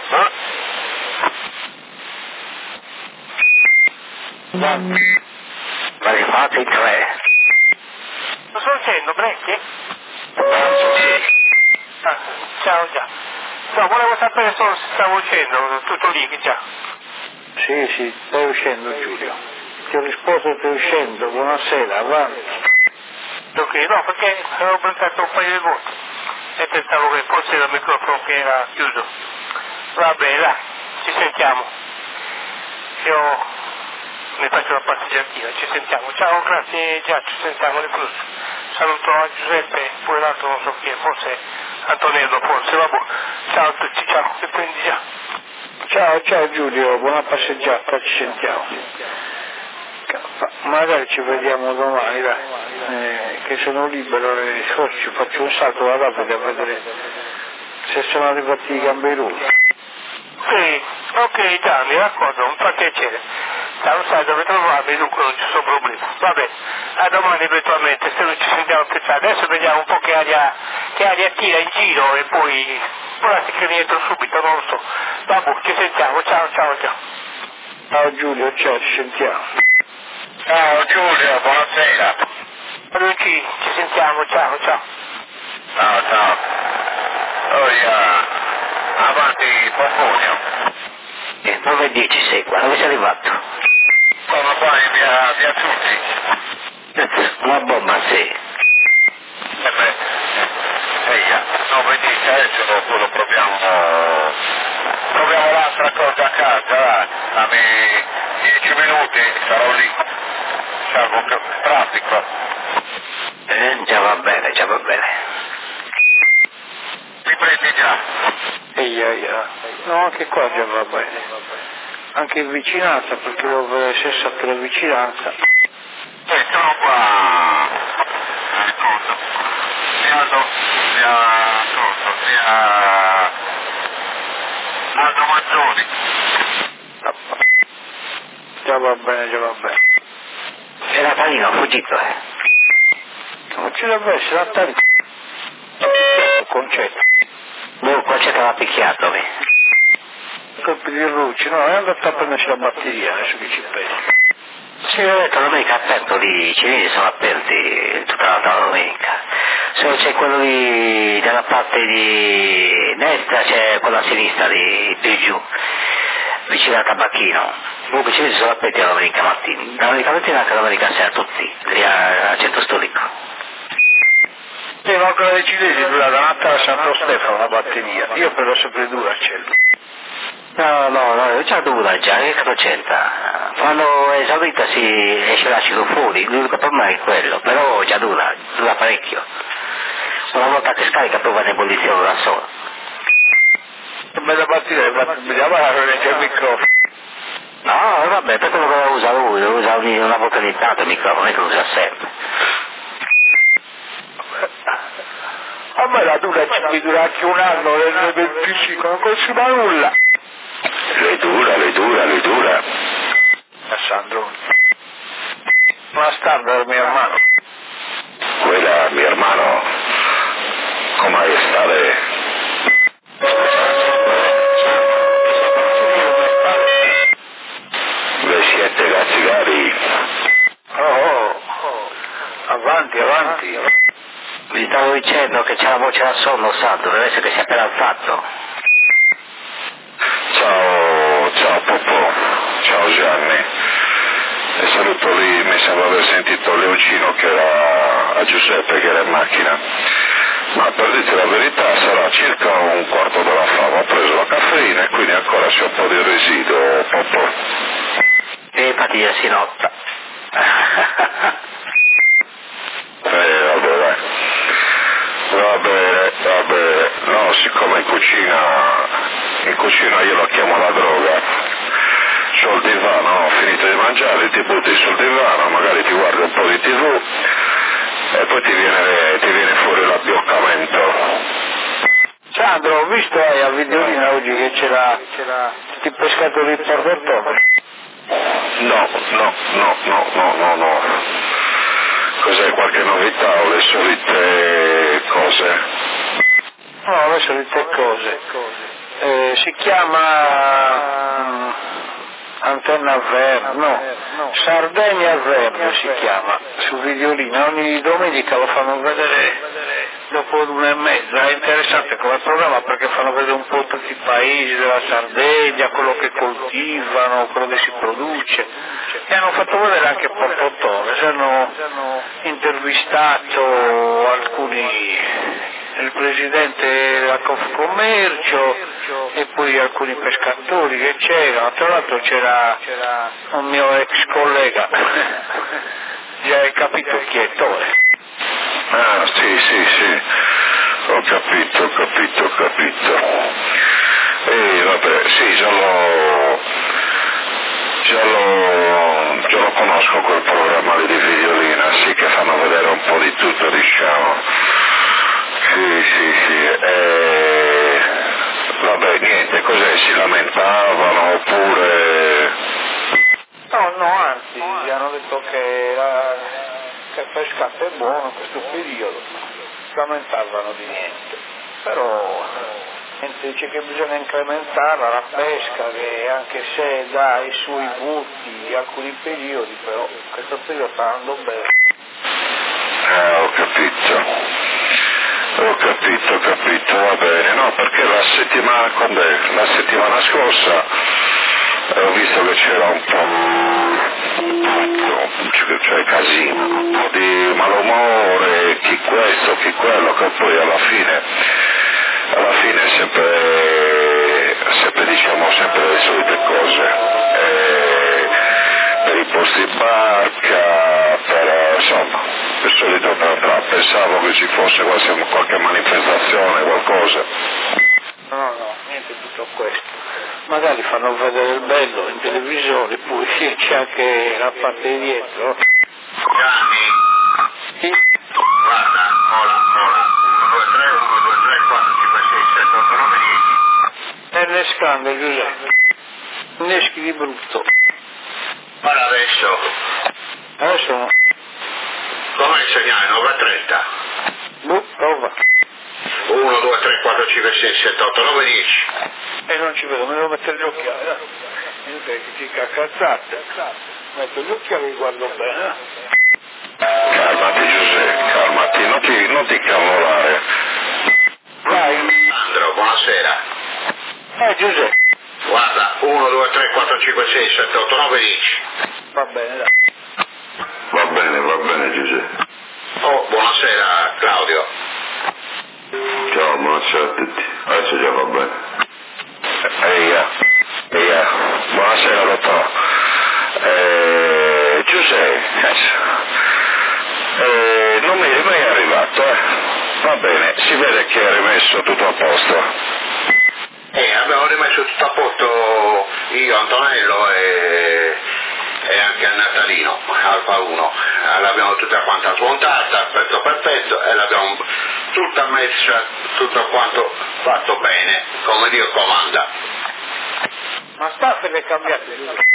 Ma li fate 3. Lo sto dicendo, Brecchi? Sì. Ciao già. No, volevo sapere se stavo uscendo, tutto lì già. Sì, stai uscendo Giulio. Ti ho risposto stai uscendo, buonasera, avanti. Ok, no, perché avevo beccato un paio di volte e pensavo che fosse il microfono che era chiuso. Va bene, dai, ci sentiamo. Io mi faccio la passeggiatina, ci sentiamo. Ciao, grazie, già, ci sentiamo di più. Saluto a Giuseppe, pure l'altro non so chi è, forse Antonello, forse, vabbè. Ciao a tutti, ciao, ti prendi già. Ciao Giulio, buona passeggiata, ci sentiamo. Magari ci vediamo domani, dai, che sono libero e forse ci faccio un salto alla rapida a vedere se sono arrivati i gamberuti. Sì, ok Gianni, d'accordo, mi fa piacere. Lo sai dove trovarmi, dunque non ci sono problemi. Va bene, a domani eventualmente, se non ci sentiamo più tardi. Adesso vediamo un po' che aria tira in giro e poi che rientro subito, non lo so. Vabbè, ci sentiamo, ciao. Ciao Giulio, ciao, ci sentiamo. Ciao Giulio, buonasera. Luigi, ci sentiamo, ciao. Ciao. Avanti Pomponio. Dove dici sei qua? Dove sei arrivato? Sono qua in via Ciucci. Una bomba, sì. Non mi dici adesso dopo lo proviamo l'altra cosa a casa, dammi 10 minuti, sarò lì, salvo che traffico. Già va bene. Mi prendi già? No, anche qua già va bene. Anche in vicinanza, perché devo vedere se è la vicinanza. Sono qua, Aldo Mazzoni. Già va bene. E Natalino ha fuggito, Non ci deve essere Natalino. Concetto. Il concetto l'ha picchiato, Colpi di luce, no, è andato a prendersi la batteria, adesso che ci penso. Sì, ho detto domenica aperto lì, i cinesi sono aperti tutta la domenica. Se c'è quello lì dalla parte di destra, c'è quello a sinistra di più giù. vicino al tabacchino, comunque ci sono aperti la domenica mattina e anche la domenica sera tutti, lì al centro storico. Sì, ma quella dei cinesi dura da Natale a Santo Stefano una batteria, io però sempre dura a cielo. No, già dura già, che cosa c'entra? Quando è esaurita si esce l'acido fuori, l'unico problema è quello, però già dura parecchio. Una volta che scarica poi va in ebollizione da sola. Che bella batteria, mi chiamava il microfono. No, vabbè, per quello che lo usa lui, lo usa una volta ogni tanto il microfono, non è che lo usa sempre. A me la dura mi dura anche un anno nel fisico, non consuma nulla. Le dura. Sandro. Una standard, mi hermano. Quella, mi hermano, come stare? Le siete gazzigari? Avanti. Vi stavo dicendo che c'è la voce da sonno, Sandro, deve essere che si è appena alzato. Ciao Popò, ciao Gianni. E saluto lì, mi sembra aver sentito Leoncino che era a Giuseppe che era in macchina. Ma per dirti la verità sarà circa un quarto d'ora fa, ho preso la caffeina e quindi ancora c'è un po' di residuo, Popò. E infatti io si notta. Vabbè, va bene. No, siccome in cucina io la chiamo la droga. Sul divano, ho finito di mangiare, ti butti sul divano, magari ti guardi un po' di TV e poi ti viene fuori l'abbioccamento. Sandro, ho visto a Videolina oggi che c'era tutti i pescatori di Porto. No. Cos'è, qualche novità o le solite cose? No, le solite cose. Si chiama Antenna Verde, no, Sardegna Verde si chiama, su Videolina, ogni domenica lo fanno vedere dopo l'1:30, è interessante come programma perché fanno vedere un po' tutti i paesi della Sardegna, quello che coltivano, quello che si produce, e hanno fatto vedere anche Porto Torres, hanno intervistato il presidente della Confcommercio e poi alcuni pescatori che c'erano, tra l'altro c'era un mio ex collega, già hai capito chi è Tore? Ah, sì, ho capito. E vabbè, sì, già lo conosco quel programma lì di Videolina, sì, che fanno vedere un po' di tutto, diciamo. Sì, vabbè, niente, cos'è, si lamentavano oppure... No, anzi, gli hanno detto che il pescato è buono in questo periodo, si lamentavano di niente, però dice che bisogna incrementare la pesca, che anche se dà i suoi butti di alcuni periodi, però questo periodo sta andando bene. Ho capito, va bene, no, perché la settimana scorsa ho visto che c'era un po' cioè casino, un po' di malumore, chi questo, chi quello, che poi alla fine sempre diciamo le solite cose, per i posti barca, insomma, il solito pensavo che ci fosse qualche manifestazione, qualcosa. No, niente di tutto questo. Magari fanno vedere il bello in televisione, poi c'è anche la parte dietro. Gianni? Sì. Guarda, ora, 1, 2, 3, 4, 5, 6, 7, 8, 9, 10. Innescando, Giuseppe. Inneschi di brutto. Guarda adesso, Adesso come il segnale? 9 a 30. prova. 1, 2, 3, 4, 5, 6, 7, 8, 9, 10. E non ci vedo, mi devo mettere gli occhiali. Niente, che ti cazzate. Metto gli occhiali e guardo bene. Calmati Giuseppe, non ti cavolare. Vai. Sandro, buonasera. Giuseppe. Guarda, 1, 2, 3, 5, 6, 7, 8, 9, 10. Va bene, dai. Va bene Giuseppe. Oh, buonasera Claudio. Ciao, buonasera a tutti. Adesso già va bene. Buonasera dottor. Giuseppe, non mi è mai arrivato, Va bene, si vede che hai rimesso tutto a posto. Abbiamo rimesso tutto a posto io, Antonello e anche a Natalino, Alfa 1. L'abbiamo tutta quanta smontata, pezzo per pezzo, e l'abbiamo tutta messa, tutto quanto fatto bene, come Dio comanda. Ma Staffel è cambiato?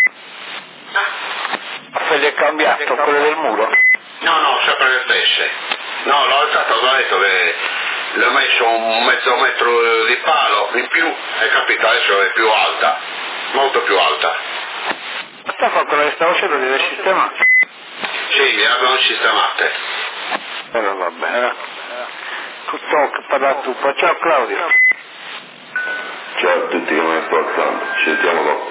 Staffel è cambiato, quello del muro? No, sempre le stesse. No, l'ho alzato, ho detto che le ho messo un mezzo metro di palo in più, hai capito? Adesso è più alta, molto più alta. Ma Staffel quello che stavo facendo deve sistemare? Sì, le abbiamo sistemate. Va bene. Tutto che parla tu. Ciao Claudio. Ciao a tutti, come sto alzando? Ci sentiamo dopo.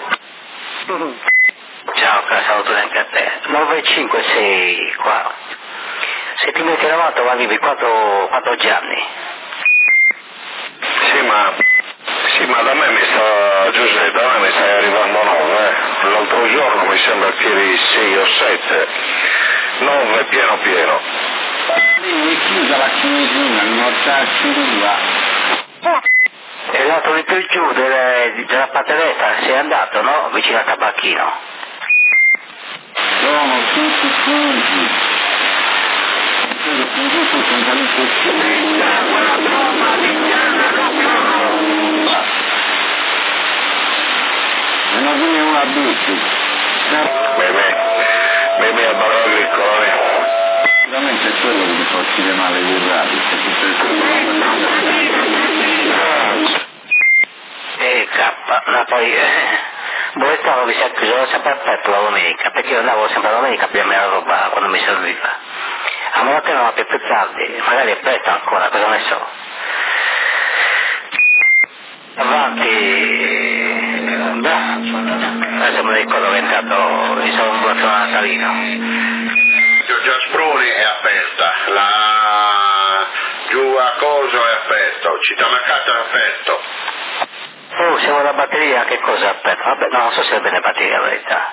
Ciao, saluto anche a te. 956 qua. Se ti metti la moto arrivi 4 giorni. Sì, ma da me Giuseppe, da me mi stai arrivando 9, L'altro giorno mi sembra che eri 6 o 7. 9 pieno. È chiusa la chiusura, non sta chiusa. È andato di più giù della patteretta, sei andato, no? Vicino al tabacchino. Sono tutti chiusi. Non è una bici. Bebe a Barolo Agricole. Sicuramente è quello che mi fa uscire male il radio, se ma poi dove stavo mi sa che sono sempre aperto la domenica, perché io andavo sempre la domenica a prendere la roba quando mi serviva. A meno che non più tardi, magari è presto ancora, cosa ne so. Avanti, adesso mi ricordo che è entrato, mi sono un buon Natalino. Già Spruni è aperta, giù a Coso è aperto, Cittàmercato è aperto. Oh, siamo alla batteria, che cosa aspetta? Vabbè, no, non so se è bene batteria la verità.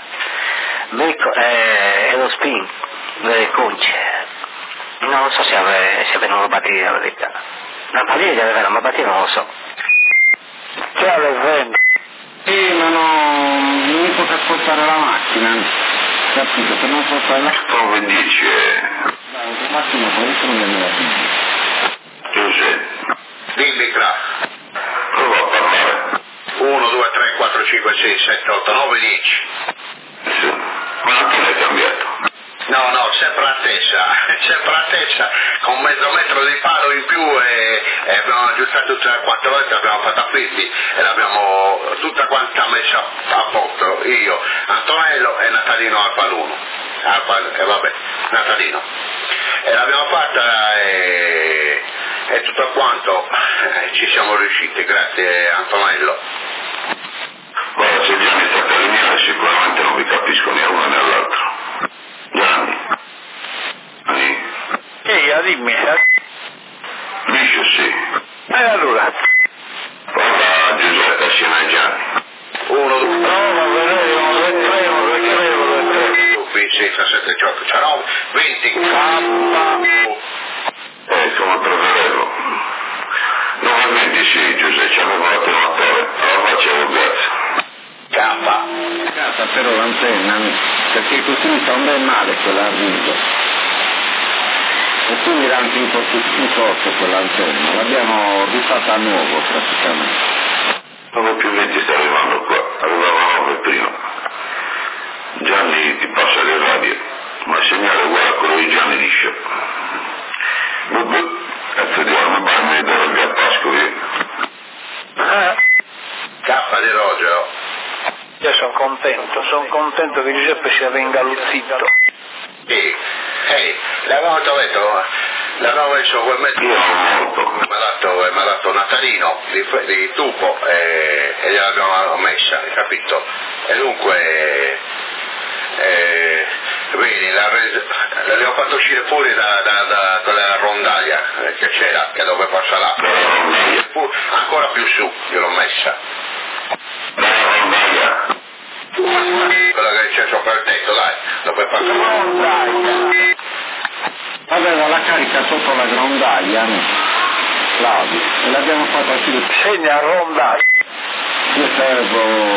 È lo spin, le conce. Non so se avevano la batteria la verità. La batteria deve avere, ma la batteria non lo so. Ciao, le vendo. Sì, ma non mi posso spostare la macchina. Capito, per non spostare la macchina. Come dici? Un massimo, poi sono nella Bibbia. Giuseppe. Dimmi Cla. Prova a parlare. 1, 2, 3, 4, 5, 6, 7, 8, 9, 10. Sì. Ma che l'hai cambiato? No, sempre la stessa, con mezzo metro di palo in più e abbiamo aggiustato tutte quante volte, abbiamo fatto affitti e l'abbiamo tutta quanta messa a posto, io, Antonello e Natalino Alfa 1. Natalino. E l'abbiamo fatta e tutto quanto ci siamo riusciti, grazie Antonello. Guarda, se Gianni sta per venire sicuramente non vi capisco né uno né l'altro. Gianni. Dimmi. Dice sì. E allora? Prova Giuseppe assieme a Gianni. 1, 2, No, vedremo, 3, 6, 7, 8, 19, 20. Come preferirlo. Normalmente sì, Giuseppe, ci avevo l'attenuatore. Allora facevo grazie. Casa però l'antenna, perché è costruita un bel male quella arrivo. E quindi era anche un po' più forte quell'antenna, l'abbiamo rifatta a nuovo praticamente. 9 più 20 sta arrivando qua, arrivava 9 prima. Gianni ti passa le radio, ma il segnale è uguale a quello di Gianni liscio. Cazzo di arma barne del Pascoli. K di Rogero. Io sono contento che Giuseppe sia ingalluzzito. Sì, l'avevamo detto, l'avevamo messo quel mezzo mi ha dato Natalino di tubo e gliel'abbiamo messa, hai capito? E dunque, vedi, l'abbiamo fatto uscire fuori da quella rondaglia che c'era, che dove passa l'acqua, ancora più su, io l'ho messa. Quella che c'è sopra il tetto, dai, dove passa l'acqua. Aveva la carica sotto la grondaia, Claudio, e l'abbiamo fatta uscire. Segna rondaglia. Io servo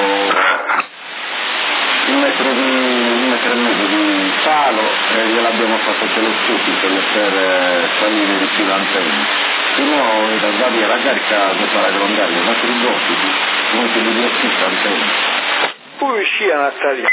un metro e mezzo di palo e gliel'abbiamo fatto telescopico per salire di più l'antenna. Se no da via la carica sotto la grondaia, ma per i gossip, come se li assista antenna. Poi uscì a Natalia.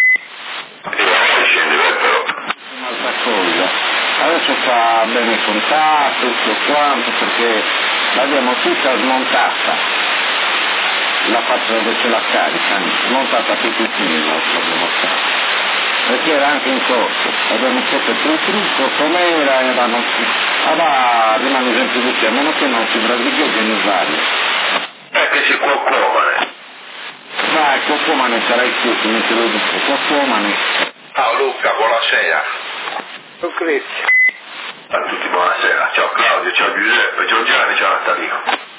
Un'altra cosa. Adesso fa bene il contatto, tutto quanto, perché l'abbiamo tutta smontata, la faccia dove c'è la carica, smontata tutto il filo, l'abbiamo fatto, perché era anche in corso, abbiamo fatto il trucco com'era e rimane sempre così, a meno che non si brasileggia ne varie. Che si può comare. Ma il Cocomane sarà il più, come te lo dico, Cocomane. Ciao Luca, buonasera. Lucrezia. A tutti buonasera, ciao Claudio, ciao Giuseppe, ciao Gianni, ciao Natalino.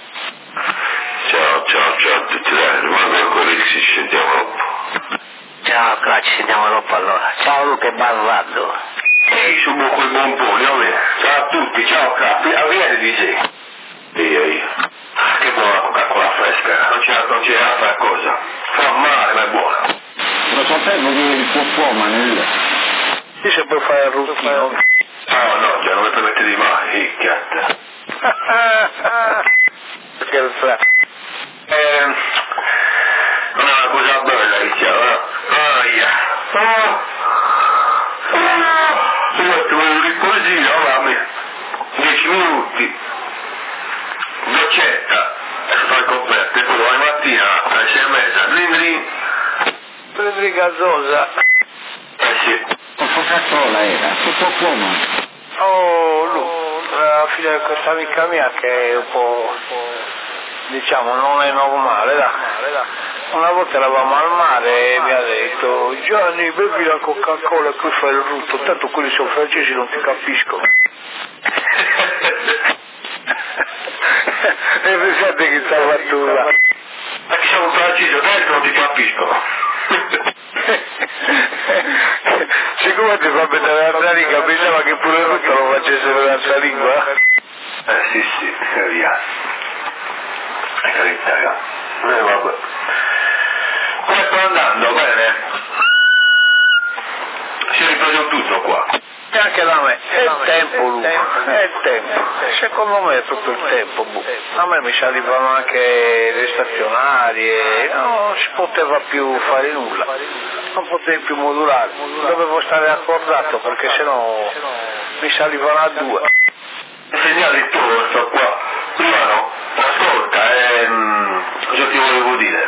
Ciao a tutti, dai, rimango con lì, ci sentiamo dopo. Ciao Claudio, ci sentiamo dopo allora. Ciao Luca e Barrado. Ehi, sono quei bomboni, ciao a tutti, ciao Claudio, vieni di sé. Io. Che buona Coca-Cola fresca, non c'è altra cosa. Fa male, ma è buona. Lo sapevo che il Cocomane Sì, se puoi fare il ruttino. No, già non mi permettevi mai, chiatta. Scherza. Non è una cosa bella, diciamo, se metto un riposino, mamma, 10 minuti, doccetta, e si fa il coperto, e poi domani mattina alle 6:30, Prendi gazzosa. sì. Coca-Cola era, tutto come? Oh, alla fine di questa amica mia che è un po', diciamo, non è normale, dai. Una volta eravamo al mare e mi ha detto: Gianni, bevi la Coca-Cola e poi fai il rutto, tanto quelli sono francesi, non ti capiscono. E pensate che salvatura. Ma che siamo francesi, adesso non ti capiscono. Siccome ti fa vedere l'altra lingua, pensava che pure il rutto lo facesse per l'altra lingua? Sì, via. È carità, vabbè. Come sta andando? Bene? Si è ripreso tutto qua. E anche da me, è il tempo, Luca, è il tempo. Secondo me è tutto il tempo, A me mi salivano anche le stazionarie, non si poteva più fare nulla, non potevi più modulare, dovevo stare accordato perché sennò mi salivano a 2. Segnali tu, sto qua. Prima no, ascolta, cosa ti volevo dire?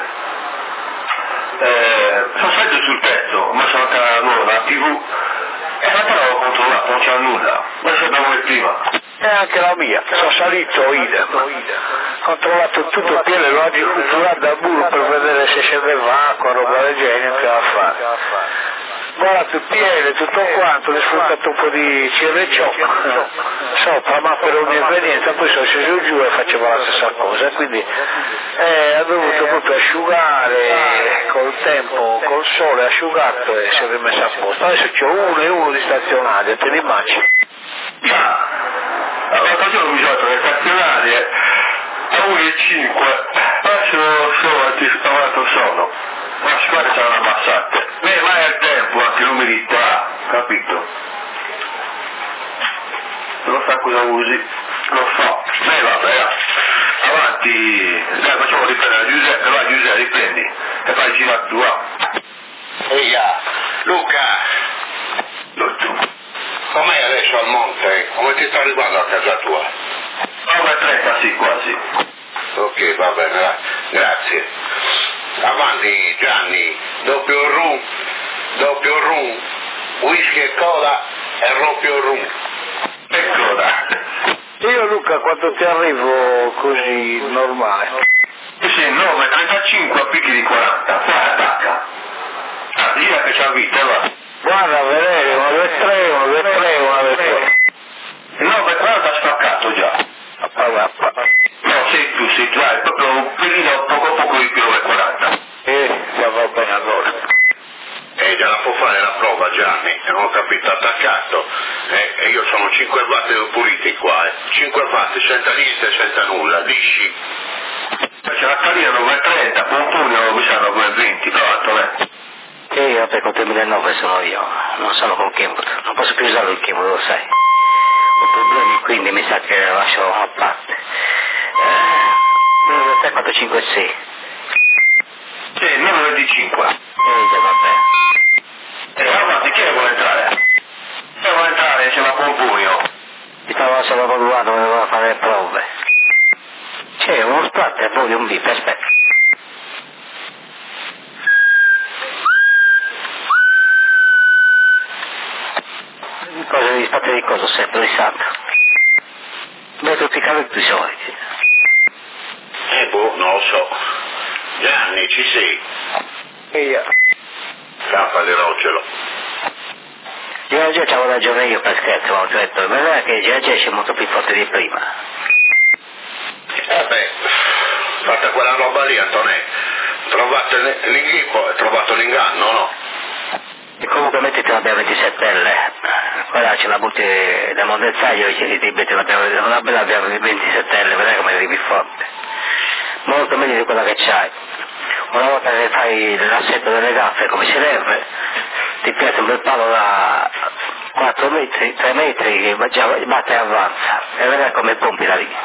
Sono salito sul tetto, ma sono anche la nuova TV. E la l'avevo controllato, non c'è nulla, ma sapevo come prima. E anche la mia, sono salito idem. Ho trovato tutto il piede, l'ho agricolturato da burro per vedere se scendeva acqua, roba del genere, che va a fare. Guarda il piede, tutto quanto, ho sfruttato un po' di cirreccio sopra, ma per ogni evenienza poi sono sceso giù e facevo la stessa cosa, quindi ho dovuto proprio asciugare col tempo, col sole asciugato e si è rimesso a posto. Adesso c'ho uno e uno di stazionario, te li immagini? L'altro giorno mi sono le stazionarie a 1,5, adesso sono, ma sicuramente saranno abbassate. Beh, ma è il tempo, anche l'umidità, capito? Non sa cosa usi, lo so. Beh, vabbè, avanti, dai, facciamo riprendere Giuseppe, vai Giuseppe, riprendi, e fai il giro tua. Ehi, Luca, com'è adesso al monte? Come ti sta arrivando a casa tua? 9:30, sì, quasi. Ok, va bene, grazie. Avanti Gianni, doppio rum, whisky e cola e doppio rum. E cola. Io Luca quando ti arrivo così normale? Sì, Sì, 9,35 a picchi di 40, poi attacca. Gira che c'ha vita, va. Guarda, vedere, 1, 2, 3, 1, 2, 3, 1, 2, 3. Il 9,40 ha spaccato già. No, sei tu, è proprio un pelino poco di più 9,40. Già va bene allora. Già la può fare la prova Gianni, non ho capito, attaccato. E io sono 5 watt puliti qua, 5 watt, senza liste, senza nulla, lisci. C'è la carina 9,30, puntuno mi sa 9,20, però Antonello. Io per conto 2009 sono io, non sono con Kenwood, non posso più usare il Kenwood, lo sai. Ho problemi, quindi mi sa che lascio a parte. 1, 2, 3, 4, 5, 6. Sì, 9,25. Già va bene. Avanti, chi vuole entrare? Chi vuole entrare insieme a Pompuio? Mi stavo solo valutando, dovevo fare le prove. C'è uno splatter, poi un bip, aspetta. Cosa di splatter di cosa sempre, di santo? Dove tutti i cavi più soliti. Non lo so. Gianni, ci sei? Io. Scappa di Rogelo. Io già c'avevo ragione io per scherzo, ho detto, ma non è che già c'è molto più forte di prima. Fatta quella roba lì, Antonello. Trovate l'inghippo e trovato l'inganno, no? E comunque mettete una bella 27L, quella ce la butti da mondezzaio e ti metti una bella 27L, vedrai come arrivi forte. Molto meglio di quella che c'hai. Una volta che fai l'assetto delle gaffe come si deve, ti piace un bel palo da 4 metri, 3 metri che batte e avanza e vedrai come pompi da lì.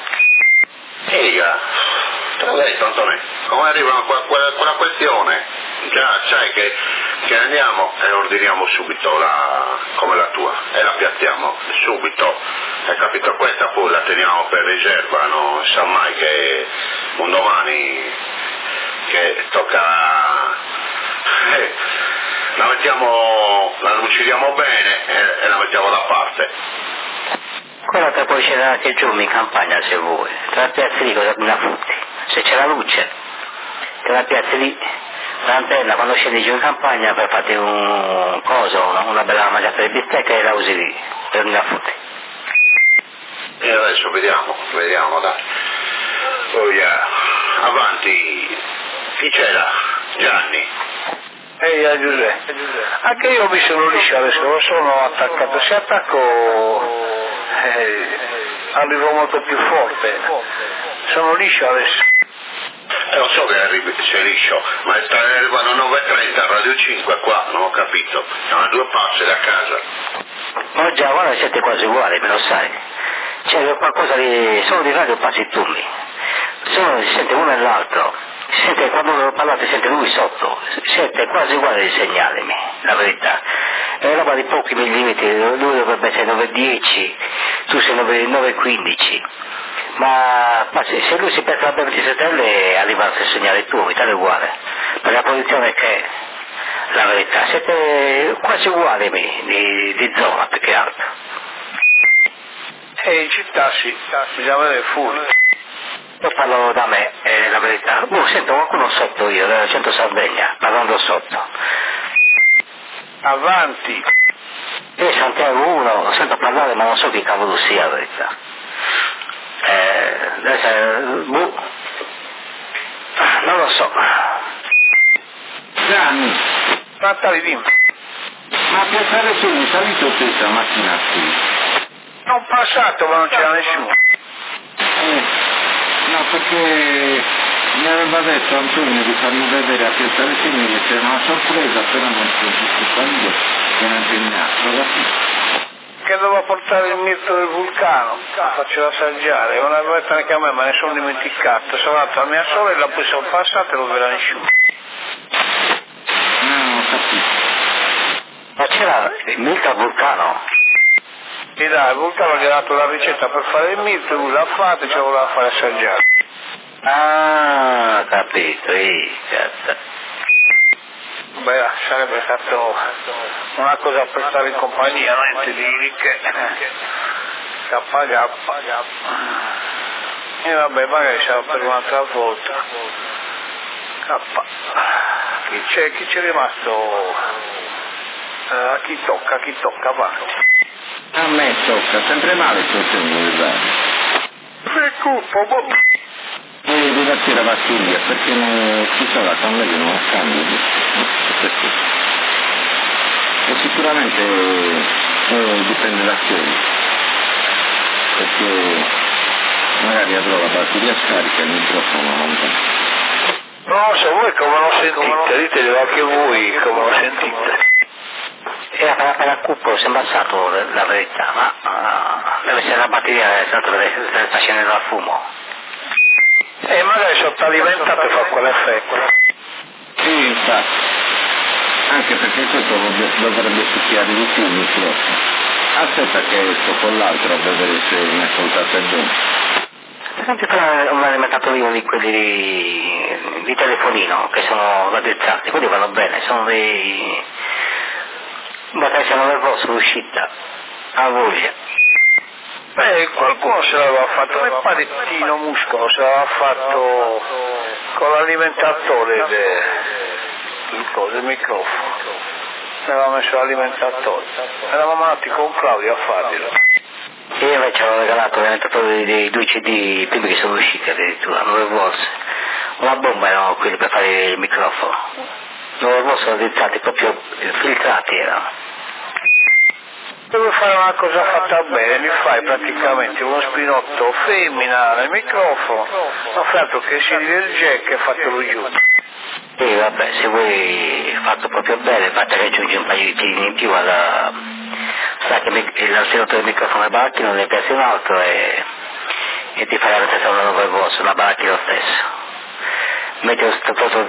Te l'ho detto Antonello, come arriva quella questione? Già sai che andiamo e ordiniamo subito come la tua e la piattiamo subito, hai capito? Questa poi la teniamo per riserva, non sa mai che un domani che tocca la uccidiamo bene e la mettiamo da parte. Quella che puoi scendere anche giù in campagna se vuoi, te la piazzi lì cosa la futti, se c'è la luce te la piazzi lì, l'antenna quando scendi giù in campagna per farti un coso, una bella mangiata di bistecca e la usi lì, per la futti. E adesso vediamo dai. Poi avanti, chi c'era? Gianni. Giuseppe. Anche io mi sono liscio adesso, non sono attaccato, se attacco arrivo molto più forte. Sono liscio adesso. Lo so che sei liscio, ma arrivano 9:30 Radio 5 qua, non ho capito. Sono a 2 passi da casa. Ma già, guarda, siete quasi uguali, me lo sai. C'è qualcosa di... solo di radio passi turni. Si sente uno e l'altro. Si sente, quando parlate sente lui sotto. Siete quasi uguali di segnali, la verità. È roba di pochi millimetri, lui dovrebbe essere 9,10, tu sei 9,15. Ma se lui si perde la 27L arriva al stesso segnale tuo, mi tale uguale. Per la posizione che è la verità. Siete quasi uguali di zona più che altro. In città sì, bisogna vedere fuori. Io parlo da me, la verità. Sento qualcuno sotto io, del centro Sardegna, parlando sotto. Avanti. Io Santiago 1, sento parlare ma non so chi cavolo sia, la verità. Non lo so. Gianni, Trattali di... ma a Piazzale sono salito te stamattina qui? Ho passato ma non c'era nessuno. No, perché mi aveva detto Antonio di farmi vedere a Piazzale Segni che c'era una sorpresa, però non sono giusto io che non c'è niente, Che dovevo portare il mirto del vulcano, la faccio assaggiare, non avevo detto neanche a me, ma ne sono dimenticato, sono andato a mia sorella, poi sono passato e non verrà nessuno. No, ho capito. Ma c'era il mirto al vulcano? Sì dai, il vulcano gli ha dato la ricetta per fare il mirto, lui l'ha fatto e ce lo voleva fare assaggiare. Ah, capito, cazzo. Beh, sarebbe stato una cosa per stare in compagnia, niente di che. E vabbè, magari c'era per un'altra volta. K. Chi c'è rimasto? A chi tocca, va. A me tocca sempre male il sostegno del radio. Che colpo, boh. E devo tirare la Silvia perché non si sa con lei non cambia. E sicuramente dipende da quello. Perché magari avrò la batteria scarica e il microfono non va. Non so, voi come lo sentite? Ditelo anche voi come lo sentite. Era per la cupo, sembra stato la verità, ma deve essere la batteria che sta scendendo al fumo. Magari sotto alimentato fa quell'effetto. Sì, infatti. Anche perché questo dovrebbe succhiare di più il microfono. Aspetta che esco con l'altro a vedere se mi ascoltate bene. Per esempio un alimentatore di quelli di telefonino che sono raddrizzati, quelli vanno bene, sono dei batterie nervosi l'uscita, a voglia. Qualcuno se l'aveva fatto, nel palettino muscolo se l'aveva fatto con l'alimentatore del microfono, se l'aveva messo l'alimentatore, eravamo andati con Claudio a farglielo. Io invece avevo regalato l'alimentatore dei 2 CD prima che sono usciti addirittura, 9 volts, una bomba erano quelli per fare il microfono, 9 volts sono raddrizzati, proprio filtrati erano. Devo fare una cosa fatta bene, mi fai praticamente uno spinotto femmina nel microfono, non fa altro che si dia il jack e fatelo giù. Sì, vabbè, se vuoi fatto proprio bene, basta che aggiungi un paio di tiri in più alla... sa che l'antenotore del microfono è baracchino, ne piace un altro e ti fai la stessa una 9 volts, una baracchino stesso. Metti lo stato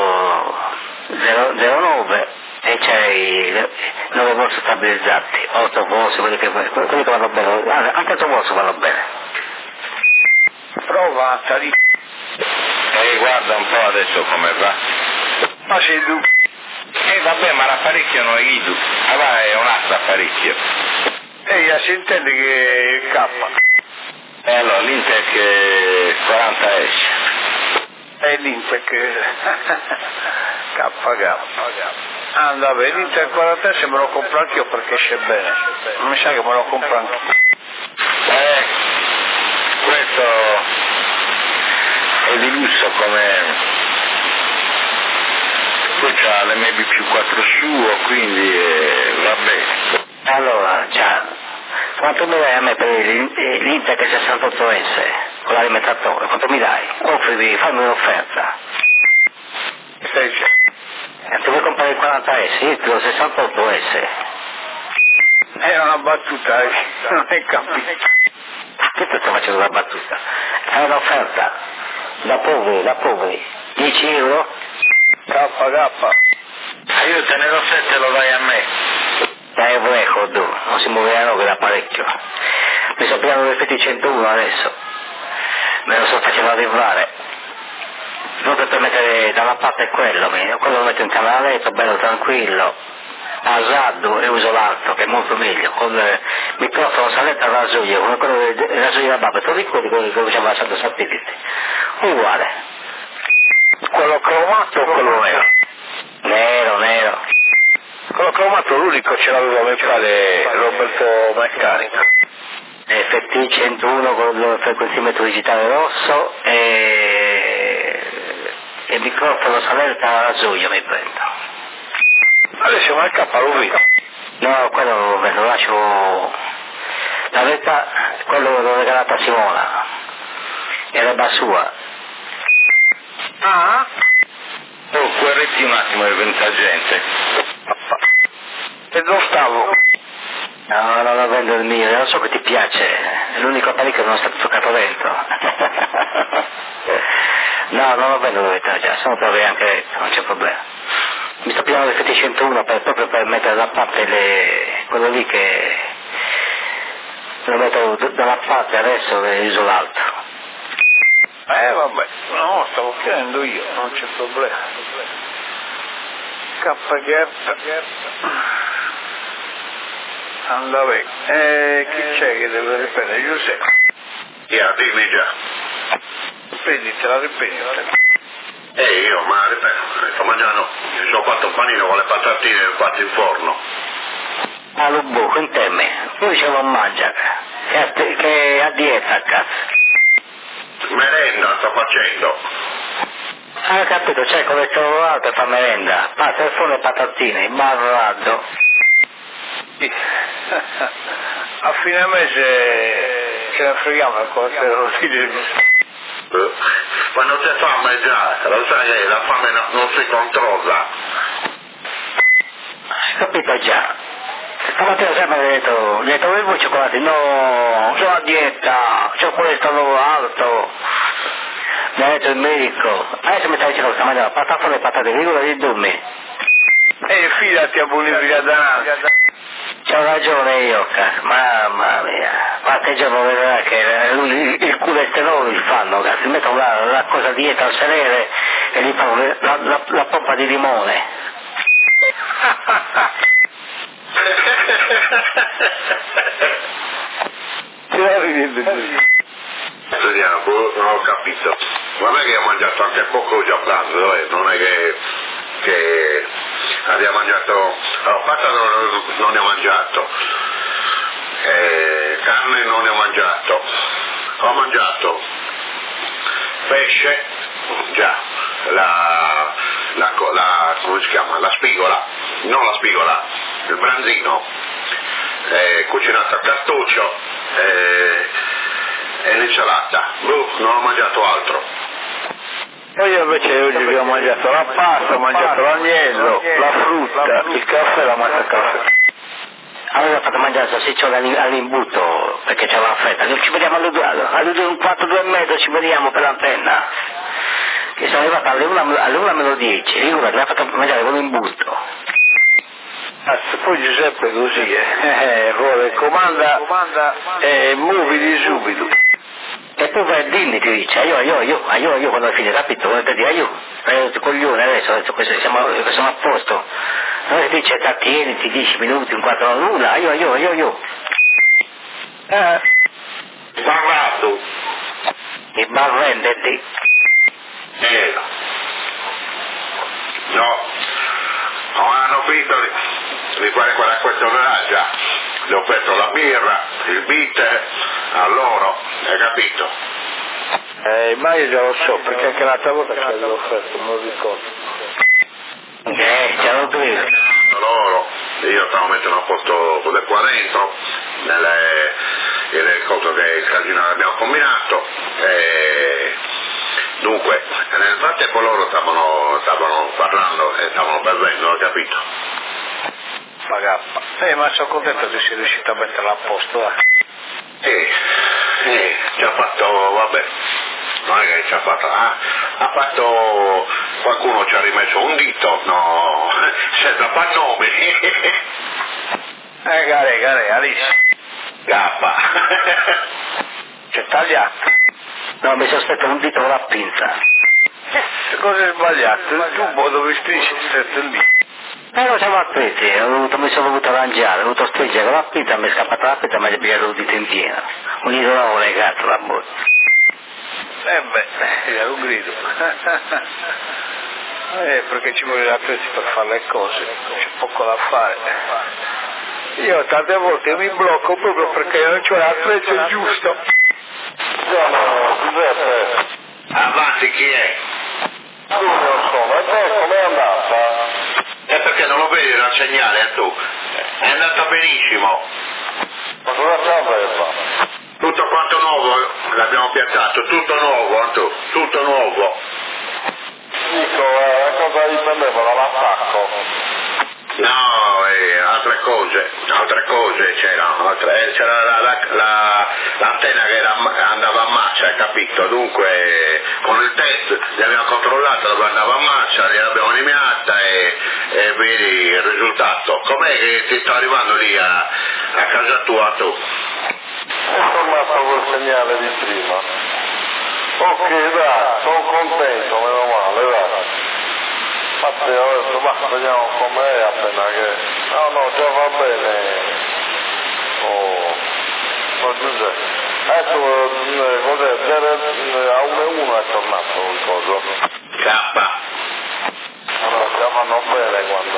09 e c'hai 9 volts stabilizzati, 8 volts, quelli che vanno bene, anche 8 volts vanno bene. Prova, Tari. Guarda un po' adesso come va. Ma sei tu. Vabbè, ma l'apparecchio non è Idu, allora è un altro apparecchio. Ja si intende che è K. Allora, l'Intec 40S. È l'Intec KK. Anda bene, l'Intec 40S me lo compro anch'io perché esce bene. Mi sa che me lo compro anch'io. Questo è di lusso come... Poi c'ha l'MB più 4 suo, quindi va bene. Allora, già, quanto mi dai a me per l'Intec 68S con l'alimentatore? Quanto mi dai? Offrimi, fammi un'offerta. Stai già. Se vuoi comprare il 40S, io ti do 68S. Era una battuta, non è capito. Che ti sto facendo una battuta? È un'offerta, da poveri, 10 euro? KK. Io te ne do 7 lo dai a me. Dai, vuoi, non si muoveranno quell'apparecchio. Mi sto pigliando del FT101 adesso. Me lo sto facendo arrivare. Proprio per mettere da una parte quello lo metto in camera letto, bello tranquillo, asaddo e uso l'altro, che è molto meglio, con il microfono saletta al rasoio, come quello del rasoio da babbo, tu ricordi quello che usava la Santo Satellite? Uguale. Quello cromato o quello nero? Nero. Quello cromato l'unico ce l'aveva mi pare Roberto Meccanico. FT101 con il frequenzimetro digitale rosso e il microfono saletta al rasoio mi prendo. Adesso ma il K lo vedo. No, quello lo lascio... La verità, quello l'ho regalato a Simona. È roba sua. Ah? Oh, guardi un attimo, è ventagente. E dove stavo? No, non lo vendo il mio, non so che ti piace. È l'unico apparecchio che non è stato toccato dentro. No, non lo vendo la verità già, sono prove anche dentro, non c'è problema. Mi sto pigliando il FT101 proprio per mettere da parte quello lì che lo metto dalla parte adesso e uso l'altro. Vabbè, no, stavo chiedendo io, non c'è problema. KG. Andava. Chi c'è che deve ripetere? Giuseppe. Dimmi già. Riprenditela. Io, ma ripeto, sto mangiando, mi sono fatto un panino con le patatine fatte in forno. Allo buco, in temme, poi ce lo mangia, che è a dieta a casa. Merenda sto facendo. Hai capito, c'è colesterolo per fare merenda, passa il forno e patatine, barrato. A fine mese ce ne freghiamo del colesterolo. Quando c'è fame già, lo sai che la fame non si controlla. Hai capito già? Stamattina sempre ho detto voi cioccolati, no, sono a dieta, c'ho colesterolo alto. Mi ha detto il medico, adesso mi sta dicendo che sta mangiando patatone e patate, dico di dormire. Fidati a bonifica danza. C'ho ragione io, mamma mia, qualche giorno vedrà che il colesterolo li fanno, si mettono la cosa dieta al sedere e gli fanno la pompa di limone. Vediamo, non ho capito. Non è che ho mangiato anche poco già a pranzo, non è che abbiamo mangiato, pasta non ne ho mangiato, carne non ne ho mangiato pesce, già, come si chiama? La spigola, non la spigola, il branzino, cucinato a cartuccio, e l'insalata, non ho mangiato altro. E io invece oggi vi ho mangiato la pasta, ho mangiato l'agnello, la frutta, il caffè e la mazza caffè. Allora ho fatto mangiare salsiccione all'imbuto perché c'è la fretta, ci vediamo alle 4:02:30 ci vediamo per l'antenna. Che sono arrivato alle 1:10, Rigura mi ha fatto mangiare con l'imbuto. Poi Giuseppe così, comanda e muovili subito. E poi vai a dirmi, ti dice, io quando fine, capito? Vuoi dire, coglione adesso questo siamo a posto. Non ti dice, trattieniti 10 minuti, un quarto d'ora, nulla, io. Sbarrato. E barrendeti. No, non hanno finito di fare quella questione là già. Le ho offerto la birra, il bitter, a loro, hai capito? Ma io già lo so, perché anche l'altra volta ce l'avevo offerto, non lo ricordo. Ce l'ho preso. Loro, io stavo mettendo a posto del qua dentro, nelle cose che il casino che abbiamo combinato, dunque, nel frattempo loro stavano parlando e stavano bevendo, ho capito? Pagappa. Ma sono contento che sia riuscito a metterla a posto, ci ha fatto, vabbè, non è che ci ha fatto, qualcuno ci ha rimesso un dito, no, senza far nomi. Gare, Alice. Gappa. C'è tagliato. No, mi sospetto un dito con la pinza. Cosa è sbagliato? Il tubo dove strisce stretto lì. Non siamo attenti, mi sono dovuto arrangiare, ho dovuto stringere con la pinza, mi è scappata la pinza e mi è pigliato il dito in pieno. Un dito nuovo legato alla bocca. Era un grido. Perché ci vuole l'attrezzo per fare le cose, c'è poco da fare. Io tante volte mi blocco proprio perché non c'è l'attrezzo giusto. Giuseppe. Avanti, chi è? Non lo so, ma te com'è andata? È perché non lo vedi dal segnale, tu? È andata benissimo. Ma cosa c'aveva? Tutto quanto nuovo l'abbiamo piazzato, tutto nuovo, tu, tutto nuovo. Dico, cosa dipendeva dall'attacco? No, altre cose c'erano, c'era l'antenna che andava a marcia, hai capito? Dunque con il test li abbiamo controllato dove andava a marcia, gliel'abbiamo eliminata e vedi il risultato. Com'è che ti sta arrivando lì a casa tua tu? È tornato col segnale di prima. Ok, dai, sono contento, meno male, dai. Infatti ho detto, ma vediamo com'è appena che... No, già va bene. Oh Giuseppe. Tu, cos'è? A coso. K. Allora, chiamano bene quando...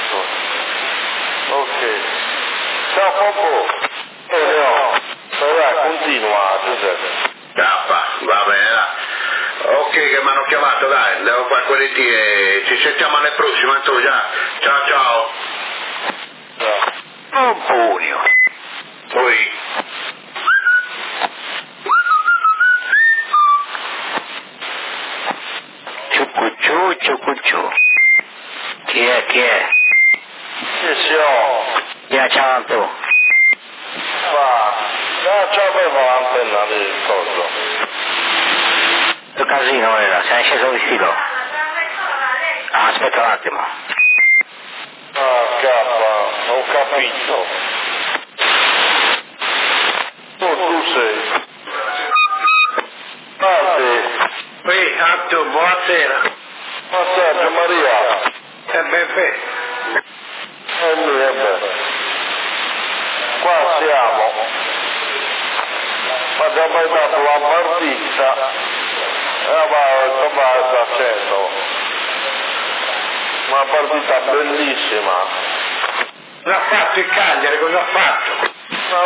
ok. Ciao Popò. No. Dai, continua, Giuseppe. K, va bene, dai. Ok, che mi hanno chiamato, dai, devo fare quelli e ci sentiamo alle prossime, Antonio, già. Ciao, ciao. Un pugno. Poi. Ciuccucciù. Chi è? Chi siamo? Chi è ciao? Ma non c'avevo l'antenna del coso. Il casino era, sei sceso vestito? Ah, aspetta un attimo. Ah, cappa, ho capito. Tu sei. Qui, Anto, buonasera. Ma Sergio Maria. Beh. Beh. Qua siamo. Ma già mai dato la partita. Ma sta facendo. Una partita bellissima. Cosa ha fatto il Cagliari? Cosa ha fatto? Ma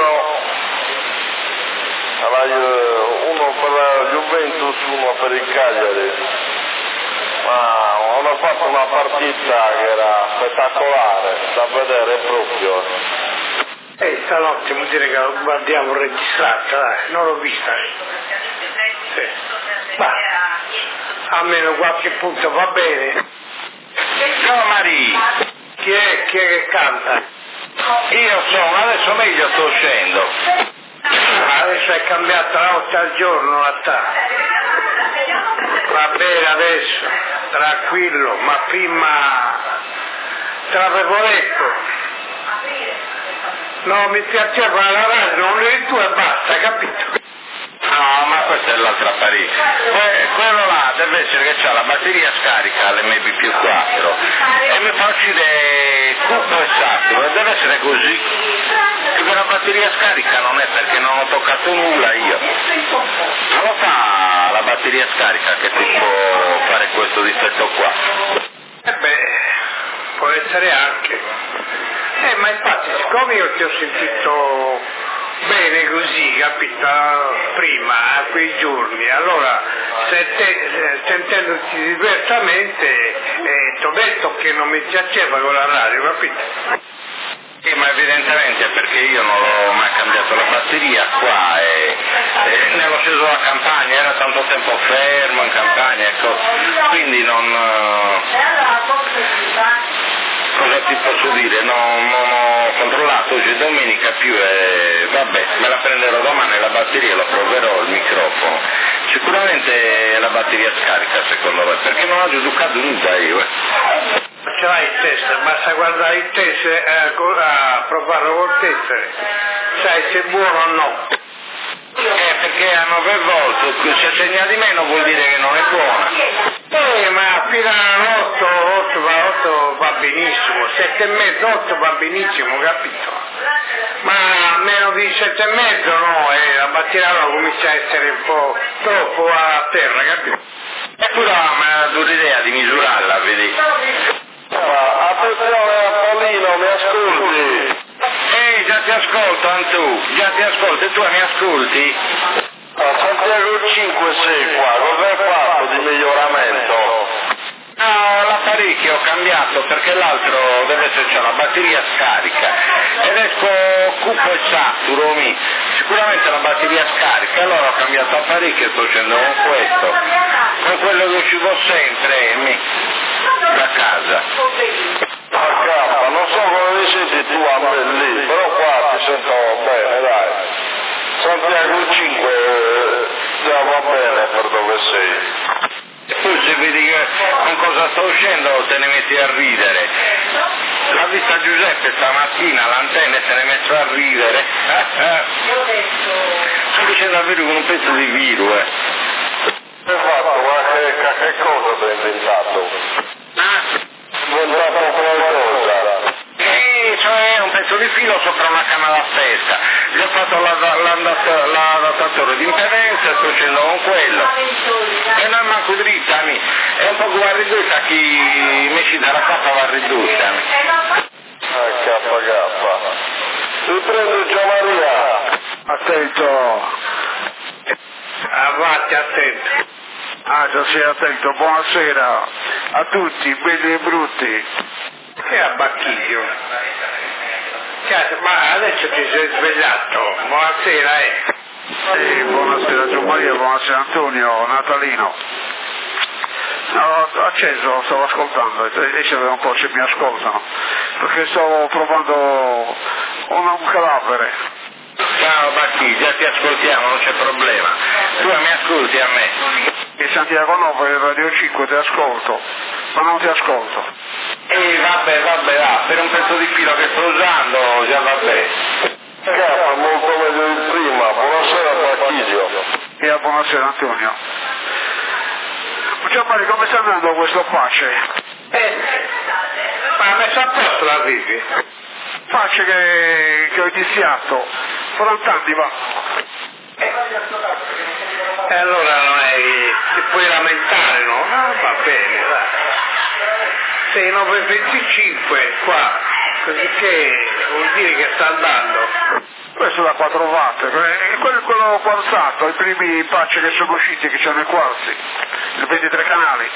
uno per la Juventus, uno per il Cagliari. Ma hanno fatto una partita che era spettacolare, da vedere proprio. Stanotte vuol dire che lo guardiamo registrata, dai, non l'ho vista. Sì. Ma almeno qualche punto va bene. Ciao Maria. Chi è che canta? Io sono, adesso meglio sto uscendo. Adesso è cambiata la notte al giorno la sta. Va bene adesso, tranquillo, ma prima te l'avevo detto. No, mi piaceva la radio, non le due e basta, capito? No, ma questa è l'altra apparecchio. Quello là deve essere che c'ha la batteria scarica, l'MB+4, e mi fa uscire cupo e saturo, e deve essere così. Perché la batteria scarica non è, perché non ho toccato nulla io. Non lo fa la batteria scarica che ti può fare questo difetto qua. Può essere anche. Ma infatti, siccome io ti ho sentito bene così, capito, prima, a quei giorni, allora sentendoti diversamente ti ho detto che non mi piaceva con la radio, capito? Sì, ma evidentemente perché io non l'ho mai cambiato la batteria qua e nello sceso della campagna, era tanto tempo fermo in campagna, ecco, quindi non... Cosa ti posso dire? Non ho controllato oggi è domenica più e vabbè, me la prenderò domani la batteria, lo proverò il microfono. Sicuramente la batteria scarica secondo me, perché non ho giocato nulla io. Ce l'hai il test, basta guardare il test, provarlo col test, sai se è buono o no. Perché a 9 volte, se segna di meno vuol dire che non è buona. Ma fino a 8 va benissimo, 7,5, 8 va benissimo, capito? Ma a meno di 7,5 no, la batteria allora comincia a essere un po' troppo a terra, capito? E pure mi ha dato l'idea di misurarla, vedi? Attenzione a Paolino, mi ascolti? Già ti ascolto Antù, già ti ascolto, e tu mi ascolti? A Santiago 5 sei qua, cosa hai fatto di miglioramento? No, l'apparecchio ho cambiato perché l'altro deve esserci una batteria scarica ed esco cupo e saturo, sicuramente la batteria scarica, allora ho cambiato apparecchio e sto facendo con questo, con quello che uscivo sempre da casa. Non so come mi senti tu a me lì, però qua ti sento bene, dai. Santiago 5 già va bene per dove sei. Tu se vedi che con cosa sto uscendo te ne metti a ridere. L'ha vista Giuseppe stamattina, l'antenna e se ne è messo a ridere. Sto dicendo davvero con un pezzo di virus. Che hai fatto? Ma che cosa ti hai inventato? Inventato qualcosa? Cioè un pezzo di filo sopra una canna da pesca. Gli ho fatto l'adattatore di impedenza e sto facendo con quello. E non mi ha manco dritta, è un po' come ridotta chi mi ci dà la coppa va ridotta. Riprendo Gian Maria. Attento. Avanti, attento. Già sei attento, buonasera a tutti, belli e brutti. Che è a Bacchiglio? Ma adesso ti sei svegliato, buonasera Sì, buonasera Gian Maria, buonasera Antonio, Natalino. No, acceso, stavo ascoltando, e se un po' se mi ascoltano, perché stavo provando un cadavere. Ciao Bacchi, già ti ascoltiamo, non c'è problema. Tu mi ascolti a me. E Santiago 9, Radio 5 ti ascolto, ma non ti ascolto. Vabbè, va, per un pezzo di filo che sto usando, già vabbè. Capa, molto meglio di prima. Buonasera Bacchigio. E buonasera Antonio. Gianmari, come sta andando questo pace? Ma ha messo a posto la Vivi? Pace che ho iniziato, 40 anni va. E allora ti puoi lamentare, no? Va bene, dai. Sei 9:25 qua, così che vuol dire che sta andando. Questo da 4 watt, quello quarzato, i primi pace che sono usciti, che c'hanno i quarzi, i 23 canali.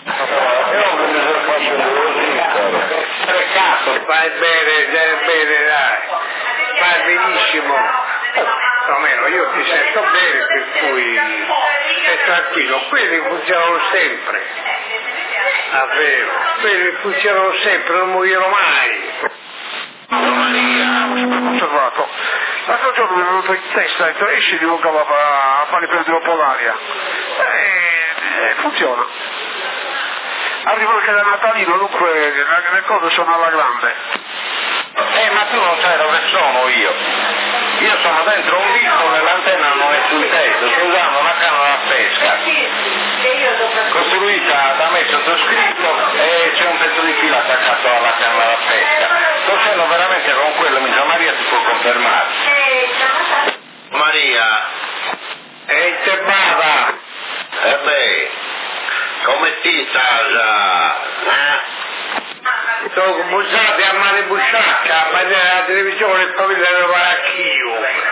Vai bene, dai, vai benissimo. Almeno io ti sento bene, per cui stai tranquillo, quelli funzionano sempre. Davvero, quelli funzionano sempre, non muoiono mai. Ho osservato. L'altro giorno mi è venuto in testa, ho detto esci di Luca a fargli prendere un po' l'aria. Funziona. Arrivo anche da Natalino, dunque le cose sono alla grande. Ma tu non sai dove sono io. Io sono dentro un disco e l'antenna non è sul tetto, sto usando una canna da pesca. Costruita da me sottoscritto e c'è un pezzo di filo attaccato alla canna da pesca. Sto facendo veramente con quello, mi chiama Maria, si può confermare. Maria. E te bava. Come ti sta? Sono bussati a mani busciacca, a vedere la televisione e poi vedere Baracchio.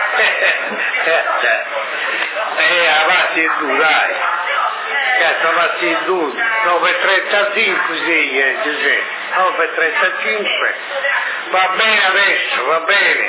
Avanti e tu, dai. Avanti e tu. 9:35 sì, Giuseppe. 9:35. Va bene adesso, va bene.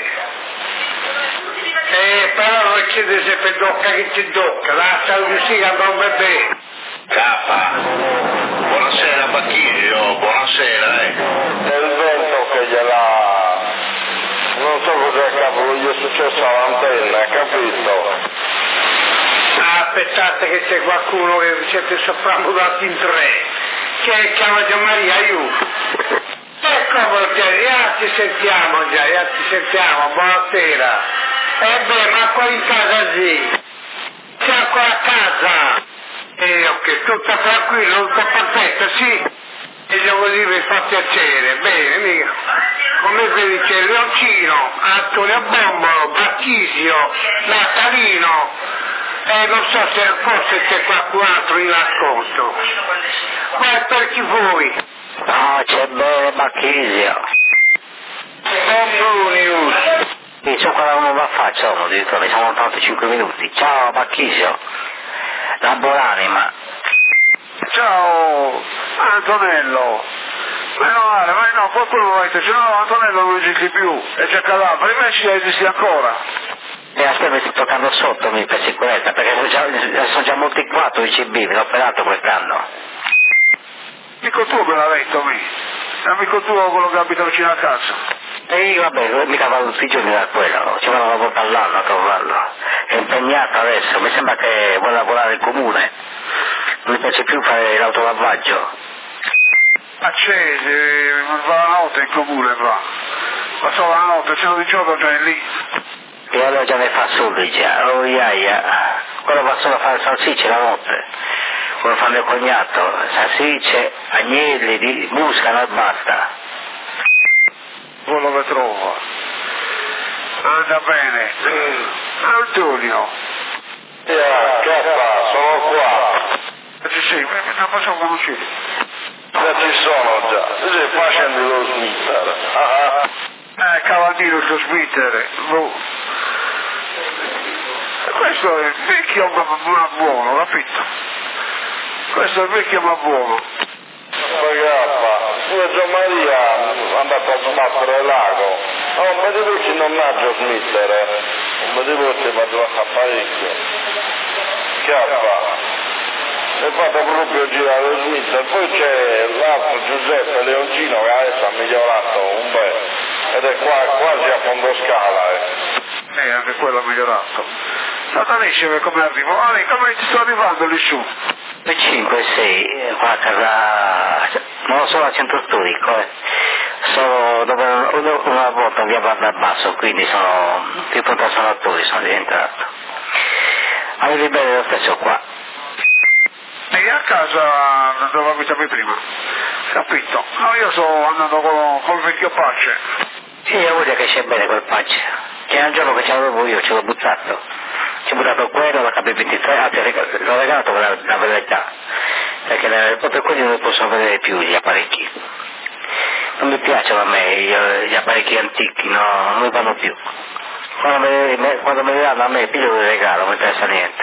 Però non chiede se per tocca che ti tocca, lascia così che non va bene. Capa. Buonasera Bacchigio, buonasera. È il vento che gliela... non so cos'è cavolo gli è successo all'antenna, capito? Aspettate che c'è qualcuno che siete soprammutati in 3. Che chiama Gian Maria, aiuto. Ecco, già ci sentiamo, buonasera. Ma qua in casa sì. Siamo qua a casa. Ok, tutto tranquillo, tutto perfetto, sì. E così mi fa piacere, bene, mica. Come vedi c'è Leoncino, Antonio Bombolo, Bacchisio, Natalino, non so se forse c'è qualcun altro in ascolto. Ma è per chi voi? No, c'è bene Bacchisio. Buonius. Sì, c'ho qua uno va a faccia, addirittura, mi sono 85 minuti. Ciao Bacchisio. La buonanima. Ciao Antonello. Meno male, ma no, qualcuno lo ha detto, se no Antonello non esiste più, è già cadavere, invece esiste ancora. E aspetta, mi sto toccando sotto per sicurezza, perché sono già molti 4 di CB, mi ho operato quest'anno. Amico tuo me l'ha detto amico tuo quello che abita vicino a casa. E vabbè, mica vado tutti i giorni da quello, ci vado una volta all'anno a trovarlo. È impegnato adesso, mi sembra che vuole lavorare in comune. Non mi piace più fare l'autolavaggio. Accese, va la notte in comune va. Ma solo la notte, se non di giorno già è lì. E allora già ne fa soli già, oh iaia. Quello va solo a fare salsicce la notte. Quello fa mio cognato, salsicce, agnelli, muscano e basta. Quello che trova. Anda bene. Antonio. Capa, sono qua. Ci sì, non facciamo conoscere. Già ci sono già, tu sei facendo lo smittare. Cavallino sto smittere. Questo è il vecchio ma buono, capito? Questo è il vecchio ma buono. Io Gian Maria è andato a sbattere il lago. Non mi devo che non mangio smittere, non mi devo che vado a parecchio. Chiappa. È fatto proprio girare lo smitter. Poi c'è l'altro Giuseppe Leoncino che adesso ha migliorato un bel ed è quasi a fondo scala. Anche quello ha migliorato. Satanissimo come arrivo. Come ti sto arrivando lì su? Le 5 e 6 qua a casa, non sono al centro storico, sono dove una volta via Barda Basso, quindi sono più pronto al sanatorio, sono diventato. Avevi bene lo stesso qua. E a casa dove abitavi prima, capito? No, io sto andando col vecchio Pace. Sì, io voglio che c'è bene quel Pace. C'è un giorno che ce l'avevo io, ce l'ho buttato. Ci ho buttato quello, la KB23, anzi l'ho regalato per la verità, perché proprio quelli non li posso vedere più gli apparecchi. Non mi piacciono a me gli apparecchi antichi, no, non mi vanno più. Quando me li danno a me, piglio il regalo, non mi interessa niente.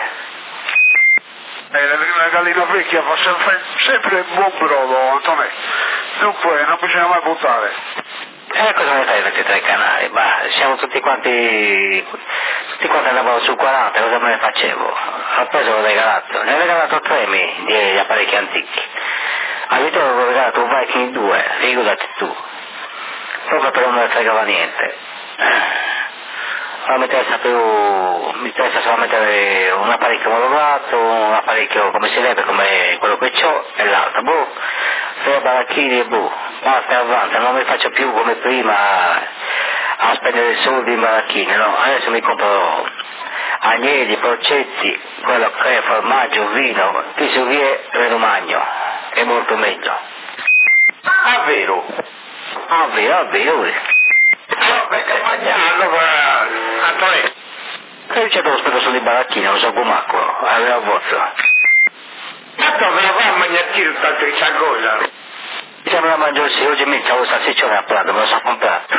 La gallina vecchia fa sempre un buon brodo, Antonio. Dunque, non bisogna mai buttare. Cosa ne fai 23 canali? Siamo tutti quanti andavano sul 40, cosa me ne facevo? Ho preso l'ho regalato, ne ho regalato 3 di apparecchi antichi. A Vito ho regalato un Viking 2, figurati tu. Proprio per non me ne fregava niente. Non mi interessa solo mettere un apparecchio monovato, un apparecchio come si deve, come quello che ho, e l'altro, 3 baracchini e basta avanti, non mi faccio più come prima a spendere soldi in baracchine, no, adesso mi compro agnelli, porcetti, quello che è formaggio, vino, pisuvie e romagno, è molto meglio. Vero? Vero. No, perché allora, Antonio. E c'è dello speso di baracchine, non so com'acqua, aveva vostro. Ma dove la va a mangiare tanto questa cosa? Se me la mangio sì, oggi mi stavo salsiccione a Prato, me lo sono comprato.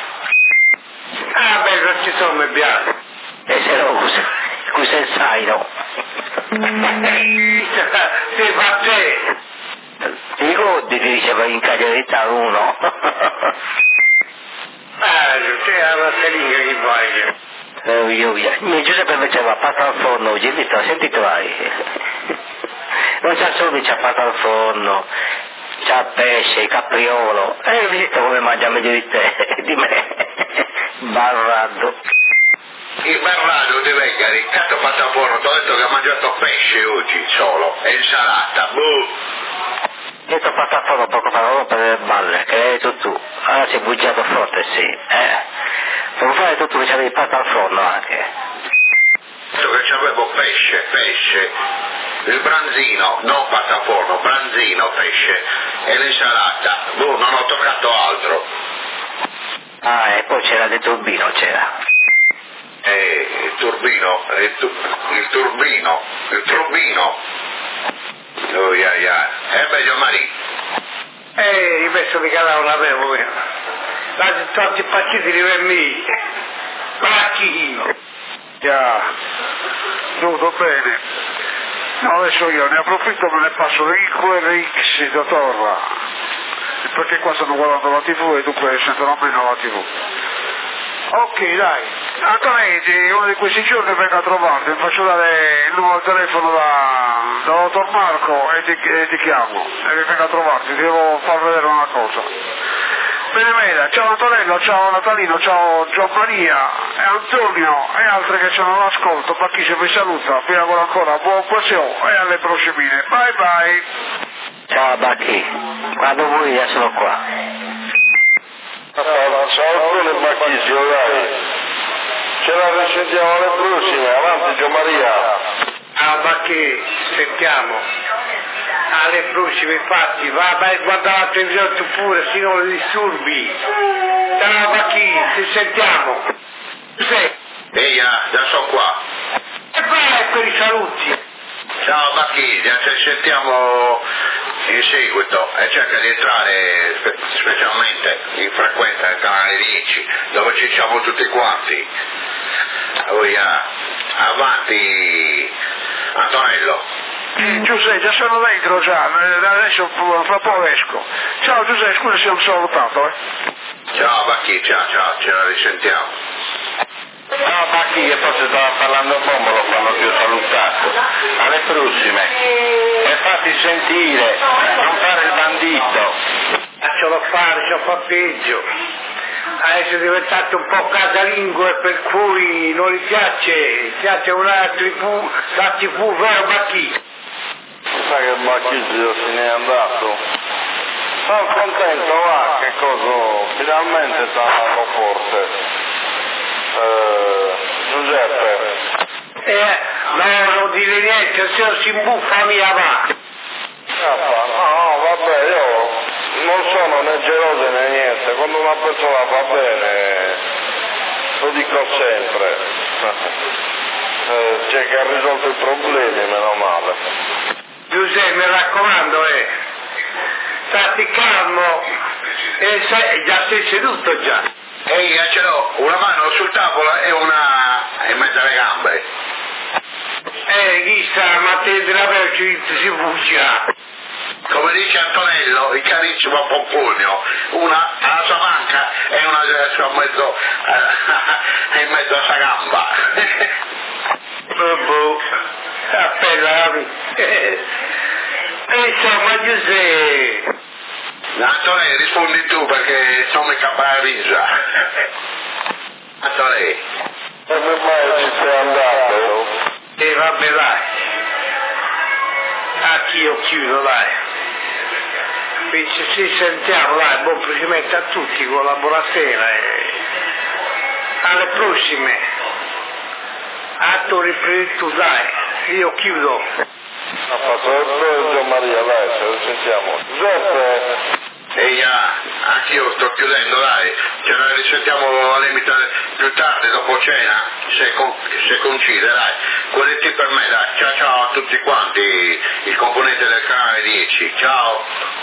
Beh, non ci sono mi piace. E se lo usa, qui sei sai, no? Sì, fa te. Ti ricordi che diceva in cagliarità uno? C'è la mascherina che fai. Mi Giuseppe invece va pasta al forno oggi, visto, sentito vai. Non c'ha solo c'ha pasta al forno, c'ha pesce, capriolo, e hai visto come mangia meglio di te, di me. Barrado. Il Barrado deve essere il catto fatto a forno, ti ho detto che ha mangiato pesce oggi solo, e insalata, Io ti ho fatto a forno poco fa, non per le balle, che hai detto tu. Allora si è bugiato forte, sì. Devo fare tutto che c'avevi pasta al forno anche. Che c'avevo pesce, il branzino, non pasta a forno, branzino, pesce, e l'insalata, non ho toccato altro. E poi c'era del turbino, c'era. Il turbino. Oh, yeah. Meglio Marì. Io penso che non l'avevo io. La tutti partiti di me. Bracchino. Tutto bene. No, adesso io ne approfitto, me ne passo l'IQ da Torra, perché qua stanno guardando la TV e dunque sentono meno la TV. Ok, dai. Antonetti, uno di questi giorni vengo a trovarti, mi faccio dare il numero di telefono da dottor Marco e ti chiamo e vengo a trovarti, ti devo far vedere una cosa. Bene, Meda, ciao Antonello, ciao Natalino, ciao Gian Maria e Antonio e altri che sono all'ascolto, per chi vi saluta, vi auguro ancora buon paseo e alle prossime. Bye bye. Ciao Bacchi, quando vuoi io sono qua. Ciao Bruno e Bacchissimo, dai. Ce la risentiamo alle prossime, avanti Gian Maria. Bacchi, sentiamo. Alle prossime, infatti, vai guarda la televisione tu pure, se non disturbi. Ciao Bacchi, ci sentiamo. Sì. Eia, già sono qua. E vai per i saluti. Ciao Bacchiglia, ci sentiamo in seguito e cerca di entrare specialmente in frequenza nel canale 10 dove ci siamo tutti quanti. Avanti Antonello. Giuseppe, già sono dentro già, adesso fra poco esco. Ciao Giuseppe, scusa se ho salutato. Ciao Bacchiglia, ciao, ce la risentiamo. No, Bacchi che forse stava parlando con me, lo fanno più salutato. Alle prossime. E fatti sentire, non fare il bandito. Lascialo fare, ci fa peggio. Adesso è diventato un po' casalingo e per cui non gli piace una tribù, la TV vero Bacchi. Sai che Bacchiglia se n'è andato? Sono contento, va, che cosa, finalmente sta andando forte. Giuseppe. No, non dire niente, se non si imbuffa via va. No, vabbè, io non sono né geloso né niente, quando una persona va bene, lo dico sempre, c'è che ha risolto i problemi, meno male. Giuseppe, mi raccomando, stati calmo, già sei seduto già. Ehi, ce l'ho, una mano sul tavolo e una in mezzo alle gambe. Chi sta, ma te della ci si bugia. Come dice Antonello, il carissimo Pompugno, una alla sua manca e una in mezzo a sua gamba. Appena. Insomma, Giuseppe. Antonello, rispondi tu perché non mi capa la risa. Antonello. Come mai ci sei andato? Vabbè, dai. Anch'io chiudo, dai. Ci sentiamo, dai, buon proseguimento a tutti, collaboratela. Alle prossime. Attori per tu, dai. Io chiudo. Ha fatto Gian Maria, dai, ce lo sentiamo. Giuseppe. Ehi, anch'io sto chiudendo, dai, ce la risentiamo al limite più tardi, dopo cena, se coincide, dai. Quelletti per me, dai. Ciao ciao a tutti quanti, il componente del canale 10, ciao.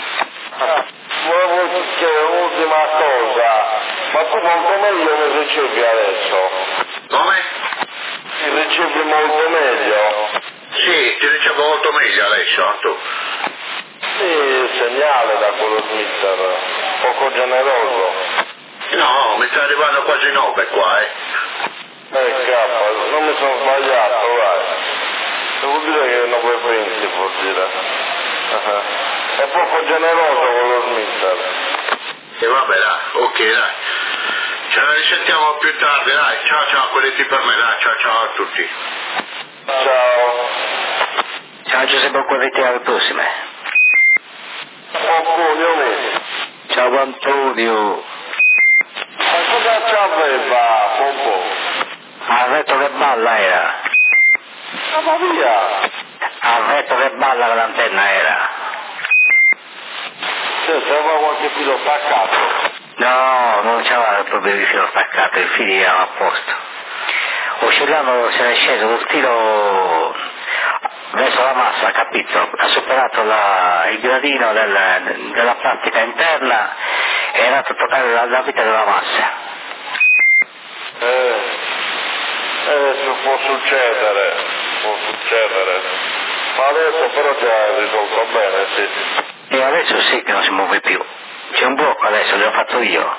Volevo chiedere un'ultima cosa, ma tu molto meglio mi ricevi adesso? Come? Ti ricevi molto meglio? Sì, ti ricevo molto meglio adesso, tu. Sì, il segnale da quello Twitter, poco generoso. No, mi sta arrivando quasi 9 qua, Cazzo, non mi sono sbagliato, vai. Devo dire che 9,20 vuol dire. È poco generoso quello Twitter. E vabbè, dai, ok, dai. Ce la risentiamo più tardi, dai. Ciao ciao, quelletti per me, dai. Ciao ciao a tutti. Ciao. Ciao Giuseppe, quelletti alle prossime. Ciao Antonio. Ma cosa c'aveva Pompo? Ha detto che balla era. Ma via! Ha detto che balla che l'antenna era. C'era qualche filo staccato? No, non c'era proprio il filo staccato, i fili erano a posto. Oscillando se ne è sceso col tiro verso la massa, capito? Ha superato il gradino della plastica interna e è andato a toccare la vita della massa. Può succedere. Ma adesso però già è risolto bene, sì. E adesso sì che non si muove più. C'è un blocco adesso, l'ho fatto io.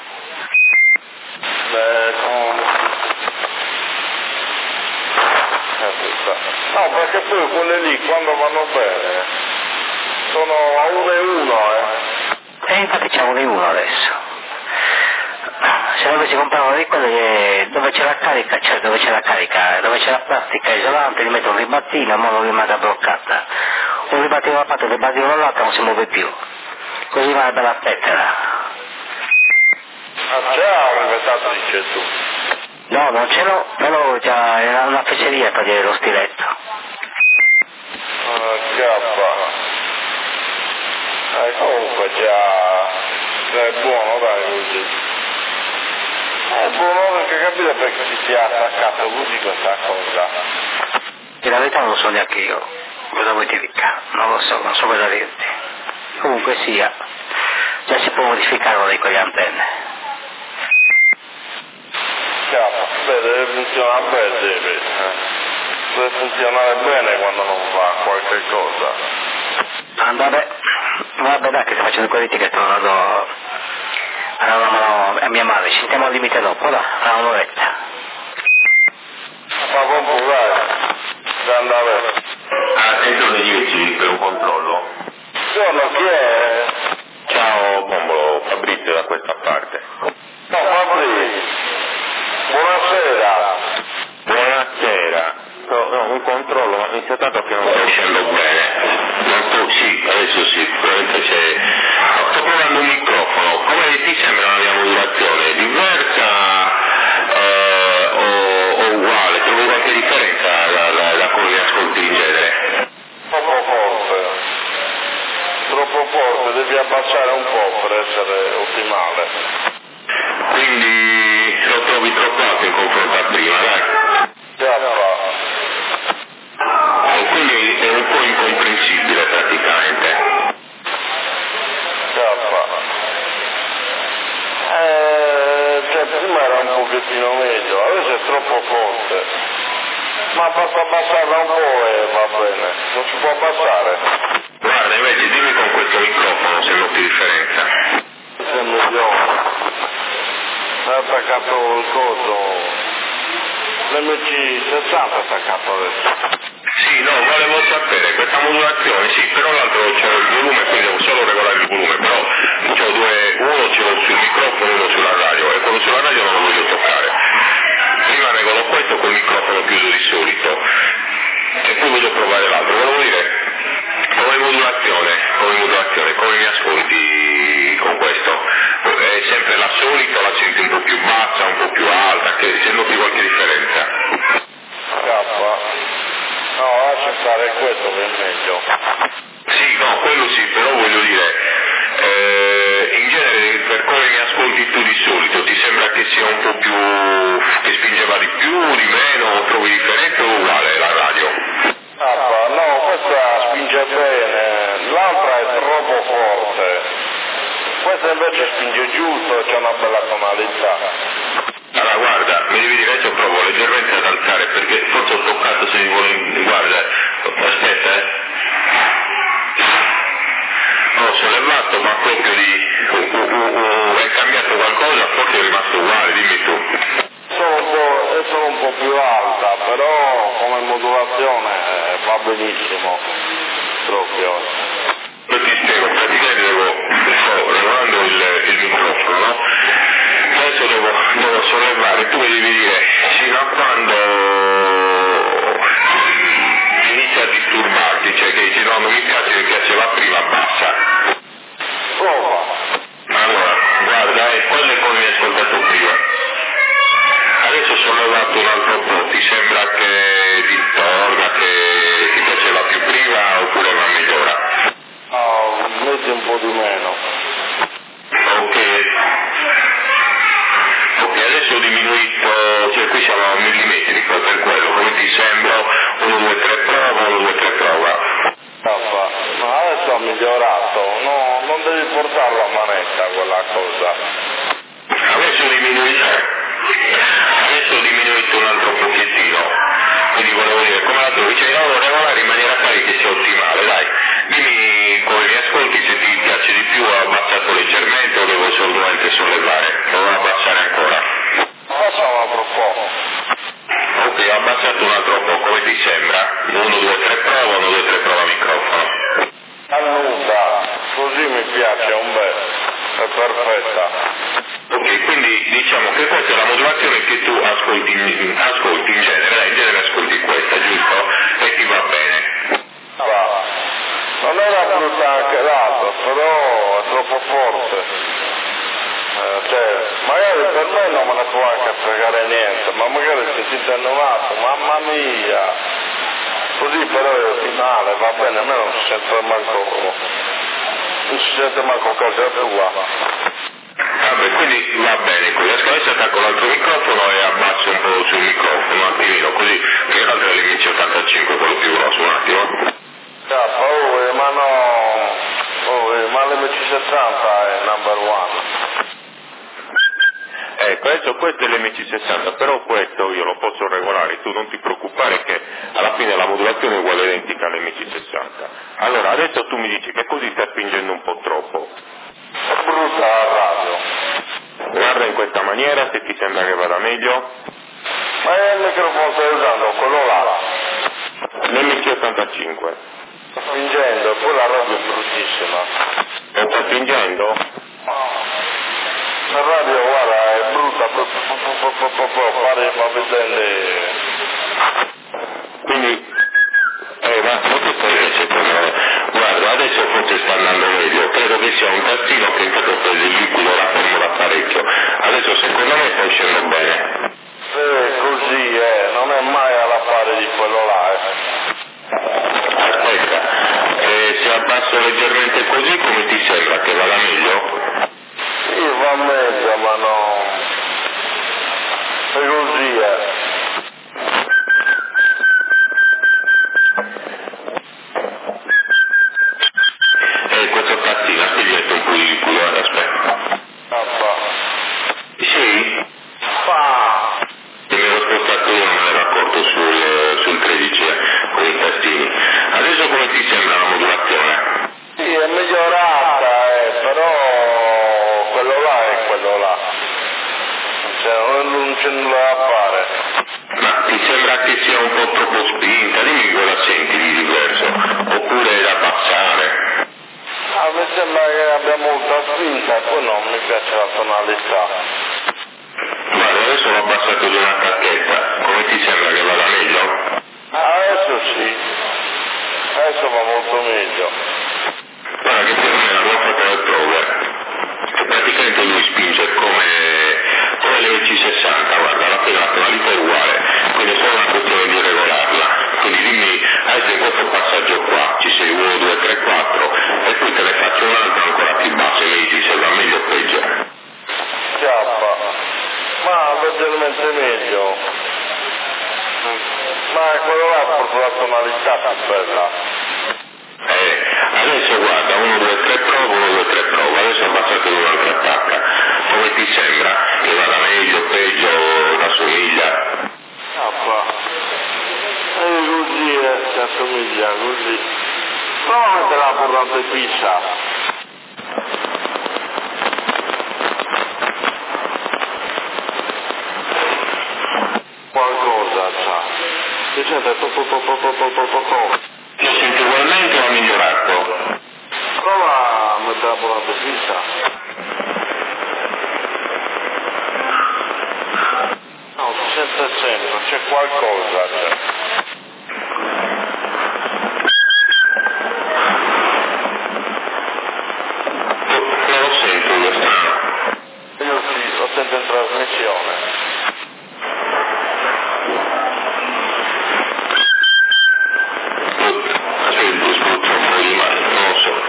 No, perché poi quelle lì quando vanno bene sono a 1-1, E infatti c'è 1-1 adesso. Se dovessi comprare uno di quelli dove c'è la carica, cioè dove c'è la plastica isolante, gli metto un ribattino, ma non rimane bloccata. Un ribattino da una parte, un ribattino dall'altra, non si muove più. Così va bella pettera. Ah già, ho inventato dice tu. No, non ce l'ho, però già era una fesseria togliere lo stiletto. Comunque già è buono, dai, così. È buono perché capite perché ci sia attaccato così questa cosa. E la verità non lo so neanche io. cosa vuoi ti dica? Non lo so, non so cosa dirti. Comunque sia, già si può modificare una di quelle antenne. Deve funzionare bene, deve funzionare bene quando non fa qualche cosa. Vabbè dai, che sto facendo quelli che sto andando a mia madre, ci sentiamo al limite dopo, dai, a un'oretta. Ma compulare, da andare. Attenzione 10 per un controllo. Buongiorno, chi è? Ciao Bombolo, Fabrizio da questa parte. No, Fabrizio. Buonasera. Buonasera. No, un controllo, ma mi sta dato che non sta uscendo bene. Sì, adesso sì, probabilmente c'è. Sto provando un microfono, come ti sembra la mia modulazione? Diversa o uguale? Trovi qualche differenza da come mi ascolti in genere? Troppo forte, devi abbassare un po' per essere ottimale. Quindi lo trovi troppo alto in confronto a prima, dai? Quindi è un po' incomprensibile praticamente. Cioè prima era un pochettino meglio, adesso è troppo forte. Ma basta abbassarla un po' e va bene, non si può abbassare. Guarda, invece dimmi con questo microfono se noti differenza. Sembra io. È attaccato il coso. L'MC60 è attaccato adesso. Sì, no, volevo sapere, questa modulazione, sì, però l'altro c'ho il volume, quindi devo solo regolare il volume, però c'ho uno ce l'ho sul microfono e uno sulla radio, e quello sulla radio non lo voglio toccare. Prima regolo questo col microfono chiuso di solito, e poi voglio provare l'altro. Volevo dire, come modulazione, come mi ascolti con questo? È sempre la solita, la senti un po' più bassa, un po' più alta, che se noti qualche differenza? No, lascia stare questo che è meglio. Sì, no, quello sì, però voglio dire, in genere per come mi ascolti tu di solito, ti sembra che sia un po' più, che spingeva di più, di meno, o trovi differente o uguale la radio? No, questa spinge bene, l'altra è troppo forte. Questa invece spinge giusto e c'è una bella tonalità. Allora guarda, mi devi dire adesso provo leggermente ad alzare perché forse ho toccato se mi vuole. Guarda, aspetta ho sollevato ma proprio è cambiato qualcosa, forse è rimasto uguale, dimmi tu. È solo un po' più alta, però come modulazione va benissimo, proprio. Io ti spiego, praticamente sto regolando il microfono, no? Adesso devo sollevare, tu mi devi dire fino a quando inizia a disturbarti, cioè che dici no, non mi piace la prima, bassa. Prova. Allora, guarda, quello è come mi hai ascoltato prima. Adesso ho sollevato un altro po', ti sembra che distorga, che ti piaceva più prima oppure va migliora? No, metti un po' di meno. Ok, adesso ho diminuito, cioè qui siamo a millimetrico, per quello, come ti sembra, 1, 2, 3 prova, 1, 2, 3 prova. No, adesso ha migliorato, no, non devi portarlo a manetta quella cosa. Adesso ho diminuito un altro pochettino, quindi volevo dire, come la trovi? Cioè, devo regolare in maniera tale che sia ottimale, dai. Dimmi come mi ascolti, se ti piace di più ho abbassato leggermente o devo solamente sollevare, devo abbassare ancora. Abbassa un altro po'. Ok, ho abbassato un altro po', come ti sembra? 1, 2, 3 prova, 1, 2, 3 prova microfono. Annuda, così mi piace un bel, è perfetta. Ok, quindi diciamo che questa è la modulazione che tu ascolti in genere ascolti questa, giusto? E ti va bene. Non era brutta anche l'altra, però è troppo forte. Cioè, magari per me non me ne può anche fregare niente, ma magari se ti sente un attimo, mamma mia! Così però è ottimale, va bene, a me non si sente manco casa tua. Vabbè, quindi va bene, così adesso attacco l'altro microfono e abbasso un po' sul microfono un attimino, così che l'altro è l'MC85, quello più grosso, un attimo. l'MC60 è number one. Ecco, adesso questo è l'MC60, però questo io lo posso regolare, tu non ti preoccupare che alla fine la modulazione è uguale identica all'MC60. Allora, adesso tu mi dici che così stai spingendo un po' troppo. È brutta la radio. Guarda in questa maniera se ti sembra che vada meglio. Ma il microfono stai usando, quello là. L'MC85. Sto spingendo, e poi la radio è bruttissima. Lo sta spingendo? La radio, guarda, è brutta, pare ma vedere. Quindi, ma forse guarda, adesso forse sta andando meglio, credo che sia un tastino che intanto prende il liquido la forma parecchio. Adesso secondo me sta uscendo bene. Così, non è mai alla pari di quello là, Aspetta, se abbasso leggermente così come ti sembra che vada meglio? Sì, va meglio, ma no. È così, Questo tastino si diventa un po' di liquido, aspetta. Sì? Che mi ero spostato io, non me ne ero accorto sul 13 con i tastini. Adesso come ti sembra la modulazione? Sì, è migliorata, però quello là è quello là. Non c'è nulla da fare. Ma ti sembra che sia un po' troppo spinta? Dimmi cosa senti di diverso. Oppure da abbassare? Mi sembra che abbia molta spinta e poi non mi piace la tonalità. Guarda, adesso l'ho abbassato di una tacchetta. Come ti sembra che vada meglio? Adesso sì. Adesso va molto meglio. Guarda che per me l'abbiamo fatto le prove. E praticamente lui spinge come l'MC60, guarda, alla fine la tonalità è uguale, quindi è solo una questione di regolarla. Quindi dimmi, adesso in questo passaggio qua ci sei 1, 2, 3, 4 e poi te ne faccio un altro ancora più basso e mi dici se va meglio o peggio. Chiappa. Ma leggermente meglio. Ma quello là ha proprio la tonalità più bella. Adesso guarda, 1, 2, 3 prova, 1, 2, 3 prova, adesso ho abbassato di un'altra attacca. Come ti sembra? Che vada meglio, peggio, la somiglia? Così, si assomiglia, così. Prova a mettere la portante fiscia. Qualcosa c'ha. Si sente Lo senti ugualmente o ha migliorato? Prova a mettere la portante fiscia. No, si sente sempre, c'è qualcosa, Non lo sento io strano. Io sì, lo sento in trasmissione. Spruzzo un po' di mano, non lo so.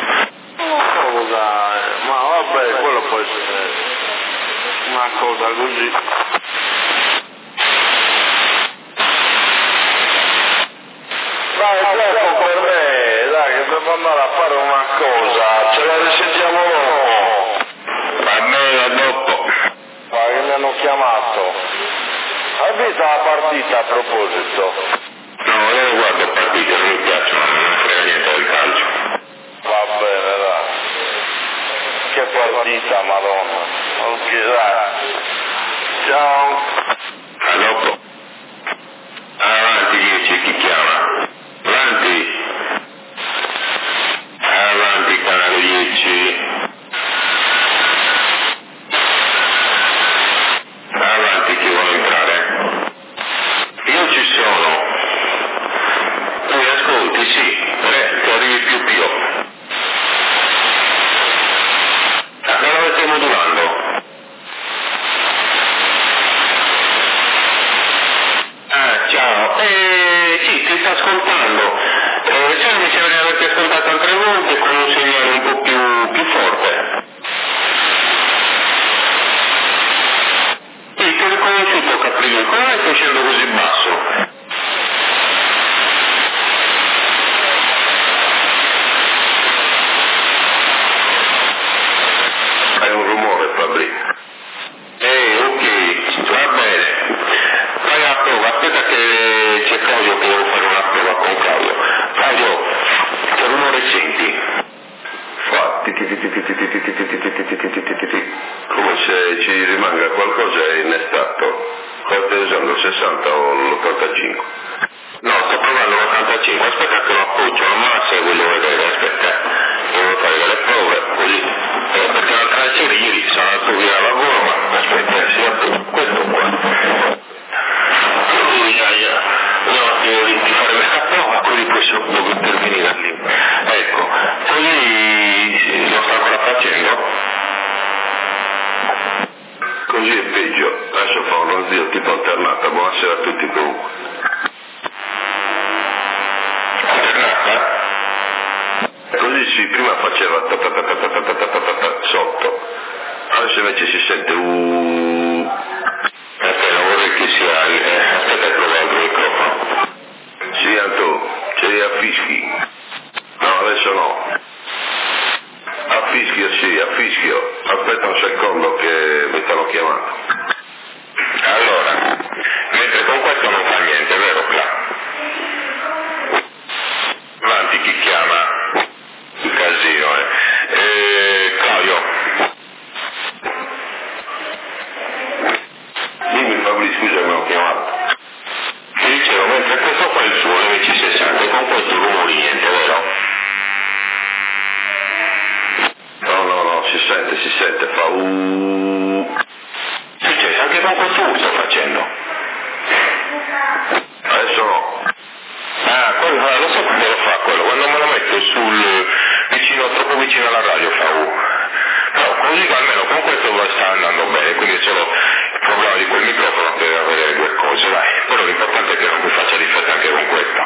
Ma vabbè, quello può essere una cosa così. Dai, troppo per me, dai, che devo andare a fare una cosa, ce la risentiamo dopo. Va bene, a dopo. Guarda che mi hanno chiamato. Hai visto la partita a proposito? No, io non guardo partite, non mi piacciono, non mi frega niente del calcio. Va bene, dai. Che partita, madonna. Non chissà. Ciao. A dopo. Avanti, dici chi chiama. Avanti. Avanti, canale 10. Avanti, chi vuole entrare? Io ci sono. Tu mi ascolti, sì. Ti arrivi più più. Non avete modulando? Ciao. Sì, ti sta come se ci rimanga qualcosa innestato. Cosa stai usando, il 60 o l'85? No, sto provando l'85, aspetta che lo appoggio, non me la se voglio vedere, aspetta, devo fare delle prove, così, perché l'altra sera ieri sono andato via al lavoro, ma aspetta, si apre questo qua. Io di fare questa prova, così poi devo intervenire lì. Ecco, così lo sto ancora facendo. Così è peggio, adesso fa uno zio tipo alternata, buonasera a tutti comunque. Alternata? Così sì, prima faceva sotto, adesso invece si sente Aspetta, vorrei che sia, aspetta che provo il microfono. Sì, Anto, c'eri a fischi. No, adesso no. A fischio sì, a fischio. Aspetta un secondo che mi stanno chiamando. Allora, mentre con questo non fa niente, vero Cla? Avanti, chi chiama? Il casino, Claudio. Dimmi Fabri, scusa, mi ho chiamato. Ti dicevo, mentre questo qua è il suo, l'MC60, e con questo rumori niente, vero? No, si sente, fa Successo, anche con questo sto facendo. Adesso no. Ah, quello, lo so quando lo fa quello, quando me lo metto troppo vicino alla radio fa Però così almeno con questo sta andando bene, quindi è solo il problema di quel microfono per avere due cose, dai. Però l'importante è che non mi faccia difetto anche con questo.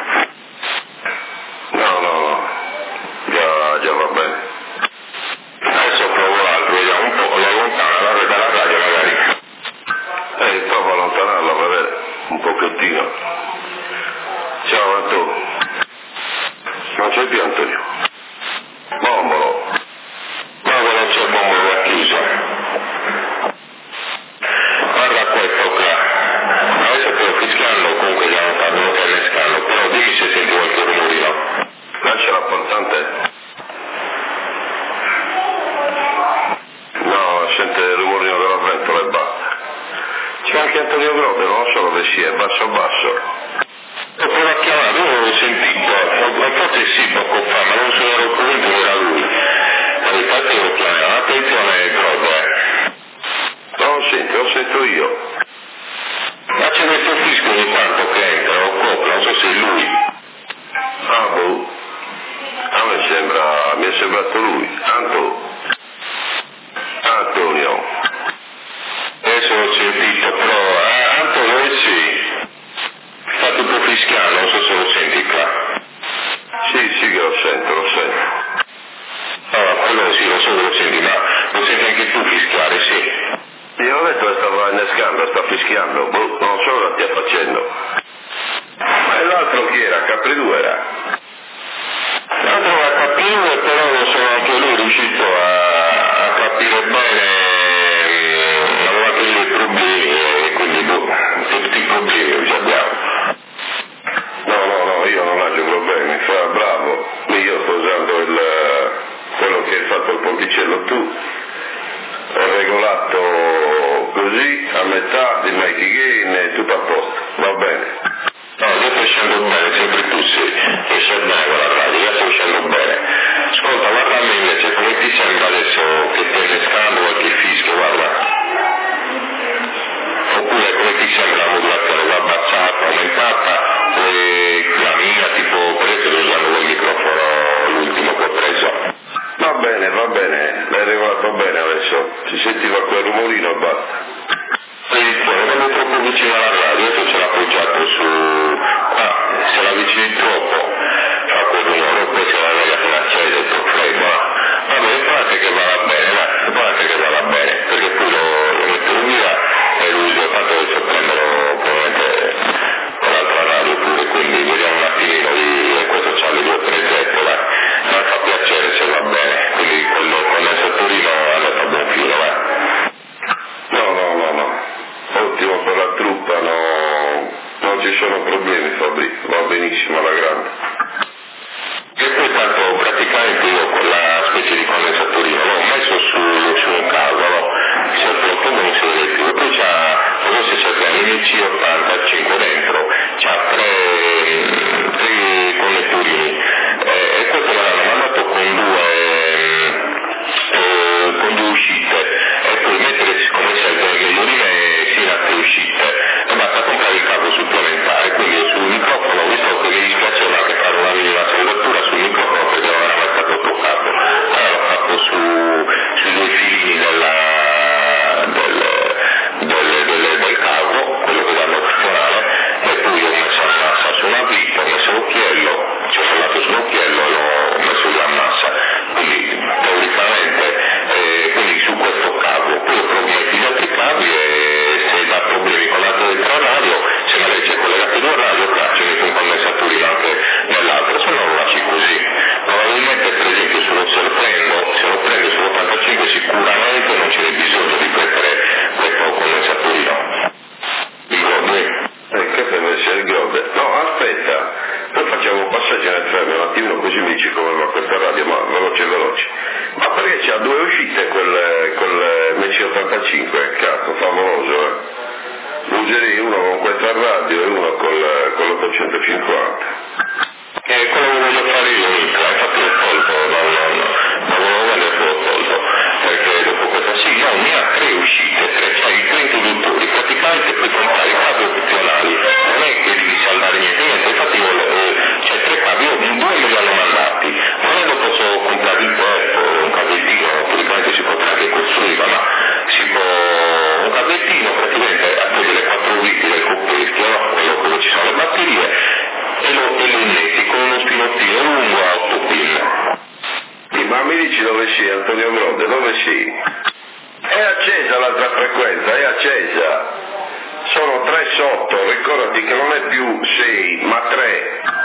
No, già va bene. Adesso provo l'altro, vediamo un po', lo allontano dalla radio magari. Provo a allontanarlo, a vedere, un pochettino. Ciao Antonio. Non c'è più Antonio. Bombolo. No, non c'è il bombolo, è chiuso. Guarda questo qua. Adesso che lo fischiando, comunque stiamo parlando che innescando, però dimmi se senti qualche rumorino. Lascia la portante. No, sente il rumorino della ventola e basta. C'è anche Antonio Grobe, non so dove sia, basso. Ho provato a chiamare, io l'ho sentito, forse sì poco fa, ma non sono ero convinto che era lui. Infatti lo chiamavo, attenzione Grobe. No, lo sento io. Ma c'è questo fischio ogni tanto che entra, o copre, non so se è lui. Ah, boh. A me mi è sembrato lui. Antonio. Adesso l'ho sentito, però, Antonio sì. Sta tutto fischiando, non so se lo senti qua. Sì, che lo sento. Allora, quello sì, lo so che lo senti, ma lo senti anche tu fischiare, sì. Io ho detto che stava innescando, sta fischiando, non so cosa stia facendo. Ma l'altro chi era? Capri2 era? L'altro era Capri2, però non sono anche lui riuscito a capire bene, aveva anche dei problemi, e quindi tutti i problemi li abbiamo. No, io non ho problemi, fa bravo. Io sto usando quello che hai fatto il ponticello tu. Ho regolato così a metà di Mighty Gain, tutto a posto, va bene. No, io sto uscendo bene, sempre tu sei, uscendo bene con la radio, io sto uscendo bene. Ascolta, guarda a me invece, come ti sembra adesso che stai innescando qualche fischio, guarda. Oppure come ti sembra la modulazione, va abbassata, aumentata, o la mia, tipo, per esempio sto usando quel microfono, l'ultimo che ho preso. Va bene, l'hai regolato bene adesso, si sentiva quel rumorino e basta. Non è troppo vicino alla radio, adesso ce l'ha appoggiato su... se l'avvicini troppo fa quel rumore, poi se la voglia appena accesa è troppo freddo. Va bene, guardate che vada bene, perché poi lo metto via e lo uso, tanto adesso prenderò probabilmente con l'altra radio pure, quindi vediamo un attimino e questo c'ha le 2-3 zeppe, ma fa piacere se va bene, quindi quello con il sottorino è andato a buon filo, No. Ottimo per la truppa, no. Non ci sono problemi Fabri, va benissimo alla grande. con l'850. Quello che voglio fare io, infatti l'ho tolto, non l'ho tolto, perché dopo questa sigla ne ha 3 uscite, cioè i 3 introduttori, praticamente puoi comprare i cavi opzionali, non è che devi saldare niente, infatti c'è 3 cavi, io 2 me li hanno mandati, volendo posso comprare il terzo, un cavettino, praticamente si potrà anche costruire, ma si può, un cavettino praticamente accende le 4 viti del coppetto, quello dove ci sono le batterie, e lo innetti con uno spinottino lungo a 8 pin. Sì, ma mi dici dove sei, Antonio Grode, dove sei? È accesa l'altra frequenza, è accesa. Sono 3 sotto, ricordati che non è più 6, ma 3.